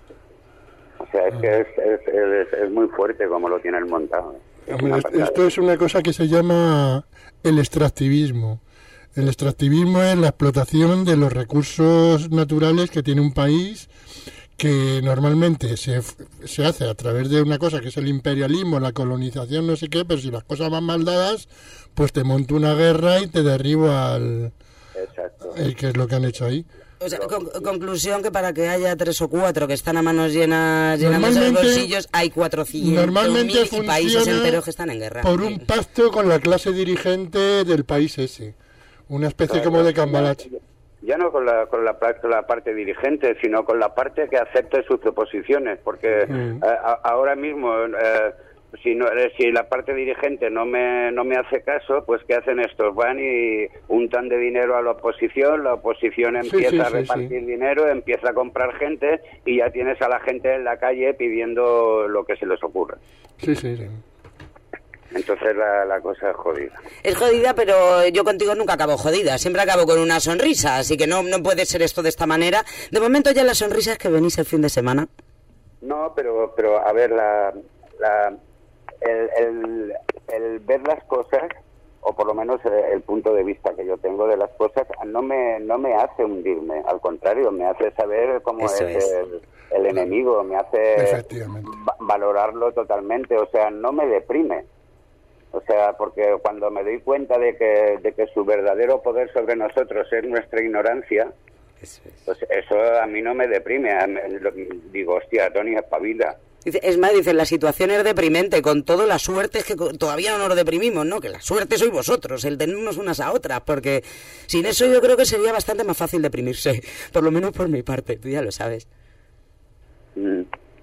O sea, es que es, es, es, es muy fuerte como lo tienen montado.
Hombre, esto es una cosa que se llama el extractivismo. El extractivismo es la explotación de los recursos naturales que tiene un país, que normalmente se, se hace a través de una cosa que es el imperialismo, la colonización, no sé qué, pero si las cosas van mal dadas, pues te monto una guerra y te derribo al...
Exacto.
El que es lo que han hecho ahí.
O sea, con, conclusión que para que haya tres o cuatro que están a manos llenas, llenándose los bolsillos, hay cuatrocientos mil países enteros que están en guerra.
Por un pacto con la clase dirigente del país ese. Una especie claro, como de cambalache.
Ya no con la con la, con la parte dirigente, sino con la parte que acepte sus proposiciones, porque mm. a, a, ahora mismo eh, si no si la parte dirigente no me no me hace caso, pues ¿qué hacen estos? Van y untan de dinero a la oposición, la oposición empieza sí, sí, a repartir sí, sí. dinero, empieza a comprar gente y ya tienes a la gente en la calle pidiendo lo que se les ocurra.
Sí, sí, sí.
Entonces la, la cosa es jodida.
Es jodida, pero yo contigo nunca acabo jodida. Siempre acabo con una sonrisa, así que no no puede ser esto de esta manera. De momento ya la sonrisa es que venís el fin de semana.
No, pero pero a ver, la, la el, el, el ver las cosas, o por lo menos el, el punto de vista que yo tengo de las cosas, no me no me hace hundirme. Al contrario, me hace saber cómo es, es el, el enemigo, me hace va- valorarlo totalmente. O sea, no me deprime. O sea, porque cuando me doy cuenta de que, de que su verdadero poder sobre nosotros es nuestra ignorancia, eso es. Pues eso a mí no me deprime. Digo, hostia, Tony, espabila.
Es más, dice, la situación es deprimente, con toda la suerte es que todavía no nos deprimimos, ¿no? Que la suerte sois vosotros, el tenernos unas a otras, porque sin eso yo creo que sería bastante más fácil deprimirse, por lo menos por mi parte, tú ya lo sabes.
Mm.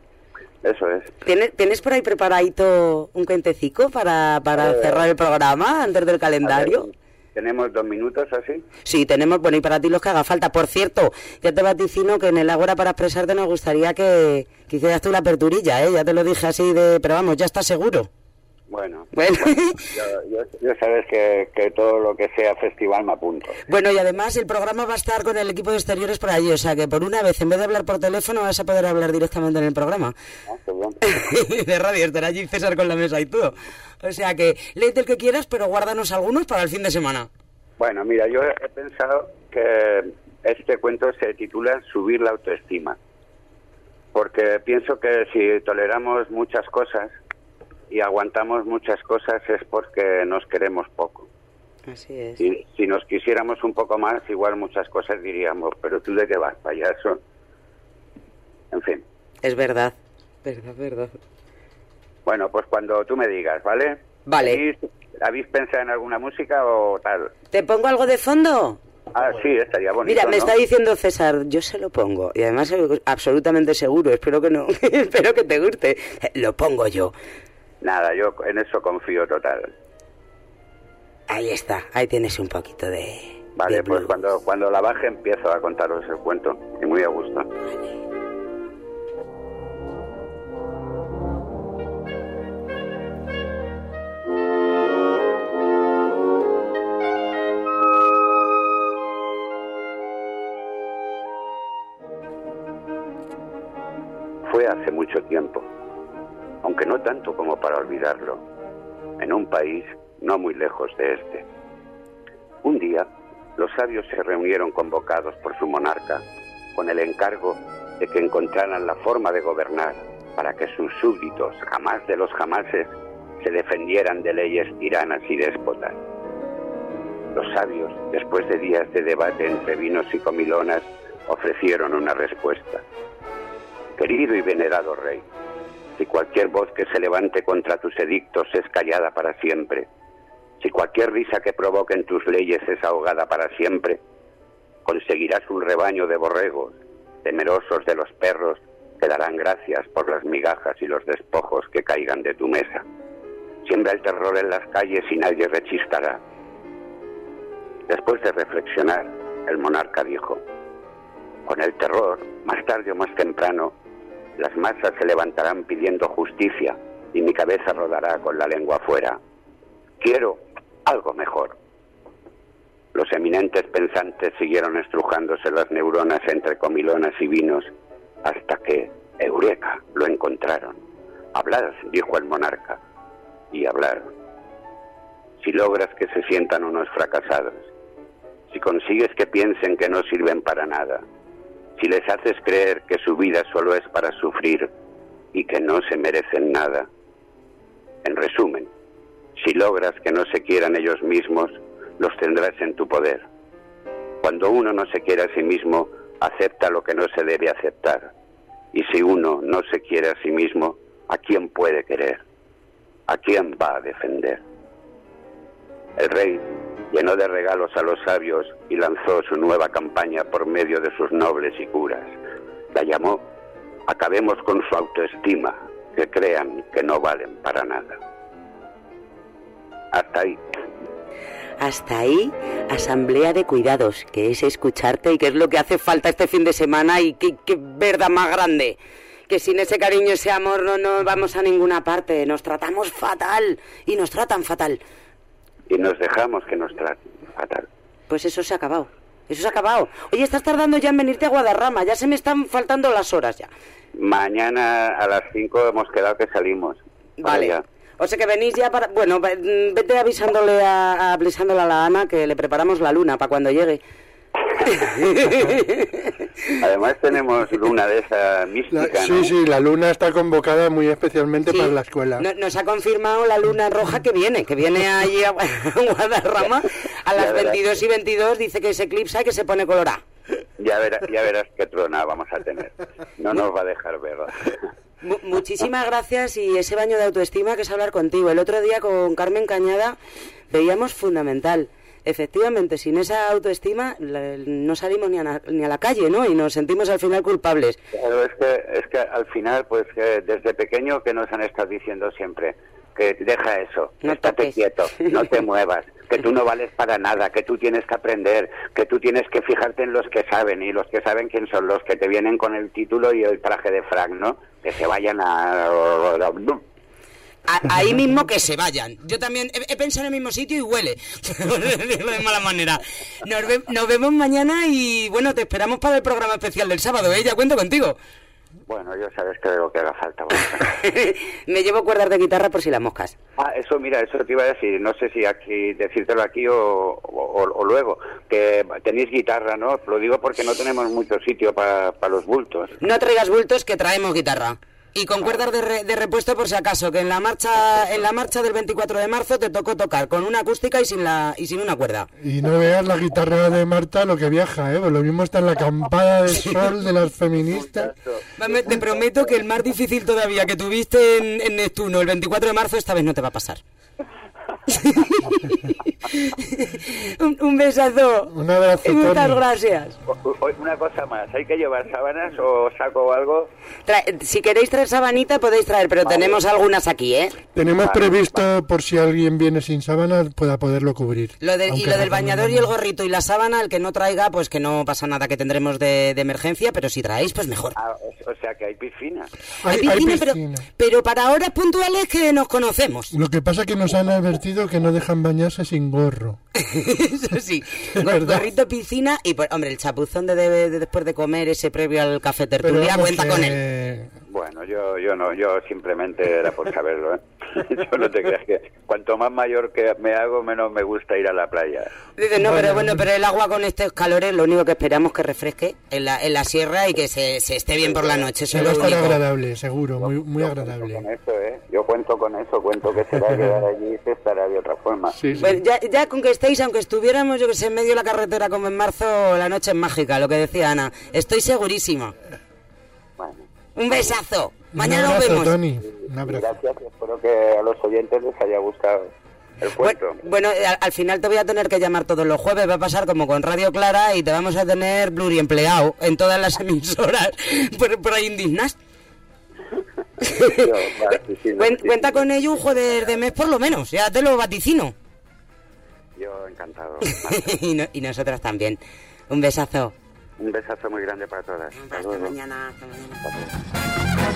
Eso es.
¿Tienes, ¿Tienes por ahí preparadito un cuentecico para, para eh, cerrar el programa antes del calendario?
Ver, ¿tenemos dos minutos así?
Sí, tenemos, bueno, y para ti los que haga falta. Por cierto, ya te vaticino que en el Ágora para expresarte nos gustaría que, que hicieras tú la aperturilla, ¿eh? Ya te lo dije así de, pero vamos, ya estás seguro.
Bueno,
bueno.
bueno yo, yo, yo sabes que, que todo lo que sea festival me apunto.
Bueno, y además el programa va a estar con el equipo de exteriores por allí, o sea que por una vez, en vez de hablar por teléfono, vas a poder hablar directamente en el programa.
Ah, qué bien.
De radio, estará allí César con la mesa y todo. O sea que, léete el que quieras, pero guárdanos algunos para el fin de semana.
Bueno, mira, yo he pensado que este cuento se titula Subir la autoestima, porque pienso que si toleramos muchas cosas y aguantamos muchas cosas es porque nos queremos poco.
Así es.
Si, si nos quisiéramos un poco más, igual muchas cosas diríamos, pero tú de qué vas, payaso. En fin.
Es verdad, verdad, verdad.
Bueno, pues cuando tú me digas, ¿vale?
Vale.
¿Habéis, ¿habéis pensado en alguna música o tal?
¿Te pongo algo de fondo?
Ah, sí, estaría bonito.
Mira, me
¿no?
está diciendo César, yo se lo pongo. Y además, absolutamente seguro, espero que no, espero que te guste. Lo pongo yo.
Nada, yo en eso confío total.
Ahí está, ahí tienes un poquito de...
Vale,
de
pues cuando, cuando la baje empiezo a contaros el cuento, y muy a gusto.
Vale.
Fue hace mucho tiempo, aunque no tanto como para olvidarlo, en un país no muy lejos de este. Un día, los sabios se reunieron convocados por su monarca con el encargo de que encontraran la forma de gobernar para que sus súbditos, jamás de los jamases, se defendieran de leyes tiranas y déspotas. Los sabios, después de días de debate entre vinos y comilonas, ofrecieron una respuesta. Querido y venerado rey, si cualquier voz que se levante contra tus edictos es callada para siempre, si cualquier risa que provoquen tus leyes es ahogada para siempre, conseguirás un rebaño de borregos, temerosos de los perros, que darán gracias por las migajas y los despojos que caigan de tu mesa. Siembra el terror en las calles y nadie rechistará. Después de reflexionar, el monarca dijo: con el terror, más tarde o más temprano, las masas se levantarán pidiendo justicia y mi cabeza rodará con la lengua afuera. Quiero algo mejor. Los eminentes pensantes siguieron estrujándose las neuronas entre comilonas y vinos hasta que, eureka, lo encontraron. Hablad, dijo el monarca, y hablaron. Si logras que se sientan unos fracasados, si consigues que piensen que no sirven para nada, si les haces creer que su vida solo es para sufrir y que no se merecen nada, en resumen, si logras que no se quieran ellos mismos, los tendrás en tu poder. Cuando uno no se quiere a sí mismo, acepta lo que no se debe aceptar. Y si uno no se quiere a sí mismo, ¿a quién puede querer? ¿A quién va a defender? El rey llenó de regalos a los sabios y lanzó su nueva campaña por medio de sus nobles y curas. La llamó "Acabemos con su autoestima, que crean que no valen para nada". Hasta ahí.
Hasta ahí, asamblea de cuidados, que es escucharte y que es lo que hace falta este fin de semana y qué, qué verdad más grande. Que sin ese cariño, ese amor no nos vamos a ninguna parte, nos tratamos fatal y nos tratan fatal.
Y nos dejamos que nos traten fatal.
Pues eso se ha acabado, eso se ha acabado. Oye, estás tardando ya en venirte a Guadarrama, ya se me están faltando las horas ya.
Mañana a las cinco hemos quedado que salimos.
Vale. Allá. O sea que venís ya para... Bueno, vete avisándole a, avisándole a la Ana que le preparamos la luna para cuando llegue.
Además tenemos luna de esa mística,
la, sí,
¿no?
Sí, la luna está convocada muy especialmente sí, para la escuela.
No, nos ha confirmado la luna roja que viene, que viene allí a Guadarrama a las veintidós y veintidós, dice que se eclipsa y que se pone colorada.
Ya verás, ya verás qué trona vamos a tener. No nos va a dejar verla.
Muchísimas gracias, y ese baño de autoestima que es hablar contigo. El otro día con Carmen Cañada veíamos fundamental. Efectivamente, sin esa autoestima no salimos ni a, la, ni a la calle, ¿no? Y nos sentimos al final culpables.
Pero es que, es que al final, pues que desde pequeño que nos han estado diciendo siempre que deja eso,
no
estate
toques.
quieto, no te muevas, que tú no vales para nada, que tú tienes que aprender, que tú tienes que fijarte en los que saben, y los que saben quién son, los que te vienen con el título y el traje de frac, ¿no? Que se vayan a...
A, ahí mismo que se vayan. Yo también he, he pensado en el mismo sitio y huele. De mala manera. Nos, ve, nos vemos mañana y bueno, te esperamos para el programa especial del sábado, ¿eh? Ya cuento contigo.
Bueno, yo sabes que de lo que haga falta.
Me llevo cuerdas de guitarra por si las moscas.
Ah, eso, mira, eso te iba a decir. No sé si aquí decírtelo aquí o, o, o luego. Que tenéis guitarra, ¿no? Lo digo porque no tenemos mucho sitio para pa los bultos.
No traigas bultos, que traemos guitarra. Y con cuerdas de, re, de repuesto por si acaso, que en la marcha en la marcha del veinticuatro de marzo te tocó tocar con una acústica y sin la y sin una cuerda.
Y no veas la guitarra de Marta lo que viaja, ¿eh? Pues lo mismo está en la acampada de sol de las feministas.
Te prometo que el más difícil todavía que tuviste en, en Neptuno el veinticuatro de marzo, esta vez no te va a pasar. un, un besazo.
Un abrazo.
Y muchas gracias.
Una cosa más, ¿hay que llevar sábanas o saco o algo?
Trae, si queréis traer sabanita podéis traer, pero vale. Tenemos algunas aquí, ¿eh?
Tenemos
vale,
previsto,
vale.
por si alguien viene sin sábana, pueda poderlo cubrir.
Lo de, y lo del bañador y el gorrito y la sábana, el que no traiga, pues que no pasa nada, que tendremos de, de emergencia, pero si traéis, pues mejor.
Ah, o sea que hay piscina.
Hay, hay piscina, hay piscina. Pero, pero para horas puntuales que nos conocemos.
Lo que pasa es que nos han advertido que no dejan bañarse sin gorro.
Eso sí, gorrito, piscina y, pues, hombre, el chapuzón de, de, de después de comer, ese previo al café tertulia, cuenta que... con él.
Bueno, yo yo no, yo simplemente era por saberlo, ¿eh? Yo no te creas que cuanto más mayor que me hago, menos me gusta ir a la playa.
Dice, no, pero bueno, pero el agua con estos calores, lo único que esperamos es que refresque en la, en la sierra y que se, se esté bien por la noche. Eso
va
es
a
lo
estar
único.
agradable, seguro, muy, muy
yo
agradable.
Cuento con eso, ¿eh? Yo cuento con eso, cuento que se va a quedar allí y se estará de otra forma.
Sí, sí.
Pues ya, ya con que estéis, aunque estuviéramos, yo que sé, en medio de la carretera como en marzo, la noche es mágica, lo que decía Ana. Estoy segurísima.
Bueno.
Un besazo. Mañana
Un
nos
abrazo,
vemos.
Tony. Un abrazo.
Gracias, espero que a los oyentes les haya gustado el cuento.
Bueno, bueno, al, al final te voy a tener que llamar todos los jueves, va a pasar como con Radio Clara y te vamos a tener pluriempleado en todas las emisoras por, por ahí indignas.
Yo, vale, sí, sí,
Cuen-
sí,
cuenta
sí.
con ello un jueves de mes por lo menos, ya te lo vaticino.
Yo encantado.
y, no- y nosotras también. Un besazo.
Un besazo muy grande para todas. Hasta
Hasta
luego.
mañana. Hasta mañana.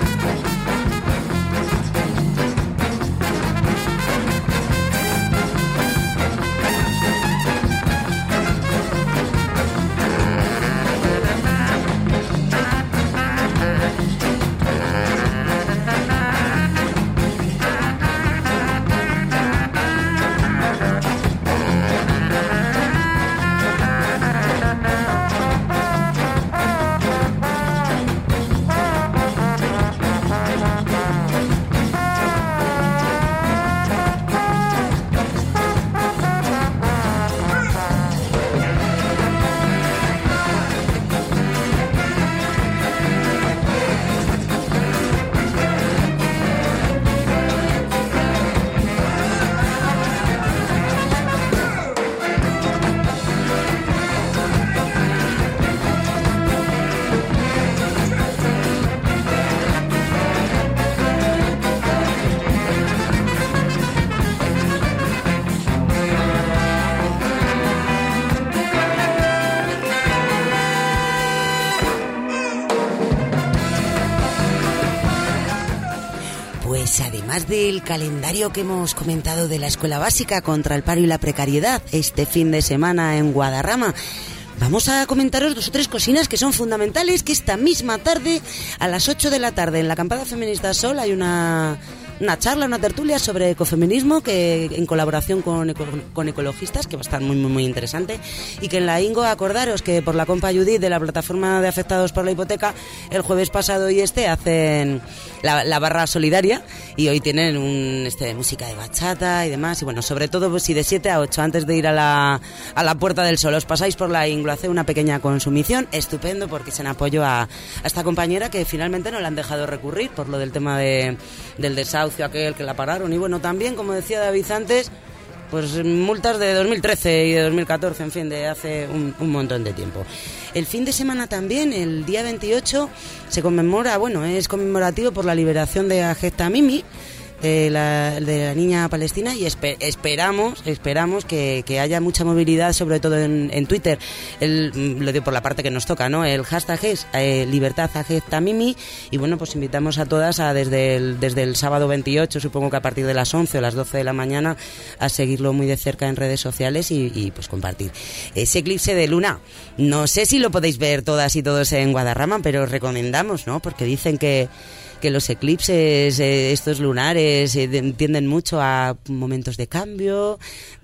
Pues además del calendario que hemos comentado de la escuela básica contra el paro y la precariedad este fin de semana en Guadarrama, vamos a comentaros dos o tres cosinas que son fundamentales, que esta misma tarde, a las ocho de la tarde, en la Acampada Feminista Sol, hay una, una charla, una tertulia sobre ecofeminismo que en colaboración con, eco- con ecologistas, que va a estar muy, muy, muy interesante, y que en la Ingo, acordaros que por la compa Judith de la plataforma de afectados por la hipoteca, el jueves pasado y este hacen la, la barra solidaria, y hoy tienen un este de música de bachata y demás, y bueno, sobre todo pues si de siete a ocho, antes de ir a la, a la Puerta del Sol, os pasáis por la Ingo, hace una pequeña consumición, estupendo, porque es en apoyo a, a esta compañera que finalmente no la han dejado recurrir por lo del tema de, del desahucio aquel que la pararon, y bueno, también, como decía David antes, pues multas de dos mil trece y de dos mil catorce, en fin, de hace un, un montón de tiempo. El fin de semana también, el día veintiocho, se conmemora, bueno, es conmemorativo por la liberación de Ahed Tamimi, de la, de la niña palestina, y esper, esperamos esperamos que, que haya mucha movilidad, sobre todo en, en Twitter. El, lo digo por la parte que nos toca, ¿no? El hashtag es eh, libertad Ahed Tamimi, y bueno, pues invitamos a todas a desde el, desde el sábado veintiocho, supongo que a partir de las once o las doce de la mañana, a seguirlo muy de cerca en redes sociales y, y pues compartir ese eclipse de luna. No sé si lo podéis ver todas y todos en Guadarrama, pero os recomendamos, ¿no? Porque dicen que que los eclipses, eh, estos lunares, eh, de, tienden mucho a momentos de cambio,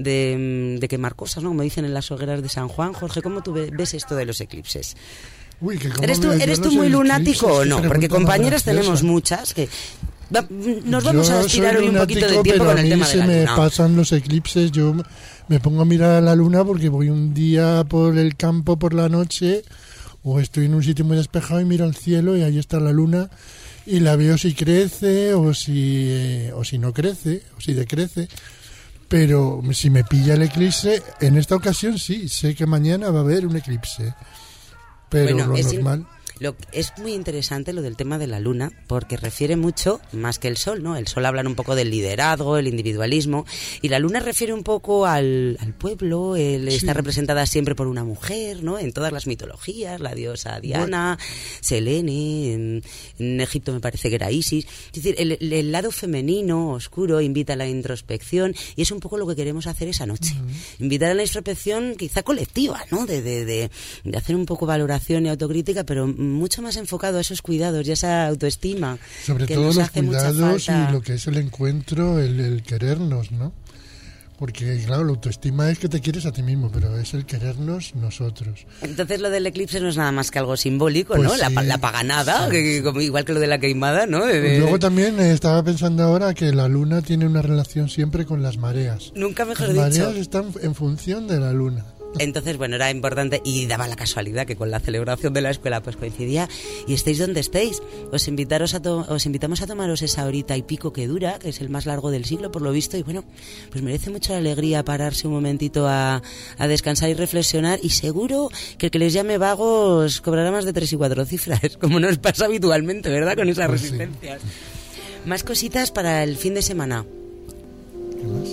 de, de quemar cosas, ¿no? Como dicen en las hogueras de San Juan. Jorge, ¿cómo tú ve, ves esto de los eclipses?
Uy, que cómo
¿Eres tú,
veo yo
eres tú
los
muy
eclipses,
lunático o
qué
no? Porque
pregunta más
compañeras
graciosa.
tenemos muchas que... Va, nos vamos
Yo
a estirar
soy
hoy un poquito de
lunático,
tiempo
pero
con el
a mí
tema de
se
la
me
luna.
pasan los eclipses. Yo me pongo a mirar a la luna porque voy un día por el campo por la noche, o estoy en un sitio muy despejado y miro al cielo y ahí está la luna, y la veo si crece o si eh, o si no crece o si decrece. Pero si me pilla el eclipse, en esta ocasión sí, sé que mañana va a haber un eclipse, pero
Bueno,
lo
es in-
normal...
Lo, es muy interesante lo del tema de la luna, porque refiere mucho, más que el sol, ¿no? El sol habla un poco del liderazgo, el individualismo, y la luna refiere un poco al, al pueblo, el,
Sí.
está representada siempre por una mujer, ¿no? En todas las mitologías, la diosa Diana, Selene, en, en Egipto me parece que era Isis. Es decir, el, el lado femenino, oscuro, invita a la introspección, y es un poco lo que queremos hacer esa noche. Uh-huh. Invitar a la introspección quizá colectiva, ¿no? De, de, de, de hacer un poco valoración y autocrítica, pero mucho más enfocado a esos cuidados y a esa autoestima.
Sobre
que
todo
nos
los
hace mucha
cuidados
falta.
y lo que es el encuentro, el, el querernos, ¿no? Porque, claro, la autoestima es que te quieres a ti mismo, pero es el querernos nosotros.
Entonces lo del eclipse no es nada más que algo simbólico,
Pues
¿no? La,
sí,
la paganada,
sí,
que,
sí.
como, igual que lo de la queimada, ¿no? De- de-
Luego también eh, estaba pensando ahora que la luna tiene una relación siempre con las mareas.
Nunca mejor
Las
dicho.
mareas están en función de la luna.
Entonces, bueno, era importante y daba la casualidad que con la celebración de la escuela pues coincidía. Y estéis donde estéis, os invitaros a to- os invitamos a tomaros esa horita y pico que dura, que es el más largo del siglo por lo visto, y bueno, pues merece mucha alegría pararse un momentito a, a descansar y reflexionar, y seguro que el que les llame vagos cobrará más de tres y cuatro cifras, como nos pasa habitualmente, ¿verdad? Con esas pues resistencias. Sí. Más cositas para el fin de semana.
¿Qué más?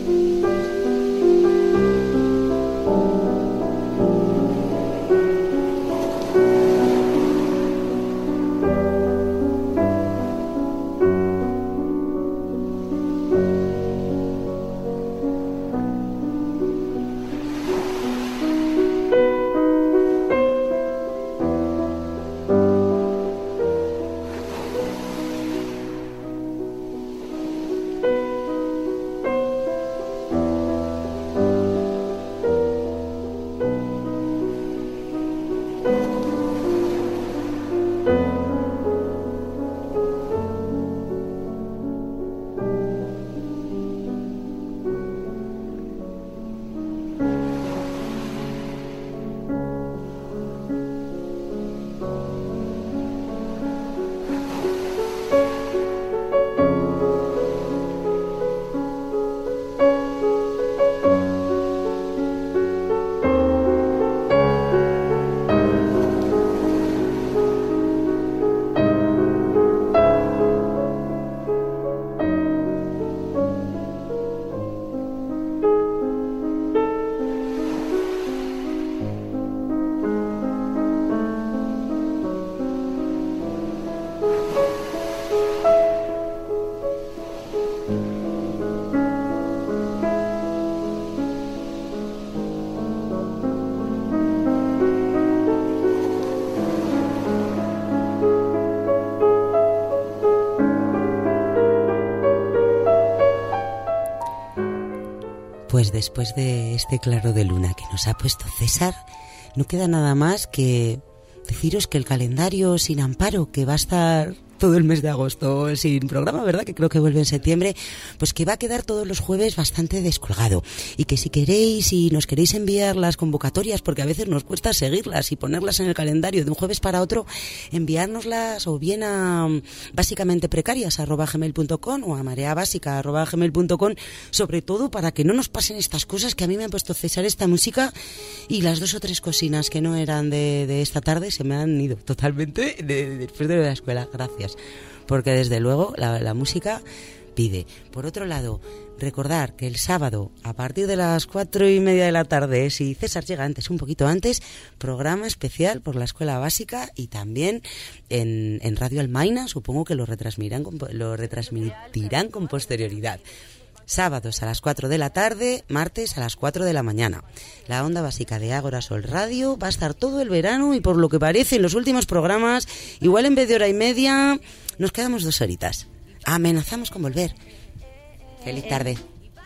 Pues después de este claro de luna que nos ha puesto César, no queda nada más que deciros que el calendario sin Amparo, que va a estar todo el mes de agosto sin programa, ¿verdad? Que creo que vuelve en septiembre, pues que va a quedar todos los jueves bastante descolgado. Y que si queréis y nos queréis enviar las convocatorias, porque a veces nos cuesta seguirlas y ponerlas en el calendario de un jueves para otro, enviárnoslas o bien a básicamente precarias arroba gmail punto com o a mareabásica arroba gmail punto com, sobre todo para que no nos pasen estas cosas que a mí me han puesto César esta música, y las dos o tres cocinas que no eran de, de esta tarde se me han ido totalmente de, de, después de la escuela. Gracias. Porque desde luego la, la música pide. Por otro lado, recordar que el sábado a partir de las cuatro y media de la tarde, si César llega antes, un poquito antes, programa especial por la escuela básica, y también en, en Radio Almaina, supongo que lo retransmitirán con, lo retransmitirán con posterioridad. Sábados a las cuatro de la tarde, martes a las cuatro de la mañana. La onda básica de Ágora Sol Radio va a estar todo el verano, y por lo que parece en los últimos programas, igual en vez de hora y media, nos quedamos dos horitas. Amenazamos con volver. Feliz tarde.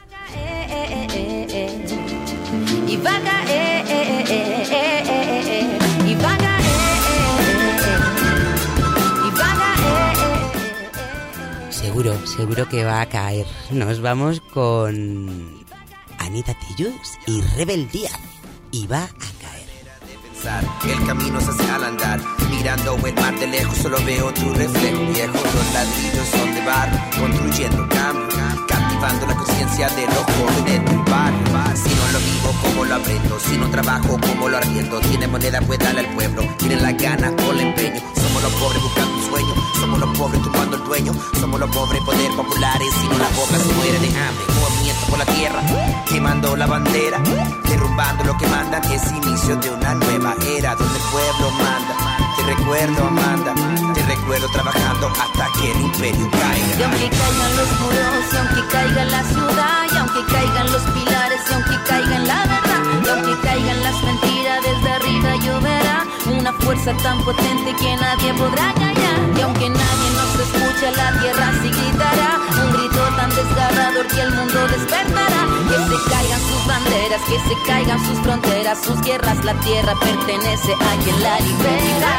Seguro, seguro que va a caer. Nos vamos con Anita Tijoux y Rebel Díaz, y va a caer.
El camino se hace al andar, mirando el mar de lejos, solo veo tu reflejo viejo. Los ladrillos son de barro, construyendo cambio, captivando la conciencia de los jóvenes del barrio. Si no lo vivo, ¿cómo lo aprendo? Si no trabajo, ¿cómo lo arriendo? Tiene moneda, pues dale al pueblo, tiene las ganas, con el empeño. Somos los pobres buscando un sueño, somos los pobres tumbando el dueño, somos los pobres poder populares, si no la boca se muere de hambre. Movimiento por la tierra, quemando la bandera, derrumbando lo que mandan, es inicio de una nueva era donde el pueblo manda. Te recuerdo, Amanda, te recuerdo trabajando hasta que el imperio caiga.
Y aunque caigan los muros, y aunque caiga la ciudad, y aunque caigan los pilares, y aunque caigan la verdad, y aunque caigan las mentiras, desde arriba lloverá una fuerza tan potente que nadie podrá callar. Y aunque nadie nos escuche, la tierra sí gritará un grito tan desgarrador que el mundo despertará. Que se caigan sus banderas, que se caigan sus fronteras, sus guerras, la tierra pertenece a quien la libera.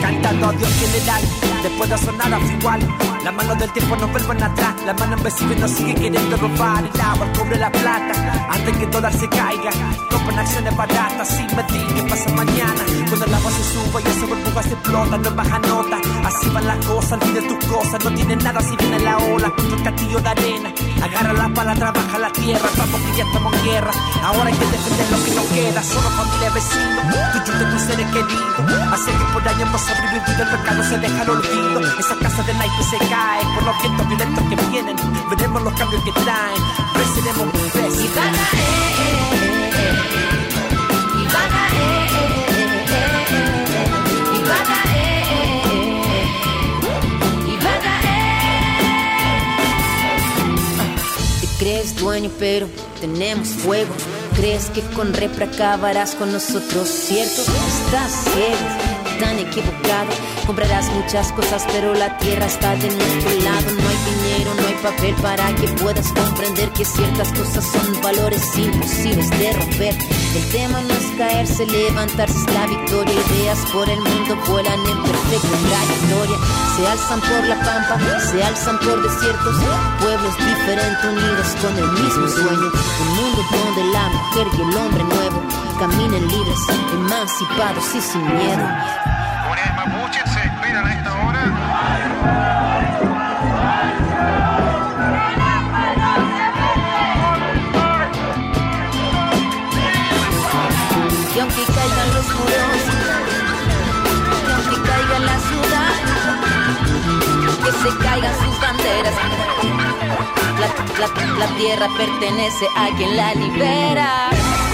cantando a Dios en el aire. Después de sonar a igual, las manos del tiempo no vuelven atrás. La mano invisible nos sigue queriendo robar el agua, el cobre, la plata. Antes que el dólar se caiga, compran acciones baratas sin medir qué pasa mañana. Cuando el agua se suba y esa burbuja se explota, no baja nota. Así van las cosas, olvide tus cosas. No tienen nada si viene la ola contra el castillo de arena. Agarra la pala, trabaja la tierra. Vamos que ya estamos en guerra. Ahora hay que defender lo que nos queda. Solo familia, vecinos, tuyo de tus seres queridos. Hace que por años hemos sobrevivido, el mercado se deja al olvido. Esa casa de naipe se cae por los vientos violentos que vienen. Veremos los cambios que traen. Venceremos mil veces.
Y van a eh, y van a eh, y van a eh, y van a eh. Te crees dueño pero tenemos fuego. Crees que con repra acabarás con nosotros, ¿cierto? Estás ciego, tan equivocado. Comprarás muchas cosas, pero la tierra está de nuestro lado. No hay dinero, no hay papel para que puedas comprender que ciertas cosas son valores imposibles de romper. El tema no es caerse, levantarse es la victoria. Ideas por el mundo vuelan en perfecta trayectoria. Se alzan por la pampa, se alzan por desiertos. Pueblos diferentes unidos con el mismo sueño. Un mundo donde la mujer y el hombre nuevo caminen libres, emancipados y sin miedo.
Comunidades mapuches se esperan a esta hora.
Y aunque caigan los muros, y aunque caiga la ciudad, que se caigan sus banderas, la, la, la tierra pertenece a quien la libera.